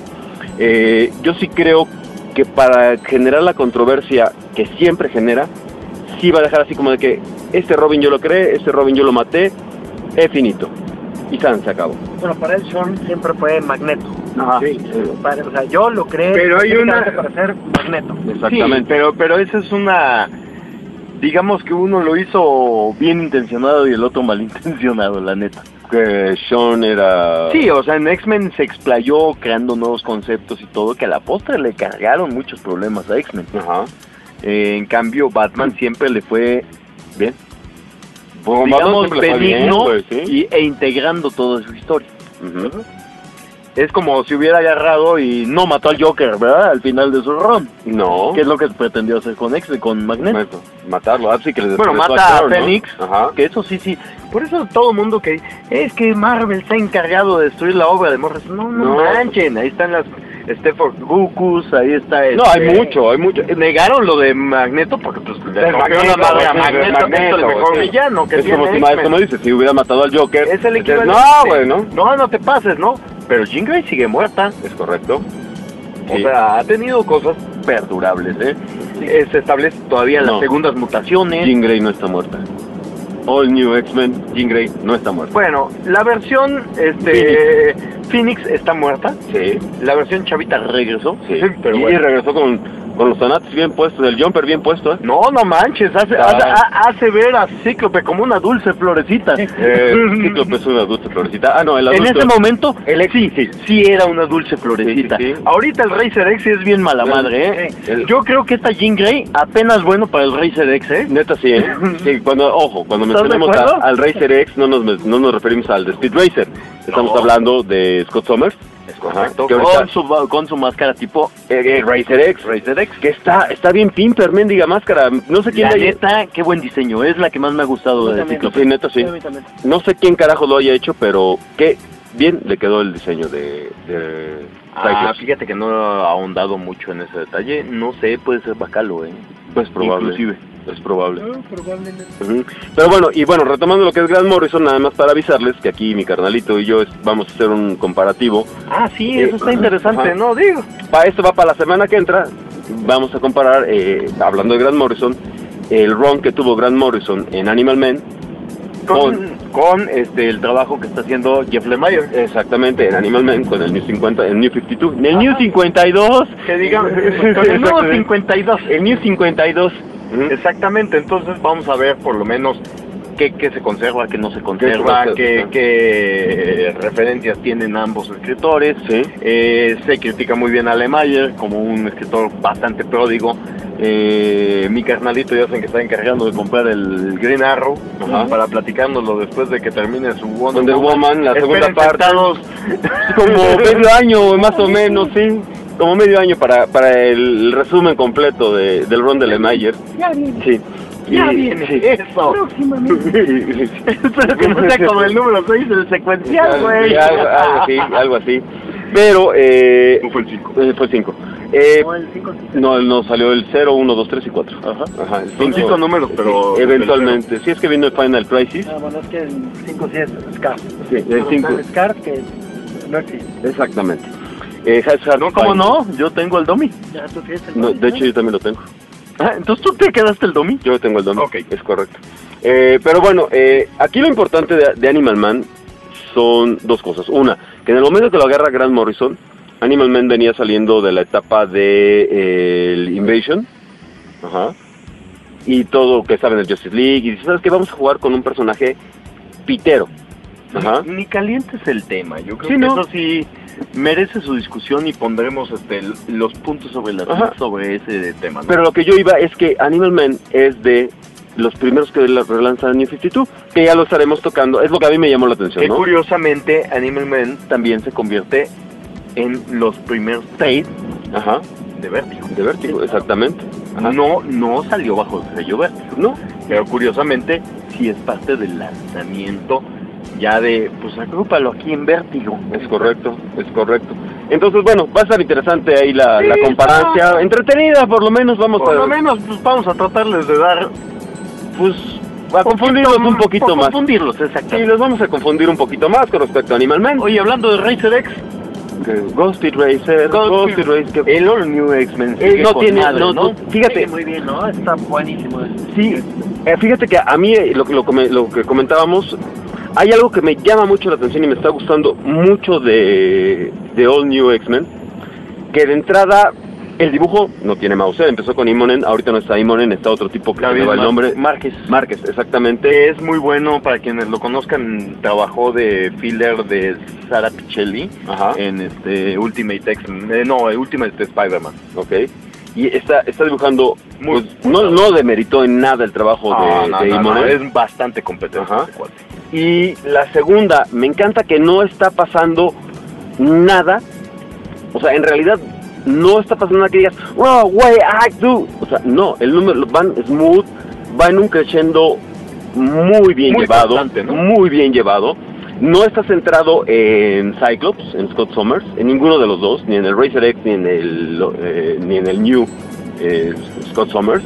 S3: eh, yo sí creo que para generar la controversia que siempre genera, sí va a dejar así como de que este Robin yo lo creé, este Robin yo lo maté, es finito. Y San se acabó.
S5: Bueno, para él Sean siempre fue Magneto.
S3: Ajá.
S5: Sí. Para, o sea, yo lo creo.
S4: Pero hay una-
S5: para ser Magneto.
S3: Exactamente.
S4: Sí, pero, pero esa es una... Digamos que uno lo hizo bien intencionado y el otro malintencionado, la neta.
S3: Que Sean era...
S4: Sí, o sea, en X-Men se explayó creando nuevos conceptos y todo, que a la postre le cargaron muchos problemas a X-Men.
S3: Ajá.
S4: Eh, en cambio, Batman siempre le fue,
S3: Bien. Pues,
S4: digamos,
S3: siempre le fue bien,
S4: benigno
S3: pues, sí.
S4: y, e integrando toda su historia.
S3: Ujú.
S4: Es como si hubiera agarrado y no mató al Joker, ¿verdad? Al final de su run.
S3: No.
S4: Que es lo que pretendió hacer con X, con Magneto.
S3: Magneto. Matarlo. Ah, sí que le
S4: Bueno,
S3: despertó
S4: mata a
S3: Thor, ¿no?
S4: Fénix,
S3: Ajá.
S4: que eso sí, sí. Por eso todo el mundo que es que Marvel está encargado de destruir la obra de Morrison. No, no,
S3: No.
S4: manchen, ahí están las Stephen Gucus, ahí está.
S3: No,
S4: este,
S3: hay mucho, hay mucho.
S4: Negaron lo de Magneto porque pues le
S3: El
S4: rompió la
S3: Magneto,
S4: madre a
S3: sí,
S4: Magneto, que es el mejor
S3: sí.
S4: villano que
S3: Es
S4: tiene
S3: como si,
S4: X-Men.
S3: como dices, si hubiera matado al Joker.
S4: Es el
S3: dices,
S4: equivalente.
S3: No, güey, ¿no?
S4: No, no te pases, ¿no? Pero Jean Grey sigue muerta.
S3: Es correcto.
S4: O
S3: Sí.
S4: sea, ha tenido cosas perdurables, ¿eh? Eh, se establece todavía
S3: No.
S4: las segundas mutaciones.
S3: Jean Grey no está muerta. All New X-Men, Jean Grey no está muerta.
S4: Bueno, la versión este Phoenix está muerta.
S3: Sí,
S4: La versión Chavita regresó.
S3: sí.
S4: Pero
S3: y
S4: bueno.
S3: regresó con, con los tanates bien puestos, el jumper bien puesto, ¿eh?
S4: No, no manches, hace,
S3: Ah.
S4: hace, ha- hace ver a Cíclope como una dulce florecita.
S3: Eh, Cíclope es una dulce florecita. Ah, no, el
S4: En
S3: adulto.
S4: ese momento,
S3: El ex,
S4: sí,
S3: sí.
S4: sí era una dulce florecita.
S3: Sí, sí, sí.
S4: Ahorita el Racer X es bien mala madre, ¿eh?
S3: El-
S4: Yo creo que esta Jean Grey apenas bueno para el Racer X, ¿eh?
S3: Neta sí, ¿eh? Sí, cuando, ojo, cuando
S4: ¿Estás de
S3: mencionemos a-
S4: acuerdo?
S3: al Racer X no nos, no nos referimos al de Speed Racer. Estamos
S4: No.
S3: hablando de Scott Summers.
S4: Es
S3: correcto.
S4: correcto.
S3: Que ahorita-
S4: Con su, con su máscara tipo
S3: Eh, eh, Racer X.
S4: Racer X.
S3: Que está, está bien pimper, mendiga máscara. No sé quién
S4: La
S3: le haya...
S4: neta, qué buen diseño. Es la que más me ha gustado de Cíclope.
S3: Sí, neta sí.
S5: A mí también.
S3: No sé quién carajo lo haya hecho, pero qué bien le quedó el diseño de... de
S4: Ah,
S3: Cyclops.
S4: fíjate que no he ahondado mucho en ese detalle. No sé, puede ser Bacalo, ¿eh?
S3: Pues probable.
S4: Inclusive.
S3: Es probable.
S5: No, probablemente.
S3: Ujú. Pero bueno, y bueno, retomando lo que es Grant Morrison, nada más para avisarles que aquí mi carnalito y yo es- vamos a hacer un comparativo.
S4: Ah, sí,
S3: Eh,
S4: eso está interesante,
S3: ajá.
S4: ¿no? Digo.
S3: Para esto va para la semana que entra. Vamos a comparar, eh, hablando de Grant Morrison, el run que tuvo Grant Morrison en Animal Man.
S4: Con, con este, el trabajo que está haciendo Jeff Lemire.
S3: Exactamente, en Animal Man con el New cincuenta, el New cincuenta y dos. En el New cincuenta y dos.
S4: Que digamos, con el nuevo cincuenta y dos.
S3: El New cincuenta y dos. Ujú.
S4: Exactamente, entonces vamos a ver por lo menos qué, qué se conserva, qué no se
S3: se
S4: conserva,
S3: conserva,
S4: qué,
S3: ajá.
S4: qué referencias tienen ambos escritores.
S3: Sí.
S4: Eh, se critica muy bien a Lemire como un escritor bastante pródigo. Eh, mi carnalito ya saben que está encargando de comprar el Green Arrow.
S3: Ajá.
S4: Para platicárnoslo después de que termine su Wonder,
S3: Wonder Woman, la segunda
S4: Esperen
S3: parte.
S4: sentados.
S3: Como medio año, más o menos, sí. Como medio año para, para el resumen completo de, del run de Lemire.
S5: Ya viene.
S3: Sí.
S4: Ya
S3: Y-
S4: viene
S3: sí.
S4: eso.
S5: Próximamente.
S4: Espero que no sea como el número seis del secuencial, güey.
S3: Sí, algo, algo así, algo así. Pero, eh...
S4: ¿O fue el cinco?
S3: eh, Fue el cinco. Eh,
S5: No, el cinco sí.
S3: no, no, salió el cero, uno, dos, tres y cuatro.
S4: Ajá.
S3: Ajá, el
S4: Son
S3: cinco.
S4: cinco números, pero...
S3: Sí, eventualmente. Sí, es que vino el Final Crisis.
S5: Ah, bueno, es que el cinco sí es Scar.
S3: Sí, el cinco.
S5: El Scar que no existe.
S3: Exactamente. Eh, Hazard
S4: No, ¿cómo
S3: Final.
S4: no? Yo tengo el Domi.
S5: Ya tú tienes el
S3: No,
S5: nombre,
S3: de hecho, yo también lo tengo.
S4: Ah, entonces tú te quedaste el Domi.
S3: Yo tengo el don.
S4: Ok.
S3: Es correcto. Eh, pero bueno, eh, aquí lo importante de, de Animal Man son dos cosas. Una, que en el momento que lo agarra Grant Morrison, Animal Man venía saliendo de la etapa de eh, el Invasion, ajá, y todo que estaba en el Justice League, y dices, ¿sabes qué? Vamos a jugar con un personaje pitero. Ajá.
S4: Ni, ni caliente es el tema, yo creo
S3: Sí,
S4: que
S3: ¿no?
S4: eso sí merece su discusión y pondremos este los puntos sobre la
S3: Ajá.
S4: sobre ese tema, ¿no?
S3: Pero lo que yo iba es que Animal Man es de los primeros que la- relanzan New cincuenta y dos, que ya lo estaremos tocando, es lo que a mí me llamó la atención,
S4: Que
S3: ¿no?
S4: curiosamente Animal Man también se convierte en los primeros trades
S3: Ajá,
S4: de Vértigo.
S3: de Vértigo, exactamente. Ajá.
S4: No, no salió bajo el sello Vértigo,
S3: No,
S4: pero curiosamente sí es parte del lanzamiento ya de, pues agrúpalo aquí en Vértigo.
S3: es correcto, es correcto. Entonces, bueno, va a estar interesante ahí la,
S4: Sí,
S3: la comparancia,
S4: está.
S3: entretenida por lo menos, vamos
S4: Por
S3: a...
S4: lo menos pues vamos a tratarles de dar, pues,
S3: a confundirlos un poquito
S4: por
S3: más.
S4: confundirlos,
S3: Sí,
S4: exactamente.
S3: los vamos a confundir un poquito más con respecto a Animal Man.
S4: Oye, hablando de Racer X,
S3: Que Ghost Speed Racer, Ghost Speed Racer, que...
S4: el All New X-Men
S3: Eh,
S4: sigue
S3: no
S4: con
S3: tiene,
S4: madre,
S3: no,
S4: ¿no?
S3: no, fíjate,
S5: Sí, muy bien, ¿no? Está buenísimo.
S3: sí, eh, fíjate que a mí eh, lo, que- lo, come- lo que comentábamos, hay algo que me llama mucho la atención y me está gustando mucho de, de All New X-Men, que de entrada el dibujo no tiene Mauser, empezó con Imonen, ahorita no está Imonen, está otro tipo que se
S4: David
S3: me va el
S4: Mar-
S3: nombre,
S4: Márquez.
S3: Márquez, exactamente.
S4: Que es muy bueno, para quienes lo conozcan, trabajó de filler de Sara Pichelli
S3: Ajá.
S4: en este Ultimate X-Men, eh, no, Ultimate Spider-Man.
S3: Ok. Y está, está dibujando,
S4: Muy-
S3: pues, no, no demeritó en nada el trabajo
S4: Ah,
S3: de,
S4: no,
S3: de
S4: no, no,
S3: Imonen.
S4: es bastante competente.
S3: Ajá.
S4: ese cuate.
S3: Y la segunda, me encanta que no está pasando nada, o sea, en realidad no está pasando nada que digas, oh, way I do, o sea, no, el número van smooth, va en un crescendo muy bien
S4: Muy
S3: llevado,
S4: constante, ¿no?
S3: muy bien llevado. No está centrado en Cyclops, en Scott Summers, en ninguno de los dos, ni en el Racer X, ni en el, eh, ni en el New eh, Scott Summers.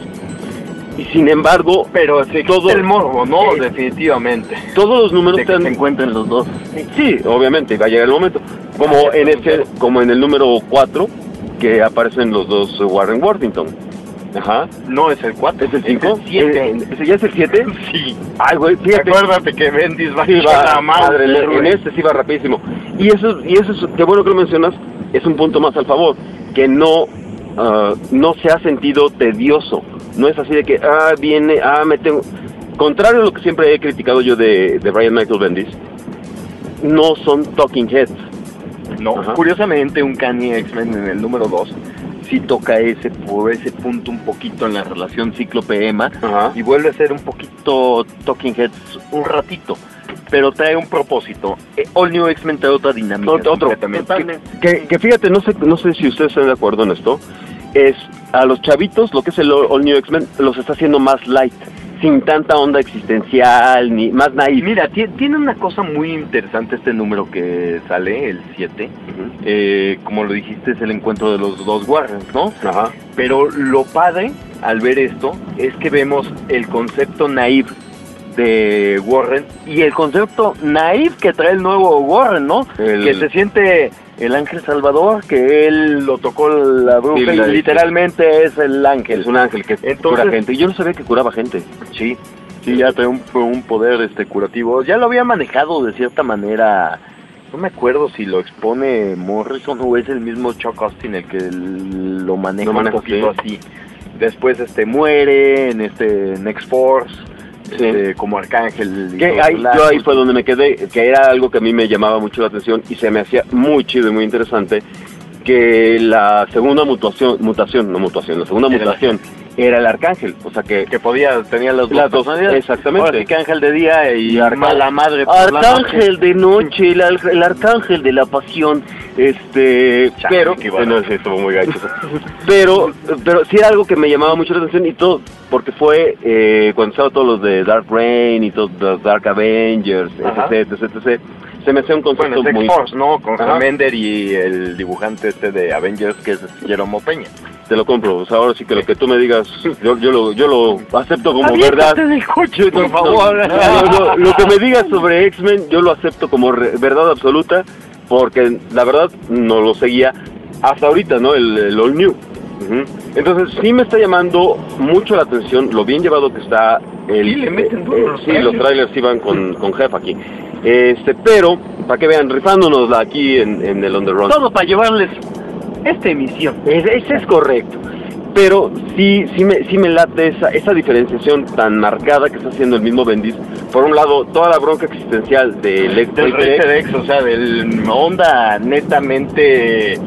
S3: Y sin embargo,
S4: Pero sí,
S3: todo
S4: el morbo, ¿no?
S3: Eh,
S4: Definitivamente.
S3: todos los números
S4: De que
S3: están-
S4: se encuentren los dos.
S3: Sí, obviamente, va a llegar el momento. Como en ese, como en el número cuatro, que aparecen los dos Warren Worthington. Ajá.
S4: No es el cuatro,
S3: ¿Es el cinco?
S4: el siete.
S3: Eh, ¿Ese ya es el siete?
S4: Sí.
S3: Ay, güey, fíjate.
S4: Acuérdate que Bendis va
S3: Sí,
S4: a
S3: va,
S4: la
S3: madre,
S4: madre,
S3: en
S4: güey.
S3: este sí va rapidísimo. Y eso, y eso es, qué bueno que lo mencionas, es un punto más al favor, que no, ah, no se ha sentido tedioso. No es así de que, ah, viene, ah, me tengo... Contrario a lo que siempre he criticado yo de, de Brian Michael Bendis, no son talking heads.
S4: No,
S3: Ajá.
S4: curiosamente un Kanye X-Men en el número dos sí toca ese por ese punto un poquito en la relación Cíclope-Emma
S3: Ajá.
S4: y vuelve a ser un poquito Talking Heads un ratito, pero trae un propósito. Eh, All New X-Men trae otra dinámica.
S3: Otro, otro.
S4: completamente.
S3: Que, que, que fíjate, no sé, no sé si ustedes están de acuerdo en esto, es a los chavitos, lo que es el All New X-Men, los está haciendo más light, sin tanta onda existencial, ni más
S4: Y
S3: naive.
S4: mira, tie- tiene una cosa muy interesante este número que sale, el siete. Eh, como lo dijiste, es el encuentro de los dos Warrens, ¿no?
S3: Ajá.
S4: Pero lo padre al ver esto es que vemos el concepto naive de Warren y el concepto naive que trae el nuevo Warren, ¿no?
S3: El-
S4: Que se siente el ángel salvador, que él lo tocó la bruja
S3: Sí, la-
S4: y literalmente es el ángel.
S3: Es un ángel que
S4: Entonces-
S3: cura gente. Y yo no sabía que curaba gente.
S4: Sí, sí, ya trae un, un poder este curativo. Ya lo había manejado de cierta manera. No me acuerdo si lo expone Morrison o es el mismo Chuck Austin el que l- lo maneja,
S3: Lo maneja,
S4: un poquito
S3: sí.
S4: así. Después este muere en este en X-Force, este, como Arcángel. y
S3: Que
S4: todo
S3: ahí,
S4: el
S3: yo ahí
S4: asunto.
S3: fue donde me quedé, que era algo que a mí me llamaba mucho la atención y se me hacía muy chido y muy interesante, que la segunda mutación, mutación, no mutación, la segunda
S4: Era el
S3: mutación era el arcángel, o sea que...
S4: que podía, tenía las dos
S3: Las dos,
S4: personalidades.
S3: exactamente.
S4: Ahora sí que ángel de día y,
S3: Y arca-
S4: mala madre por la noche.
S3: Arcángel de noche, el, ar- el arcángel de la pasión, este,
S4: Chale,
S3: pero,
S4: qué bárbaro.
S3: no, sí, estuvo muy gacho eso. pero, pero sí era algo que me llamaba mucho la atención y todo, porque fue eh, cuando estaba todos los de Dark Reign y todos los Dark Avengers,
S4: Ajá.
S3: etc, etc, etc, se me hacía un concepto
S4: Bueno, es
S3: muy...
S4: X-Force, ¿no? Con
S3: Ajá.
S4: Remender y el dibujante este de Avengers que es Jeromo Peña.
S3: Te lo compro, o sea, ahora sí que lo que tú me digas, yo, yo, lo, yo lo acepto como
S4: Aviéntate
S3: verdad.
S4: del coche, por
S3: No,
S4: favor.
S3: lo, lo- lo que me digas sobre X-Men, yo lo acepto como re- verdad absoluta, porque la verdad no lo seguía hasta ahorita, ¿no? El, el All New. Ujú. Entonces sí me está llamando mucho la atención lo bien llevado que está el...
S4: Sí, le meten duro
S3: eh,
S4: los
S3: sí, los
S4: trailers.
S3: trailers iban con, con jefe aquí. Este, pero, para que vean, rifándonos aquí en, en el On The Run.
S5: Todo para llevarles esta emisión.
S3: Ese, ese es correcto. Pero sí, sí me, sí me late esa, esa diferenciación tan marcada que está haciendo el mismo Bendis. Por un lado, toda la bronca existencial del ex
S4: Del Racer X, o sea, del onda netamente...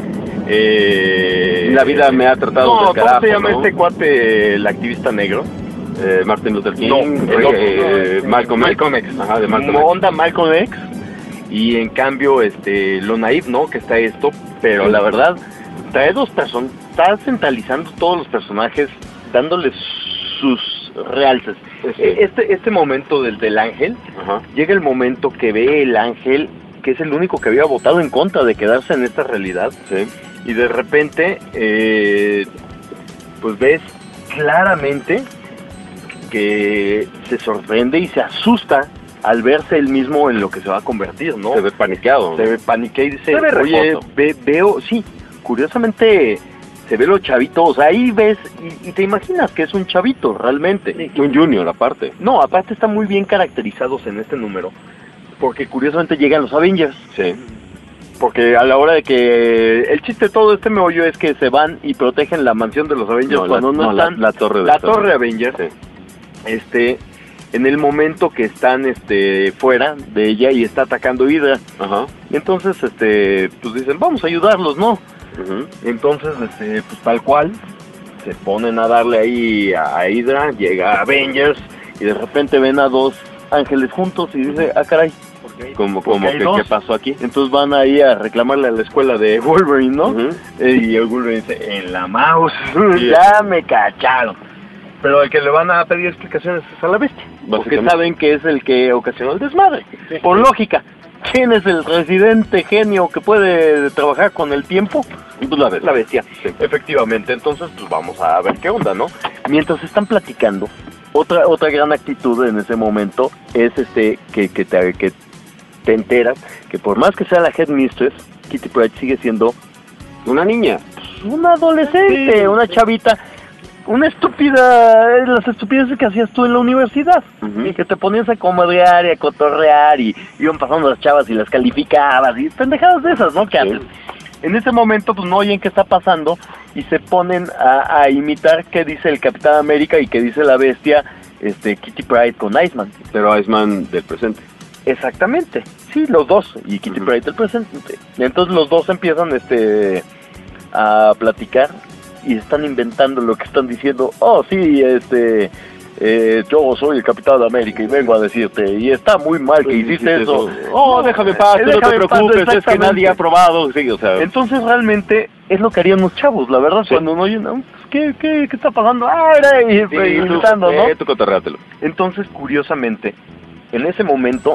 S4: Eh,
S3: La vida me ha tratado
S4: no,
S3: del carajo,
S4: ¿cómo se llama
S3: ¿no?
S4: este cuate, el activista negro?
S3: Eh, Martin Luther King,
S4: No, el otro.
S3: eh, Malcolm,
S4: Malcolm X.
S3: Ajá, de Malcolm
S4: Como
S3: X.
S4: onda Malcolm X. Y en cambio, este, lo naif, ¿no? Que está esto, pero la verdad, trae dos personas, está centralizando todos los personajes, dándoles sus realces.
S3: Sí.
S4: Este, este momento del, del ángel,
S3: Ajá.
S4: llega el momento que ve el ángel, que es el único que había votado en contra de quedarse en esta realidad,
S3: Sí.
S4: y de repente, eh, pues ves claramente que se sorprende y se asusta al verse él mismo en lo que se va a convertir, ¿no?
S3: Se ve paniqueado, ¿no?
S4: Se ve paniquea y dice,
S5: Se ve
S4: oye,
S5: refoto.
S4: ve, veo, sí, curiosamente se ve lo chavito, o sea, ahí ves y, y te imaginas que es un chavito realmente.
S3: Un junior aparte.
S4: No, aparte están muy bien caracterizados en este número, porque curiosamente llegan los Avengers.
S3: Sí.
S4: Porque a la hora de que... El chiste de todo este meollo es que se van y protegen la mansión de los Avengers
S3: No,
S4: cuando
S3: la-
S4: no,
S3: no, la-
S4: están...
S3: la torre de
S4: La
S3: los
S4: torre
S3: Avengers.
S4: Avengers. Este... En el momento que están este fuera de ella y está atacando Hydra.
S3: Ajá.
S4: Y entonces, este... Pues dicen, vamos a ayudarlos, ¿no?
S3: Ujú.
S4: Entonces, este... Pues tal cual. Se ponen a darle ahí a Hydra. Llega Avengers. Y de repente ven a dos ángeles juntos y dice, ah, caray.
S3: Como,
S4: Porque
S3: como
S4: hay
S3: que,
S4: dos.
S3: ¿qué pasó aquí?
S4: Entonces van ahí a reclamarle a la escuela de Wolverine, ¿no?
S3: Ujú.
S4: Eh, y el Wolverine dice, en la mouse,
S3: Sí.
S4: ya me cacharon. Pero el que le van a pedir explicaciones es a la bestia. Porque
S3: Básicamente.
S4: saben que es el que ocasionó el desmadre. Por lógica, ¿quién es el residente genio que puede trabajar con el tiempo? Pues la bestia. La bestia,
S3: Sí.
S4: efectivamente. Entonces, pues vamos a ver qué onda, ¿no? Mientras están platicando, otra otra gran actitud en ese momento es este que, que, te, que te enteras que por más que sea la Headmistress, Kitty Pryde sigue siendo
S3: Una niña.
S4: una adolescente,
S3: Sí.
S4: una chavita, una estúpida, las estupideces que hacías tú en la universidad,
S3: Ujú.
S4: y que te ponías a comadrear y a cotorrear y iban pasando las chavas y las calificabas y pendejadas de esas, ¿no? Que
S3: Sí.
S4: haces. En ese momento pues no oyen qué está pasando y se ponen a, a imitar qué dice el Capitán América y qué dice la bestia, este Kitty Pryde con Iceman.
S3: Pero Iceman del presente.
S4: Exactamente, sí, los dos, y Kitty
S3: Ujú.
S4: Pryde el presente. Entonces los dos empiezan este a platicar y están inventando lo que están diciendo. Oh, sí, este, eh, yo soy el Capitán de América y vengo a decirte, y está muy mal que
S3: Sí,
S4: hiciste
S3: hiciste
S4: eso.
S3: eso. Oh, déjame en paz,
S4: Eh,
S3: tú no te
S4: déjame en paz,
S3: preocupes, es que
S4: exactamente.
S3: nadie ha probado. Sí, o sea,
S4: Entonces realmente es lo que harían los chavos, la verdad,
S3: Sí.
S4: cuando uno oye, no, pues, ¿qué, qué, ¿qué está pasando? Ah, era, y,
S3: sí,
S4: y
S3: tú,
S4: gritando, ¿no?
S3: eh, tú cotorréatelo.
S4: Entonces, curiosamente, en ese momento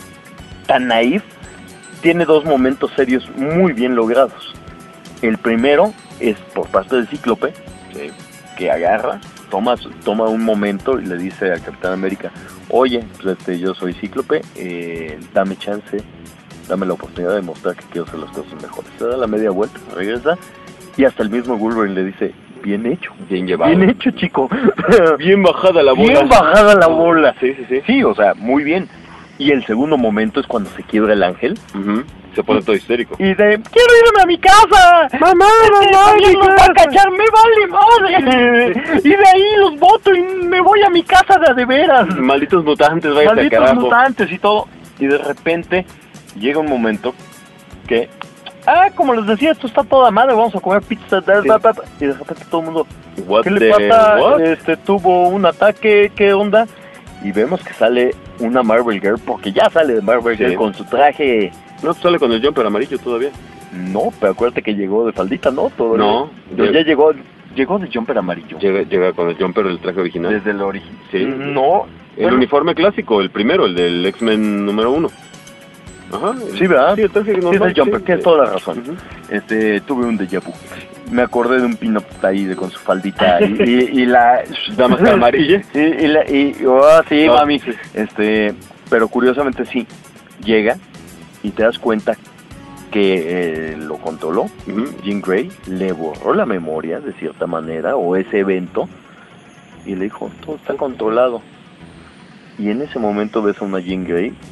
S4: tan naif, tiene dos momentos serios muy bien logrados. El primero es por parte del Cíclope,
S3: Sí.
S4: que agarra, toma, su- toma un momento y le dice al Capitán América, oye, pues, este, yo soy Cíclope, eh, dame chance, dame la oportunidad de mostrar que quiero hacer las cosas mejores. Se da la media vuelta, regresa, y hasta el mismo Wolverine le dice, bien hecho,
S3: Bien llevado.
S4: bien hecho, chico.
S3: Bien bajada la bola.
S4: Bien bajada la bola.
S3: Sí, sí, sí.
S4: Sí, o sea, muy bien. Y el segundo momento es cuando se quiebra el ángel.
S3: Ujú. Se pone todo histérico.
S4: Y de, quiero irme a mi casa. Mamá, mamá,
S5: mi
S4: los va a
S5: casa.
S4: cachar, me vale madre. Y de ahí los boto y me voy a mi casa de a de veras.
S3: Malditos mutantes, váyanse al
S4: Malditos
S3: carajo.
S4: mutantes y todo. Y de repente llega un momento que, ah, como les decía, esto está toda madre, vamos a comer pizza. da, da, da, da. Y de repente todo el mundo,
S3: What
S4: ¿qué le
S3: the-
S4: pasa?
S3: what?
S4: Este, tuvo un ataque, ¿qué onda? Y vemos que sale una Marvel Girl, porque ya sale de Marvel
S3: Sí.
S4: Girl con su traje.
S3: No, sale con el jumper amarillo todavía.
S4: No, pero acuérdate que llegó de faldita, ¿no? Todo
S3: No,
S4: Pero
S3: llega-
S4: ya llegó, llegó de jumper amarillo.
S3: Llega, llega con el jumper del traje original.
S4: Desde el origen.
S3: Sí.
S4: No.
S3: El
S4: bueno,
S3: uniforme clásico, el primero, el del X-Men número uno. Ajá. el-
S4: Sí, ¿verdad?
S3: Sí, el traje
S4: sí, es
S3: normal,
S4: el jumper,
S3: sí,
S4: tienes
S3: sí.
S4: toda la razón.
S3: Ujú.
S4: Este, tuve un déjà vu. Me acordé de un pin-up ahí de, con su faldita y, y, y la...
S3: La máscara amarilla.
S4: Y, y la... Y, oh, sí,
S3: Ah,
S4: mami.
S3: sí.
S4: Este, pero curiosamente sí, llega y te das cuenta que eh, lo controló.
S3: Ujú.
S4: Jean Grey le borró la memoria de cierta manera, o ese evento, y le dijo, todo está controlado. Y en ese momento ves a una Jean Grey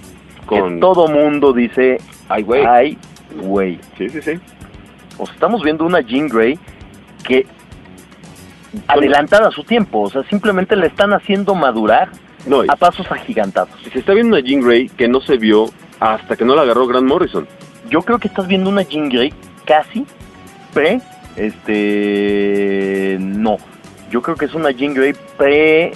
S3: Con...
S4: que todo mundo dice,
S3: ay, güey.
S4: Ay, güey.
S3: Sí, sí, sí.
S4: O sea, estamos viendo una Jean Grey que adelantada a su tiempo, o sea, simplemente la están haciendo madurar
S3: no, y...
S4: a pasos agigantados.
S3: Se está viendo una Jean Grey que no se vio hasta que no la agarró Grant Morrison.
S4: Yo creo que estás viendo una Jean Grey casi pre, este, no, yo creo que es una Jean Grey pre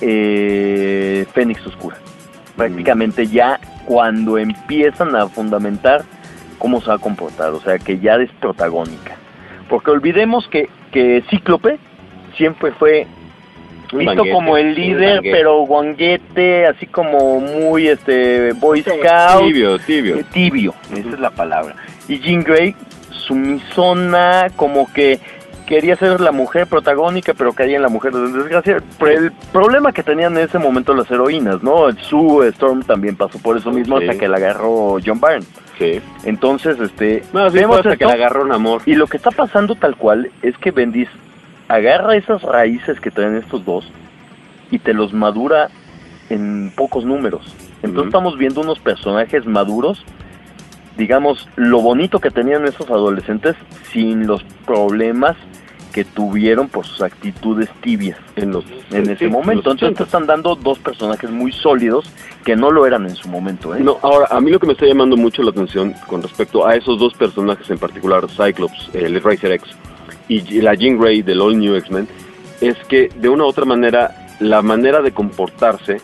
S4: eh, Fénix Oscura. Prácticamente mm. ya cuando empiezan a fundamentar cómo se va a comportar, o sea, que ya es protagónica. Porque olvidemos que, que Cíclope siempre fue
S3: un
S4: visto
S3: banguete,
S4: como el líder, pero guanguete, así como muy este Boy Scout.
S3: Tibio, tibio.
S4: Eh, tibio, uh-huh. Esa es la palabra. Y Jean Grey, sumisona, como que quería ser la mujer protagónica, pero caía en la mujer de desgracia. El problema que tenían en ese momento las heroínas, ¿no? Sue Storm también pasó por eso mismo, sí. Hasta que la agarró John Byrne.
S3: Sí.
S4: Entonces, este...
S3: No, sí, vemos hasta esto, que la agarró un amor.
S4: Y lo que está pasando tal cual es que Bendis agarra esas raíces que traen estos dos y te los madura en pocos números. Entonces uh-huh. estamos viendo unos personajes maduros, digamos, lo bonito que tenían esos adolescentes sin los problemas que tuvieron por sus actitudes tibias en, los, en sí, ese sí, momento. Entonces te están dando dos personajes muy sólidos que no lo eran en su momento. ¿eh?
S3: No, ahora, a mí lo que me está llamando mucho la atención con respecto a esos dos personajes en particular, Cyclops, el Racer X, y la Jean Grey del All New X-Men, es que de una u otra manera, la manera de comportarse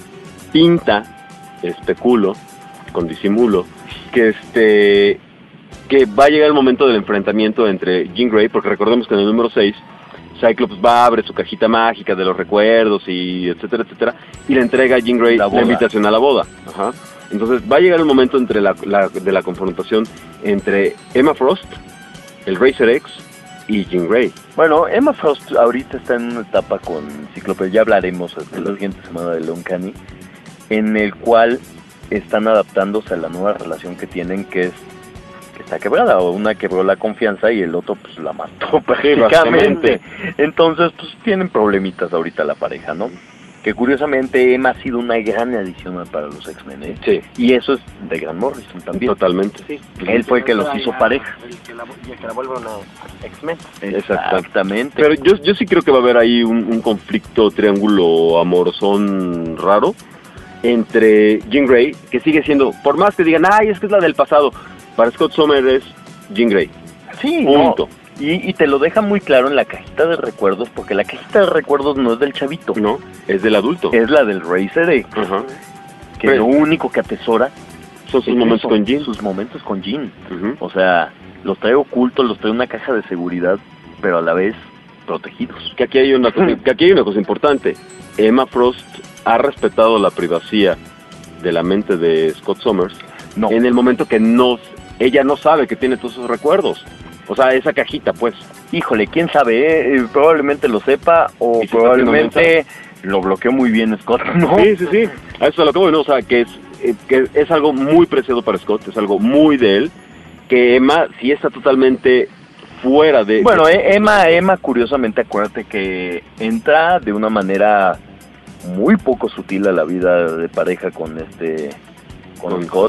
S3: pinta, especulo, con disimulo, que este... que va a llegar el momento del enfrentamiento entre Jean Grey, porque recordemos que en el número seis, Cyclops va, abre su cajita mágica de los recuerdos y etcétera, etcétera, y le entrega a Jean Grey la, la invitación a la boda. Ajá. Entonces va a llegar el momento entre la, la, de la confrontación entre Emma Frost, el Racer X y Jean Grey.
S4: Bueno, Emma Frost ahorita está en una etapa con Cíclope, ya hablaremos hasta la siguiente semana de Uncanny, en el cual están adaptándose a la nueva relación que tienen, que es que está quebrada, o una quebró la confianza y el otro pues la mató prácticamente. Entonces pues tienen problemitas ahorita la pareja, ¿no? Que curiosamente Emma ha sido una gran adición para los X-Men, ¿eh?
S3: Sí.
S4: Y eso es de Grant Morrison también.
S3: Totalmente.
S4: Sí. Él fue el que los hizo pareja.
S5: El que la, y el que la vuelve una X-Men.
S4: Exactamente.
S3: Pero yo, yo sí creo que va a haber ahí un, un conflicto, triángulo amorosón raro entre Jean Grey, que sigue siendo, por más que digan, ay, es que es la del pasado, para Scott Summers es Jean Grey.
S4: Sí,
S3: punto.
S4: No. Y, y te lo deja muy claro en la cajita de recuerdos, porque la cajita de recuerdos no es del chavito.
S3: No, es del adulto.
S4: Es la del Racer X.
S3: Uh-huh.
S4: Que Pero, lo único que atesora
S3: son sus momentos
S4: eso,
S3: con Jean.
S4: Sus momentos con Jean.
S3: Uh-huh.
S4: O sea, los trae ocultos, los trae en una caja de seguridad, pero a la vez protegidos.
S3: Que aquí hay una cosa, que aquí hay una cosa importante. Emma Frost ha respetado la privacidad de la mente de Scott Summers
S4: no.
S3: en el momento que no, ella no sabe que tiene todos esos recuerdos. O sea, esa cajita, pues.
S4: Híjole, quién sabe, eh? probablemente lo sepa o probablemente lo bloqueó muy bien Scott, ¿no?
S3: Sí, sí, sí. A eso es lo que voy, ¿no? O sea, que es, eh, que es algo muy preciado para Scott, es algo muy de él, que Emma sí está totalmente fuera de...
S4: Bueno, eh, Emma, Emma, curiosamente, acuérdate que entra de una manera muy poco sutil a la vida de pareja con este, con, con Scott.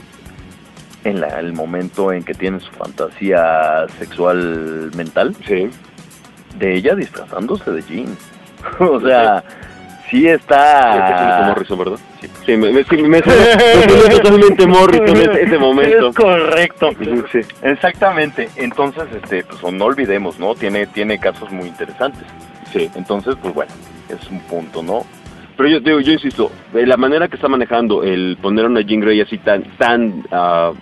S4: En la, el momento en que tiene su fantasía sexual mental,
S3: sí,
S4: de ella disfrazándose de Jean. O sea, sí está...
S3: Sí, Morrison, ¿verdad? Sí, sí me, me, me, me suena totalmente Morrison ese, ese momento.
S4: Es correcto.
S3: Sí.
S4: Exactamente. Entonces, este, pues no olvidemos, ¿no? Tiene, tiene casos muy interesantes.
S3: Sí.
S4: Entonces, pues bueno, es un punto, ¿no?
S3: Pero yo digo, yo insisto, de la manera que está manejando el poner a una Jean Grey así tan tan uh,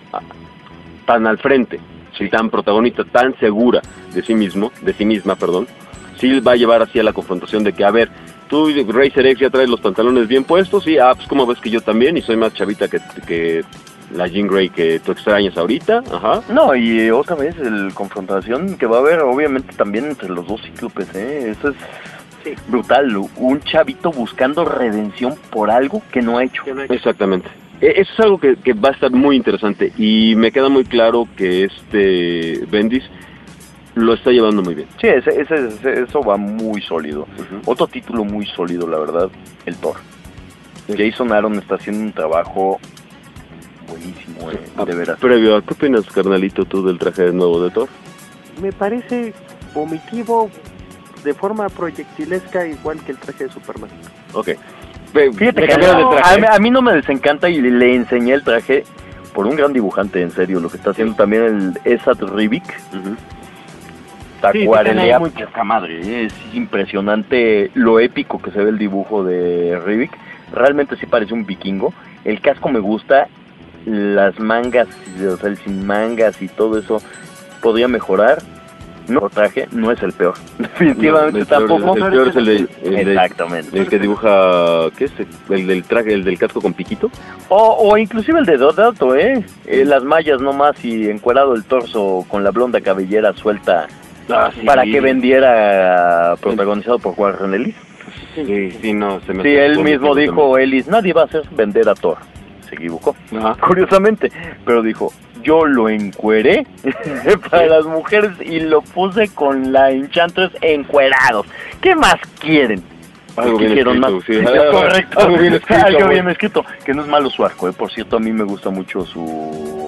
S3: tan al frente, sí, tan protagonista, tan segura de sí mismo, de sí misma, perdón, sí va a llevar así a la confrontación de que, a ver, tú Racer X ya traes los pantalones bien puestos, y ah, pues como ves que yo también, y soy más chavita que, que la Jean Grey que tú extrañas ahorita, ajá.
S4: No, y otra vez, el confrontación que va a haber, obviamente, también entre los dos cíclopes, ¿eh? Eso es... Sí. Brutal, un chavito buscando redención por algo que no ha hecho.
S3: Exactamente. Eso es algo que, que va a estar muy interesante y me queda muy claro que este Bendis lo está llevando muy bien.
S4: Sí, ese, ese, ese, eso va muy sólido. Uh-huh. Otro título muy sólido, la verdad, el Thor. Uh-huh. Jason Aaron está haciendo un trabajo
S9: malísimo, eh,
S3: Ah,
S9: de veras.
S3: Previo, ¿qué opinas, carnalito, tú del traje nuevo de Thor?
S5: Me parece vomitivo de forma proyectilesca igual que el traje de Superman.
S3: Ok.
S9: Fíjate
S3: Me
S9: que
S3: cambiaron
S9: no,
S3: de traje.
S9: a, mí, a mí no me desencanta y le enseñé el traje por un gran dibujante, en serio, lo que está haciendo también el Esad Ribic.
S3: Uh-huh.
S9: Acuarelea mucha madre, es impresionante lo épico que se ve el dibujo de Ribic. Realmente sí parece un vikingo. El casco me gusta, las mangas, o sea, el sin mangas y todo eso podría mejorar. No, el traje no es el peor, definitivamente
S3: No, el peor-
S9: tampoco.
S3: El peor es el, de, el, de-
S9: Exactamente.
S3: el que dibuja, ¿qué es? El del traje, el del casco con piquito.
S9: O, o inclusive el de Dodato, ¿eh? eh las mallas nomás y encuerado el torso con la blonda cabellera suelta.
S3: Ah, sí.
S9: Para que vendiera, protagonizado por Warren Ellis.
S3: Sí, sí, no, se me
S9: Sí, él mismo dijo, Ellis, nadie va a hacer vender a Thor. Se equivocó,
S3: Ajá.
S9: curiosamente, pero dijo, yo lo encueré para las mujeres y lo puse con la Enchantress encuerados. ¿Qué más quieren?
S3: Algo
S9: ¿Qué
S3: bien
S9: quieren
S3: escrito,
S9: más?
S3: sí.
S9: Es correcto,
S3: Algo bien escrito,
S9: algo
S3: güey.
S9: bien escrito, que no es malo su arco, ¿eh? Por cierto, a mí me gusta mucho su...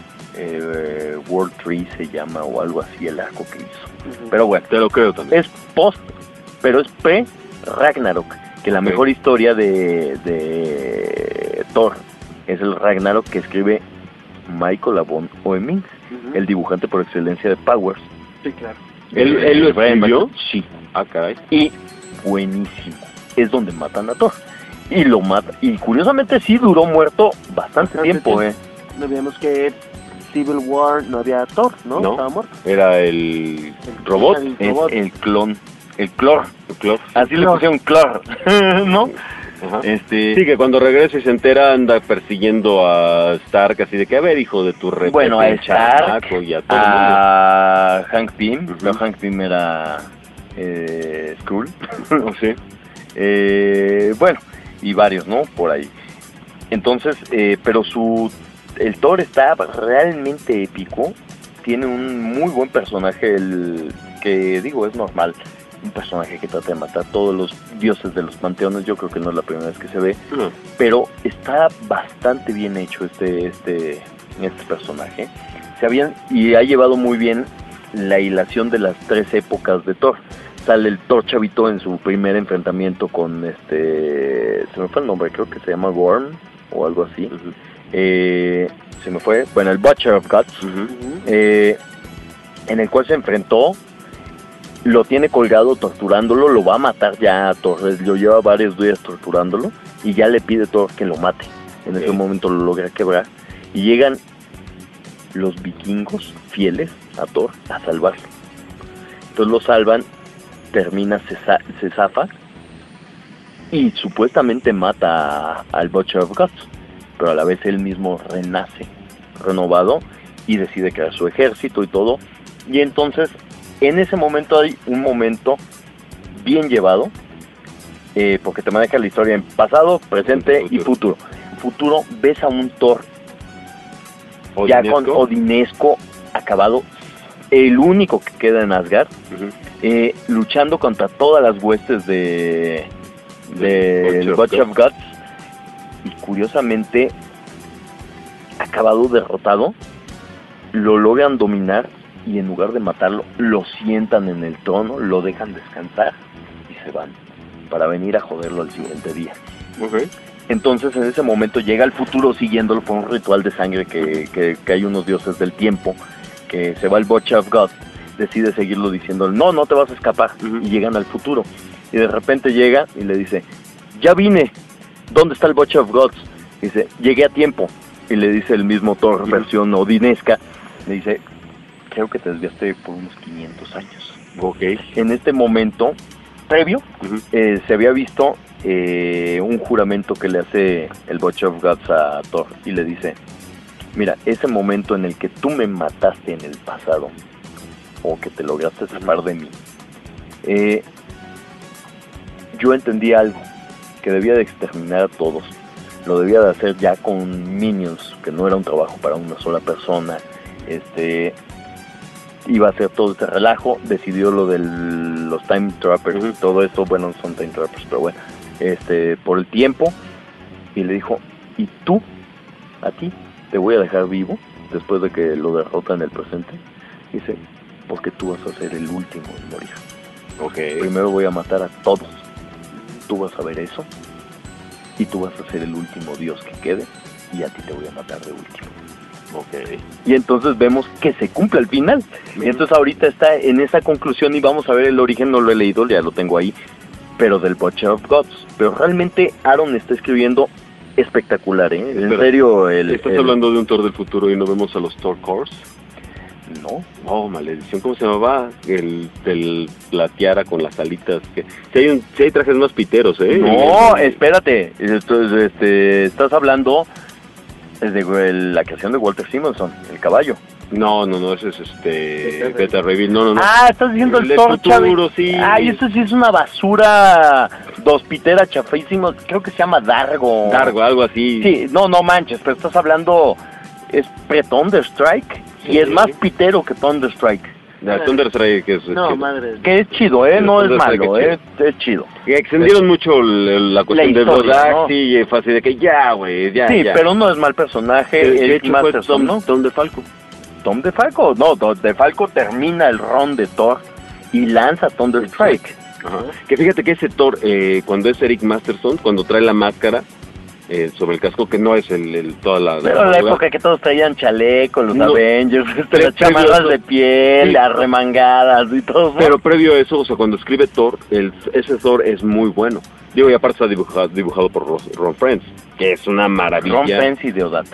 S9: Eh, World Tree se llama o algo así el arco que hizo. Pero bueno,
S3: te lo creo también.
S9: Es post, pero es pre Ragnarok, que la
S3: Ok.
S9: mejor historia de, de Thor es el Ragnarok que escribe Michael Avon Oeming,
S5: Ujú.
S9: el dibujante por excelencia de Powers.
S5: Sí, claro.
S3: ¿Él,
S9: Eh,
S3: él lo
S9: Brian
S3: escribió?
S9: Michael- Sí.
S3: Ah, caray.
S9: Y buenísimo. Es donde matan a Thor. Y lo mata. Y curiosamente sí duró muerto bastante,
S5: Bastante
S9: tiempo,
S5: tiempo.
S9: eh.
S5: No veíamos que Civil War no había Thor, ¿no?
S3: No.
S5: Estaba muerto.
S3: Era el robot.
S5: El
S9: Es
S5: robot.
S9: el clon. El clor.
S3: El Clor.
S9: Así le pusieron clor. ¿No?
S3: Ajá.
S9: Este.
S3: Sí, que cuando regresa y se entera anda persiguiendo a Stark, así de que, a ver, hijo de tu re...
S9: Bueno, a
S3: Pepe,
S9: Stark,
S3: chamaco, y a todo el mundo.
S9: a Hank Pym,
S3: Ujú.
S9: pero Hank Pym era eh, Skrull.
S3: Oh, sí.
S9: Eh, bueno, y varios, ¿no? Por ahí. Entonces, eh, pero su... El Thor está realmente épico. Tiene un muy buen personaje, el que digo, es normal. Un personaje que trata de matar a todos los dioses de los panteones. Yo creo que no es la primera vez que se ve.
S3: No.
S9: Pero está bastante bien hecho este este este personaje. Se habían y ha llevado muy bien la hilación de las tres épocas de Thor. Sale el Thor chavito en su primer enfrentamiento con este, se me fue el nombre, creo que se llama Gorm o algo así.
S3: Ujú.
S9: Eh, se me fue, bueno, el Butcher of Gods,
S3: Ujú.
S9: eh, en el cual se enfrentó. Lo tiene colgado torturándolo, lo va a matar ya a Thor, lo lleva varios días torturándolo y ya le pide a Thor que lo mate. En ese
S3: Ok.
S9: momento lo logra quebrar y llegan los vikingos fieles a Thor a salvarlo. Entonces lo salvan, termina, se, za- se zafa y supuestamente mata a- al Butcher of Gods, pero a la vez él mismo renace, renovado, y decide crear su ejército y todo. Y entonces en ese momento hay un momento bien llevado, eh, porque te maneja la historia en pasado, presente y futuro. Futuro, ves a un Thor ya con
S3: ¿Odinesco?
S9: odinesco, acabado, el único que queda en Asgard,
S3: Ujú.
S9: eh, luchando contra todas las huestes de
S3: Del
S9: del
S3: Butcher
S9: Butcher
S3: of
S9: of Gods, y curiosamente acabado, derrotado, lo logran dominar y en lugar de matarlo, lo sientan en el trono, lo dejan descansar y se van para venir a joderlo al siguiente día.
S3: Ok.
S9: Entonces en ese momento llega el futuro siguiéndolo por un ritual de sangre que, que, que hay unos dioses del tiempo, que se va el Butcher of God, decide seguirlo diciendo, no, no te vas a escapar,
S3: Ujú.
S9: y llegan al futuro. Y de repente llega y le dice, ya vine, ¿dónde está el Butcher of Gods? Dice, llegué a tiempo. Y le dice el mismo Thor,
S3: Ujú.
S9: versión odinesca, le dice, creo que te desviaste por unos quinientos años.
S3: Ok.
S9: En este momento, previo,
S3: Ujú.
S9: eh, se había visto eh, un juramento que le hace el Butcher of Gods a Thor y le dice, mira, ese momento en el que tú me mataste en el pasado o que te lograste separar de mí, eh, yo entendí algo, que debía de exterminar a todos, lo debía de hacer ya con minions, que no era un trabajo para una sola persona, este iba a hacer todo este relajo, decidió lo de los Time Trappers,
S3: Ujú.
S9: todo esto, bueno, son Time Trappers, pero bueno, este por el tiempo, y le dijo, ¿y tú? ¿A ti? te voy a dejar vivo después de que lo derrota en el presente. Dice, porque tú vas a ser el último en morir.
S3: Okay.
S9: Primero voy a matar a todos. Tú vas a ver eso. Y tú vas a ser el último dios que quede. Y a ti te voy a matar de último.
S3: Okay.
S9: Y entonces vemos que se cumple al final. Y entonces ahorita está en esa conclusión y vamos a ver el origen, no lo he leído, ya lo tengo ahí. Pero del Butcher of Gods. Pero realmente Aaron está escribiendo espectacular, ¿eh? En
S3: Espera,
S9: serio, el...
S3: ¿Estás
S9: el...
S3: hablando de un Thor del futuro y no vemos a los Thor Cores?
S9: No.
S3: Oh, maledición, ¿cómo se llamaba? El, el, la tiara con las alitas. Que, si, hay un, si hay trajes más piteros, ¿eh?
S9: No, el, espérate. Entonces, este, estás hablando de la creación de Walter Simonson, el caballo.
S3: No, no, no, ese es este... Beta Reveal, no, no, no.
S9: Ah, estás diciendo el,
S3: el
S9: Thor
S3: futuro, sí.
S9: Ay, eso sí es una basura dos pitera chafísimo. Creo que se llama Dargo.
S3: Dargo, algo así.
S9: Sí, no, no manches, pero estás hablando... Es pre-Thunderstrike.
S3: Sí.
S9: Y es más pitero que Thunderstrike.
S3: La Thunderstrike que es...
S5: No,
S3: que,
S5: madre.
S9: Que es chido, ¿eh?
S3: El
S9: No es
S3: Thunderstrike
S9: malo,
S3: es
S9: ¿eh? Es chido.
S3: que extendieron mucho el, la cuestión
S9: La
S3: de
S9: historia,
S3: Bodak,
S9: ¿no?
S3: sí, y fue así de que ya, güí, ya,
S9: Sí,
S3: ya.
S9: pero no es mal personaje.
S3: De, de
S9: El
S3: hecho fue
S9: Masterson,
S3: Tom,
S9: ¿no?
S3: Tom DeFalco.
S9: Tom DeFalco, no, Tom DeFalco termina el run de Thor y lanza Thunderstrike.
S3: Ajá. Que fíjate que ese Thor, eh, cuando es Eric Masterson, cuando trae la máscara eh, sobre el casco, que no es el, el toda la...
S9: Pero en la época que todos traían chaleco, los
S3: No,
S9: Avengers,
S3: pre-
S9: las chamarras
S3: previo-
S9: de piel,
S3: sí.
S9: arremangadas y todo. ¿no?
S3: Pero previo a eso, o sea, cuando escribe Thor, el, ese Thor es muy bueno. Digo, y aparte está dibujado, dibujado por Ron, Ron Frenz, que es una maravilla.
S9: Ron Frenz y Deodato.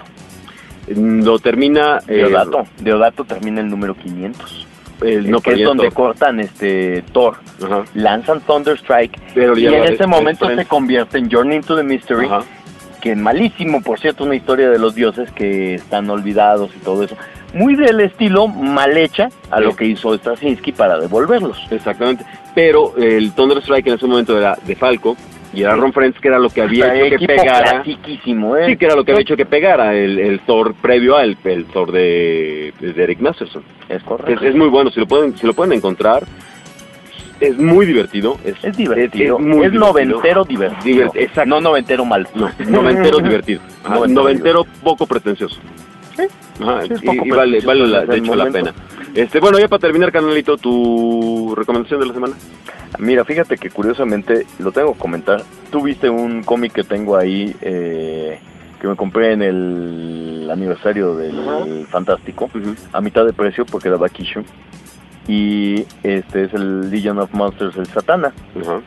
S3: Lo termina... eh,
S9: Deodato. Deodato termina el número quinientos.
S3: el- no,
S9: que
S3: pero
S9: es
S3: ya
S9: donde
S3: Thor.
S9: cortan este Thor.
S3: Ajá.
S9: Lanzan Thunderstrike
S3: Pero
S9: y
S3: ya
S9: en
S3: la-
S9: ese
S3: es-
S9: momento
S3: es-
S9: se convierte en Journey into the Mystery.
S3: Ajá.
S9: Que es malísimo, por cierto, una historia de los dioses que están olvidados y todo eso. Muy del estilo mal hecha a
S3: Sí.
S9: lo que hizo Straczynski para devolverlos.
S3: Exactamente. Pero el Thunderstrike en ese momento era de Falco y era Ron Frenz, que era lo que había
S9: O sea,
S3: hecho que
S9: equipo
S3: pegara.
S9: clasiquísimo, ¿eh?
S3: Sí, que era lo que había hecho que pegara el, el Thor previo al el Thor de, de Eric Masterson.
S9: Es
S3: Es,
S9: correcto.
S3: es muy bueno, si lo pueden si lo pueden encontrar, es muy divertido. Es,
S9: Es divertido.
S3: Es,
S9: Es,
S3: muy divertido.
S9: noventero divertido.
S3: Divert- exacto.
S9: No noventero mal.
S3: No, noventero divertido. Ajá,
S9: Noventero
S3: noventero poco pretencioso. Ajá,
S9: Sí, es
S3: y,
S9: poco
S3: y vale,
S9: pretencioso
S3: vale la-
S9: desde
S3: de
S9: el
S3: hecho la
S9: momento.
S3: pena. Este, bueno, ya para terminar, canalito, tu recomendación de la semana.
S9: Mira, fíjate que curiosamente, lo tengo que comentar. Tú viste un cómic que tengo ahí, eh, que me compré en el aniversario del
S3: Ajá.
S9: Fantástico,
S3: Ujú.
S9: a mitad de precio porque era back issue. Y este es el Legion of Monsters, el Satana.
S3: Ajá.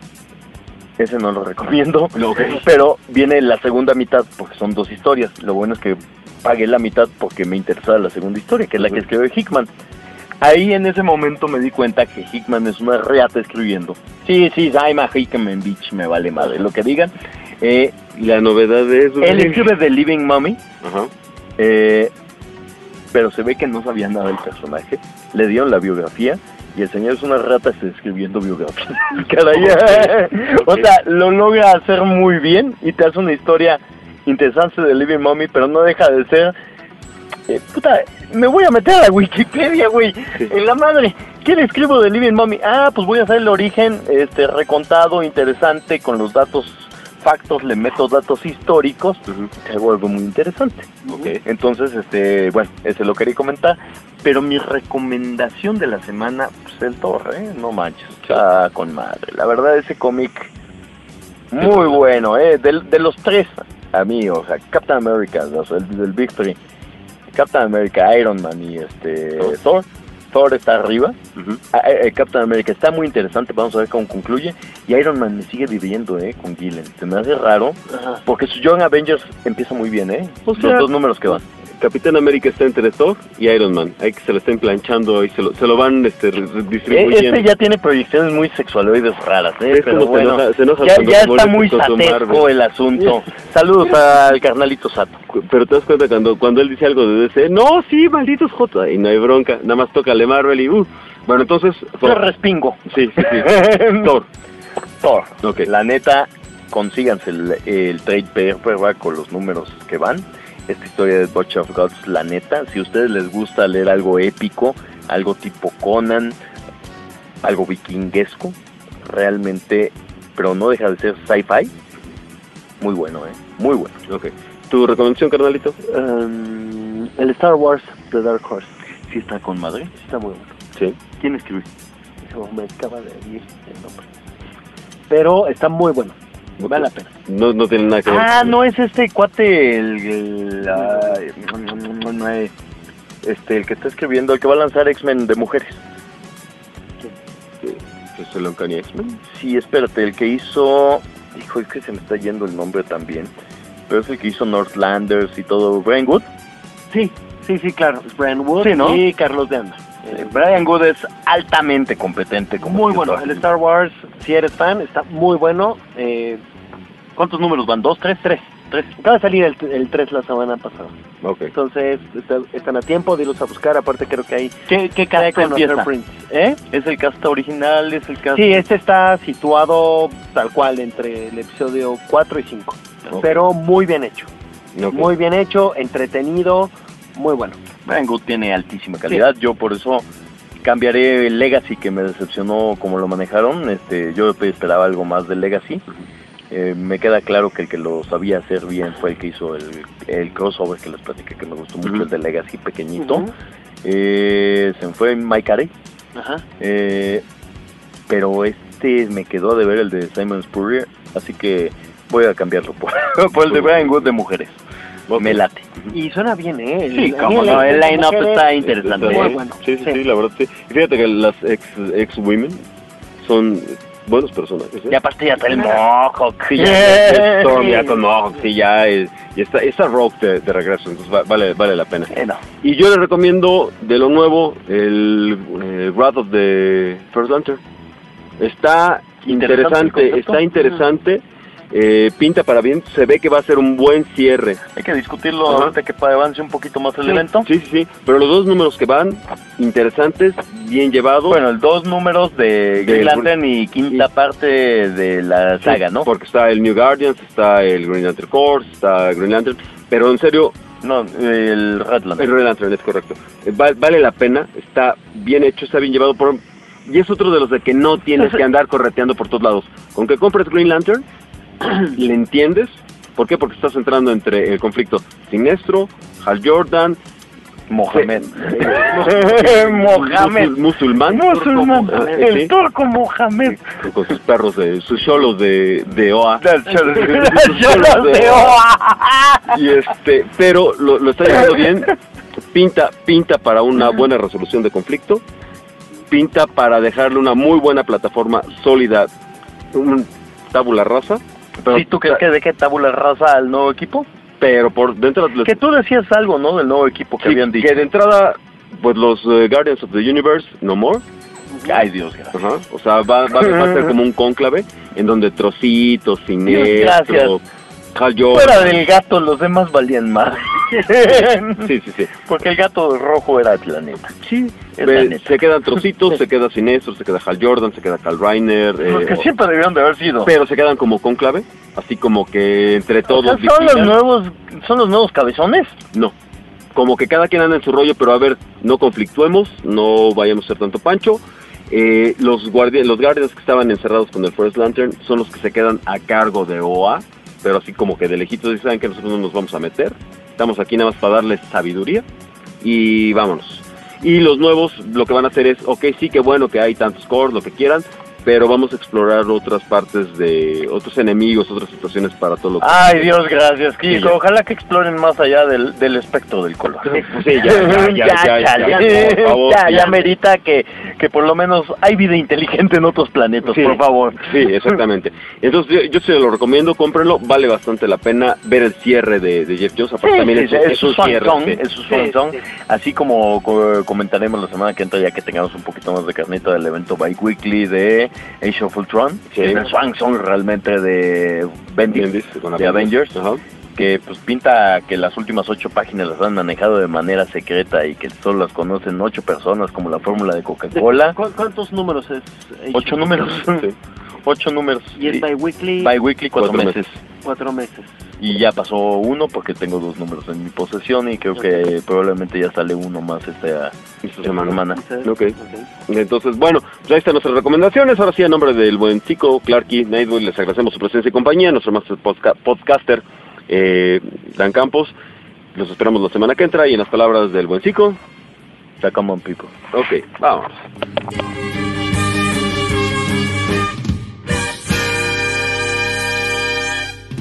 S9: Ese no lo recomiendo,
S3: No, ok.
S9: pero viene la segunda mitad porque son dos historias. Lo bueno es que pagué la mitad porque me interesaba la segunda historia, que es la que escribió Hickman. Ahí en ese momento me di cuenta que Hickman es una reata escribiendo. Sí, sí, I'm a Hickman bitch, me vale madre lo que digan. Eh,
S3: La novedad es...
S9: él escribe The Living Mummy,
S3: Ajá.
S9: eh, pero se ve que no sabía nada del personaje. Le dieron la biografía y el señor es una rata escribiendo biografía. Caray, o sea, lo logra hacer muy bien y te hace una historia interesante de Living Mummy, pero no deja de ser... Eh, puta, me voy a meter a la Wikipedia, güey,
S3: Sí.
S9: en la madre. ¿Qué le escribo de Living Mummy? Ah, pues voy a hacer el origen este recontado, interesante, con los datos, factos, le meto datos históricos,
S3: Ujú.
S9: y hago algo muy interesante.
S3: Ok.
S9: Entonces, este, bueno, ese lo quería comentar, pero mi recomendación de la semana, pues el Thor, ¿eh? No manches, está con madre. La verdad, ese cómic, muy bueno, ¿eh? De, de los tres, a mí, o sea, Captain America, o sea, el del Victory, Captain America, Iron Man y este
S3: Thor.
S9: Thor. Thor está arriba.
S3: Ujú.
S9: Ah, eh, Captain America está muy interesante, vamos a ver cómo concluye. Y Iron Man me sigue dividiendo, ¿eh? Con Gillen. Se me hace raro,
S5: Ajá.
S9: porque su Young Avengers empieza muy bien, ¿eh?
S3: O sea,
S9: Los dos números que van.
S3: Capitán América está entre Thor y Iron Man. Hay que se lo estén planchando y se lo, se lo van este, re-
S9: Eh,
S3: distribuyendo.
S9: Este ya tiene proyecciones muy sexualoides raras, ¿eh?
S3: ¿Ves
S9: Pero
S3: cómo se
S9: bueno,
S3: enoja- se enoja
S9: ya,
S3: cuando
S9: ya
S3: se
S9: está
S3: vuelve
S9: muy
S3: chistoso
S9: satesco
S3: Marvel?
S9: el asunto. Saludos al carnalito Sato.
S3: Pero te das cuenta cuando, cuando él dice algo de D C, no, sí, malditos J, y no hay bronca, nada más tócale Marvel y uh. Bueno, entonces,
S9: Yo
S3: Thor.
S9: respingo.
S3: Sí, sí, sí. Thor.
S9: Thor.
S3: Ok.
S9: La neta, consíganse el, el trade paperback con los números que van. Esta historia de Butcher of Gods, la neta, si a ustedes les gusta leer algo épico, algo tipo Conan, algo vikinguesco, realmente, pero no deja de ser sci-fi, muy bueno, ¿eh? Muy bueno.
S3: Ok. ¿Tu recomendación, carnalito?
S9: Um, El Star Wars de Dark Horse. Sí está con madre.
S5: Sí está muy bueno.
S3: Sí.
S9: ¿Quién escribe?
S5: Eso me acaba de ir el nombre. Pero está muy bueno. Vale la pena.
S3: No, no tiene nada que ver.
S9: Ah, no es este cuate, el, el ay, no, no, eh, este, el que está escribiendo, el que va a lanzar X-Men de mujeres.
S3: ¿Es el Uncanny X-Men?
S9: Sí, espérate, el que hizo, hijo, es que se me está yendo el nombre también, pero es el que hizo Northlanders y todo, Brian Wood.
S5: Sí, sí, sí, claro, es Brian Wood
S9: Sí, ¿no?
S5: y Carlos de Anda.
S9: Eh, Brian Wood es altamente competente como
S5: Muy
S9: escritor.
S5: bueno, el Star Wars, si eres fan, está muy bueno. Eh,
S9: ¿Cuántos números van? ¿Dos, tres?
S5: tres, tres. Acaba de salir el, el tres la semana pasada.
S3: Ok.
S5: Entonces, está- están a tiempo de irlos a buscar. Aparte, creo que hay...
S9: ¿Qué, qué cast
S5: Second
S9: empieza?
S5: After Prince. ¿Eh?
S9: ¿Es el cast original? ¿Es el cast...?
S5: Sí, este está situado tal cual entre el episodio cuatro y cinco.
S3: Ok.
S5: Pero muy bien hecho.
S3: Ok.
S5: Muy bien hecho, entretenido, muy bueno.
S9: Brian Wood tiene altísima calidad, yo por eso cambiaré el Legacy, que me decepcionó como lo manejaron. Este, yo esperaba algo más del Legacy. Eh, me queda claro que el que lo sabía hacer bien fue el que hizo el, el crossover que les platiqué, que me gustó mucho,
S3: Ujú.
S9: el de Legacy pequeñito.
S5: Ujú.
S9: Eh, se me fue Mike Carey,
S5: Ajá.
S9: eh, pero este me quedó de ver el de Simon Spurrier, así que voy a cambiarlo por, por el de Brian Wood de mujeres.
S3: Ok.
S9: Me late.
S5: Y suena bien, ¿eh? El-
S9: Sí,
S5: a
S9: cómo
S5: mí
S9: no, el
S5: de
S9: line-up
S5: mujeres
S9: está interesante.
S3: Está
S5: muy
S3: bien.
S5: bueno.
S3: Sí, sí, sí,
S5: Sí.
S3: la verdad sí. Y fíjate que las ex, ex women son buenos personajes. ¿eh?
S9: Y aparte ya está el Mohawk.
S3: Sí, ya, ya, ya Storm ya con Mohawk, sí, ya, eh, y está, está Rogue de, de regreso, entonces va- vale, vale la pena.
S9: Eh, no.
S3: Y yo les recomiendo de lo nuevo el eh, Wrath of the First Lantern. Está
S9: Interesante el
S3: interesante,
S9: concepto.
S3: está interesante, eh, pinta para bien, se ve que va a ser un buen cierre.
S9: Hay que discutirlo
S3: Ajá.
S9: ahorita que avance un poquito más el
S3: Sí,
S9: evento.
S3: sí, sí, sí, pero los dos números que van, interesantes, bien llevados.
S9: Bueno, el dos números de Green Lantern y quinta
S3: y-
S9: parte de la
S3: Sí,
S9: saga, ¿no?
S3: Porque está el New Guardians, está el Green Lantern Corps, está Green Lantern, pero en serio,
S9: No, el Red Lantern.
S3: el Green Lantern es correcto. Eh, va- vale la pena, está bien hecho, está bien llevado por... Y es otro de los de que no tienes que andar correteando por todos lados. Con que compres Green Lantern, le entiendes. ¿Por qué? Porque estás entrando entre el conflicto Sinestro, Hal Jordan,
S9: Mohamed.
S3: eh,
S9: Mohamed.
S3: musul- musulmán,
S9: Musulmán.
S3: Ah, eh,
S9: El
S3: sí,
S9: turco Mohamed.
S3: con- con sus perros, de, sus cholos de, de O A.
S9: Yo lo sé.
S3: Y este, pero lo, lo está llevando bien, pinta, pinta para una buena resolución de conflicto, pinta para dejarle una muy buena plataforma sólida, un tabula rasa, pero,
S9: ¿Sí, tú crees que deje tabula rasa al nuevo equipo?
S3: pero por dentro de
S9: Que tú decías algo, ¿no? Del nuevo equipo que
S3: sí,
S9: habían dicho.
S3: que de entrada, pues los eh, Guardians of the Universe, no more.
S9: Ay, Dios, gracias.
S3: Ajá, o sea, va, va, va a ser como un cónclave en donde Trocitos,
S9: Dios,
S3: Sinestro, Hal Jordan.
S9: Fuera del gato, los demás valían más.
S3: Sí, sí, sí.
S9: Porque el gato rojo era el planeta.
S3: Sí,
S9: es
S3: ve,
S9: la neta.
S3: se quedan Trocitos, se queda Sinestro, se queda Hal Jordan, se queda Kal Reiner.
S9: Los
S3: eh,
S9: que
S3: o-
S9: siempre debieron de haber sido.
S3: pero se quedan como cónclave, así como que entre
S9: O
S3: todos.
S9: sea, son los
S3: litigan.
S9: nuevos, son los nuevos cabezones.
S3: No, como que cada quien anda en su rollo, pero a ver, no conflictuemos, no vayamos a ser tanto pancho. Eh, los guardias, los guardias que estaban encerrados con el First Lantern son los que se quedan a cargo de O A, pero así como que de lejitos y saben que nosotros no nos vamos a meter. Estamos aquí nada más para darles sabiduría y vámonos. Y los nuevos lo que van a hacer es, ok, sí, que bueno que hay tantos cores, lo que quieran, pero vamos a explorar otras partes de otros enemigos, otras situaciones para todo lo que...
S9: Ay, Dios, gracias, Kiko.
S3: Sí, ya.
S9: Ojalá que exploren más allá del, del espectro del color.
S3: Sí, ya, ya, ya, ya, ya,
S9: chale.
S3: por favor,
S9: ya,
S3: ya.
S9: ya merita que, que por lo menos hay vida inteligente en otros planetas,
S3: Sí,
S9: por favor.
S3: Sí, exactamente. Entonces yo, yo se lo recomiendo, cómprenlo, vale bastante la pena ver el cierre de, de Jeff Jones, aparte
S9: Sí,
S3: también
S9: sí,
S3: es,
S9: sí,
S3: es un
S9: swan
S3: cierre.
S9: song,
S3: sí.
S9: es su swan song. Así como co- comentaremos la semana que entra, ya que tengamos un poquito más de carnita del evento bi-weekly de Age of Ultron,
S3: Sí.
S9: es el swan song realmente de Bendis,
S3: Bendis, con
S9: de Avengers,
S3: Ajá.
S9: que pues pinta que las últimas ocho páginas las han manejado de manera secreta y que solo las conocen ocho personas, como la fórmula de Coca-Cola.
S5: ¿Cu- ¿Cuántos números es?
S9: Ocho números.
S3: Sí.
S9: Ocho números.
S5: Y es bi-weekly,
S9: Bi-weekly, cuatro,
S3: Cuatro
S9: meses.
S5: cuatro meses.
S9: Y ya pasó uno porque tengo dos números en mi posesión y creo que probablemente ya sale uno más esta, esta
S3: semana.
S9: semana.
S3: Ok. Entonces, bueno, pues ahí están nuestras recomendaciones. Ahora sí, a nombre del buen chico, Clarky, Nightwing, les agradecemos su presencia y compañía. Nuestro master podca- podcaster, eh, Dan Campos. Los esperamos la semana que entra y en las palabras del buen Zico.
S9: Come on, people.
S3: Ok, vamos.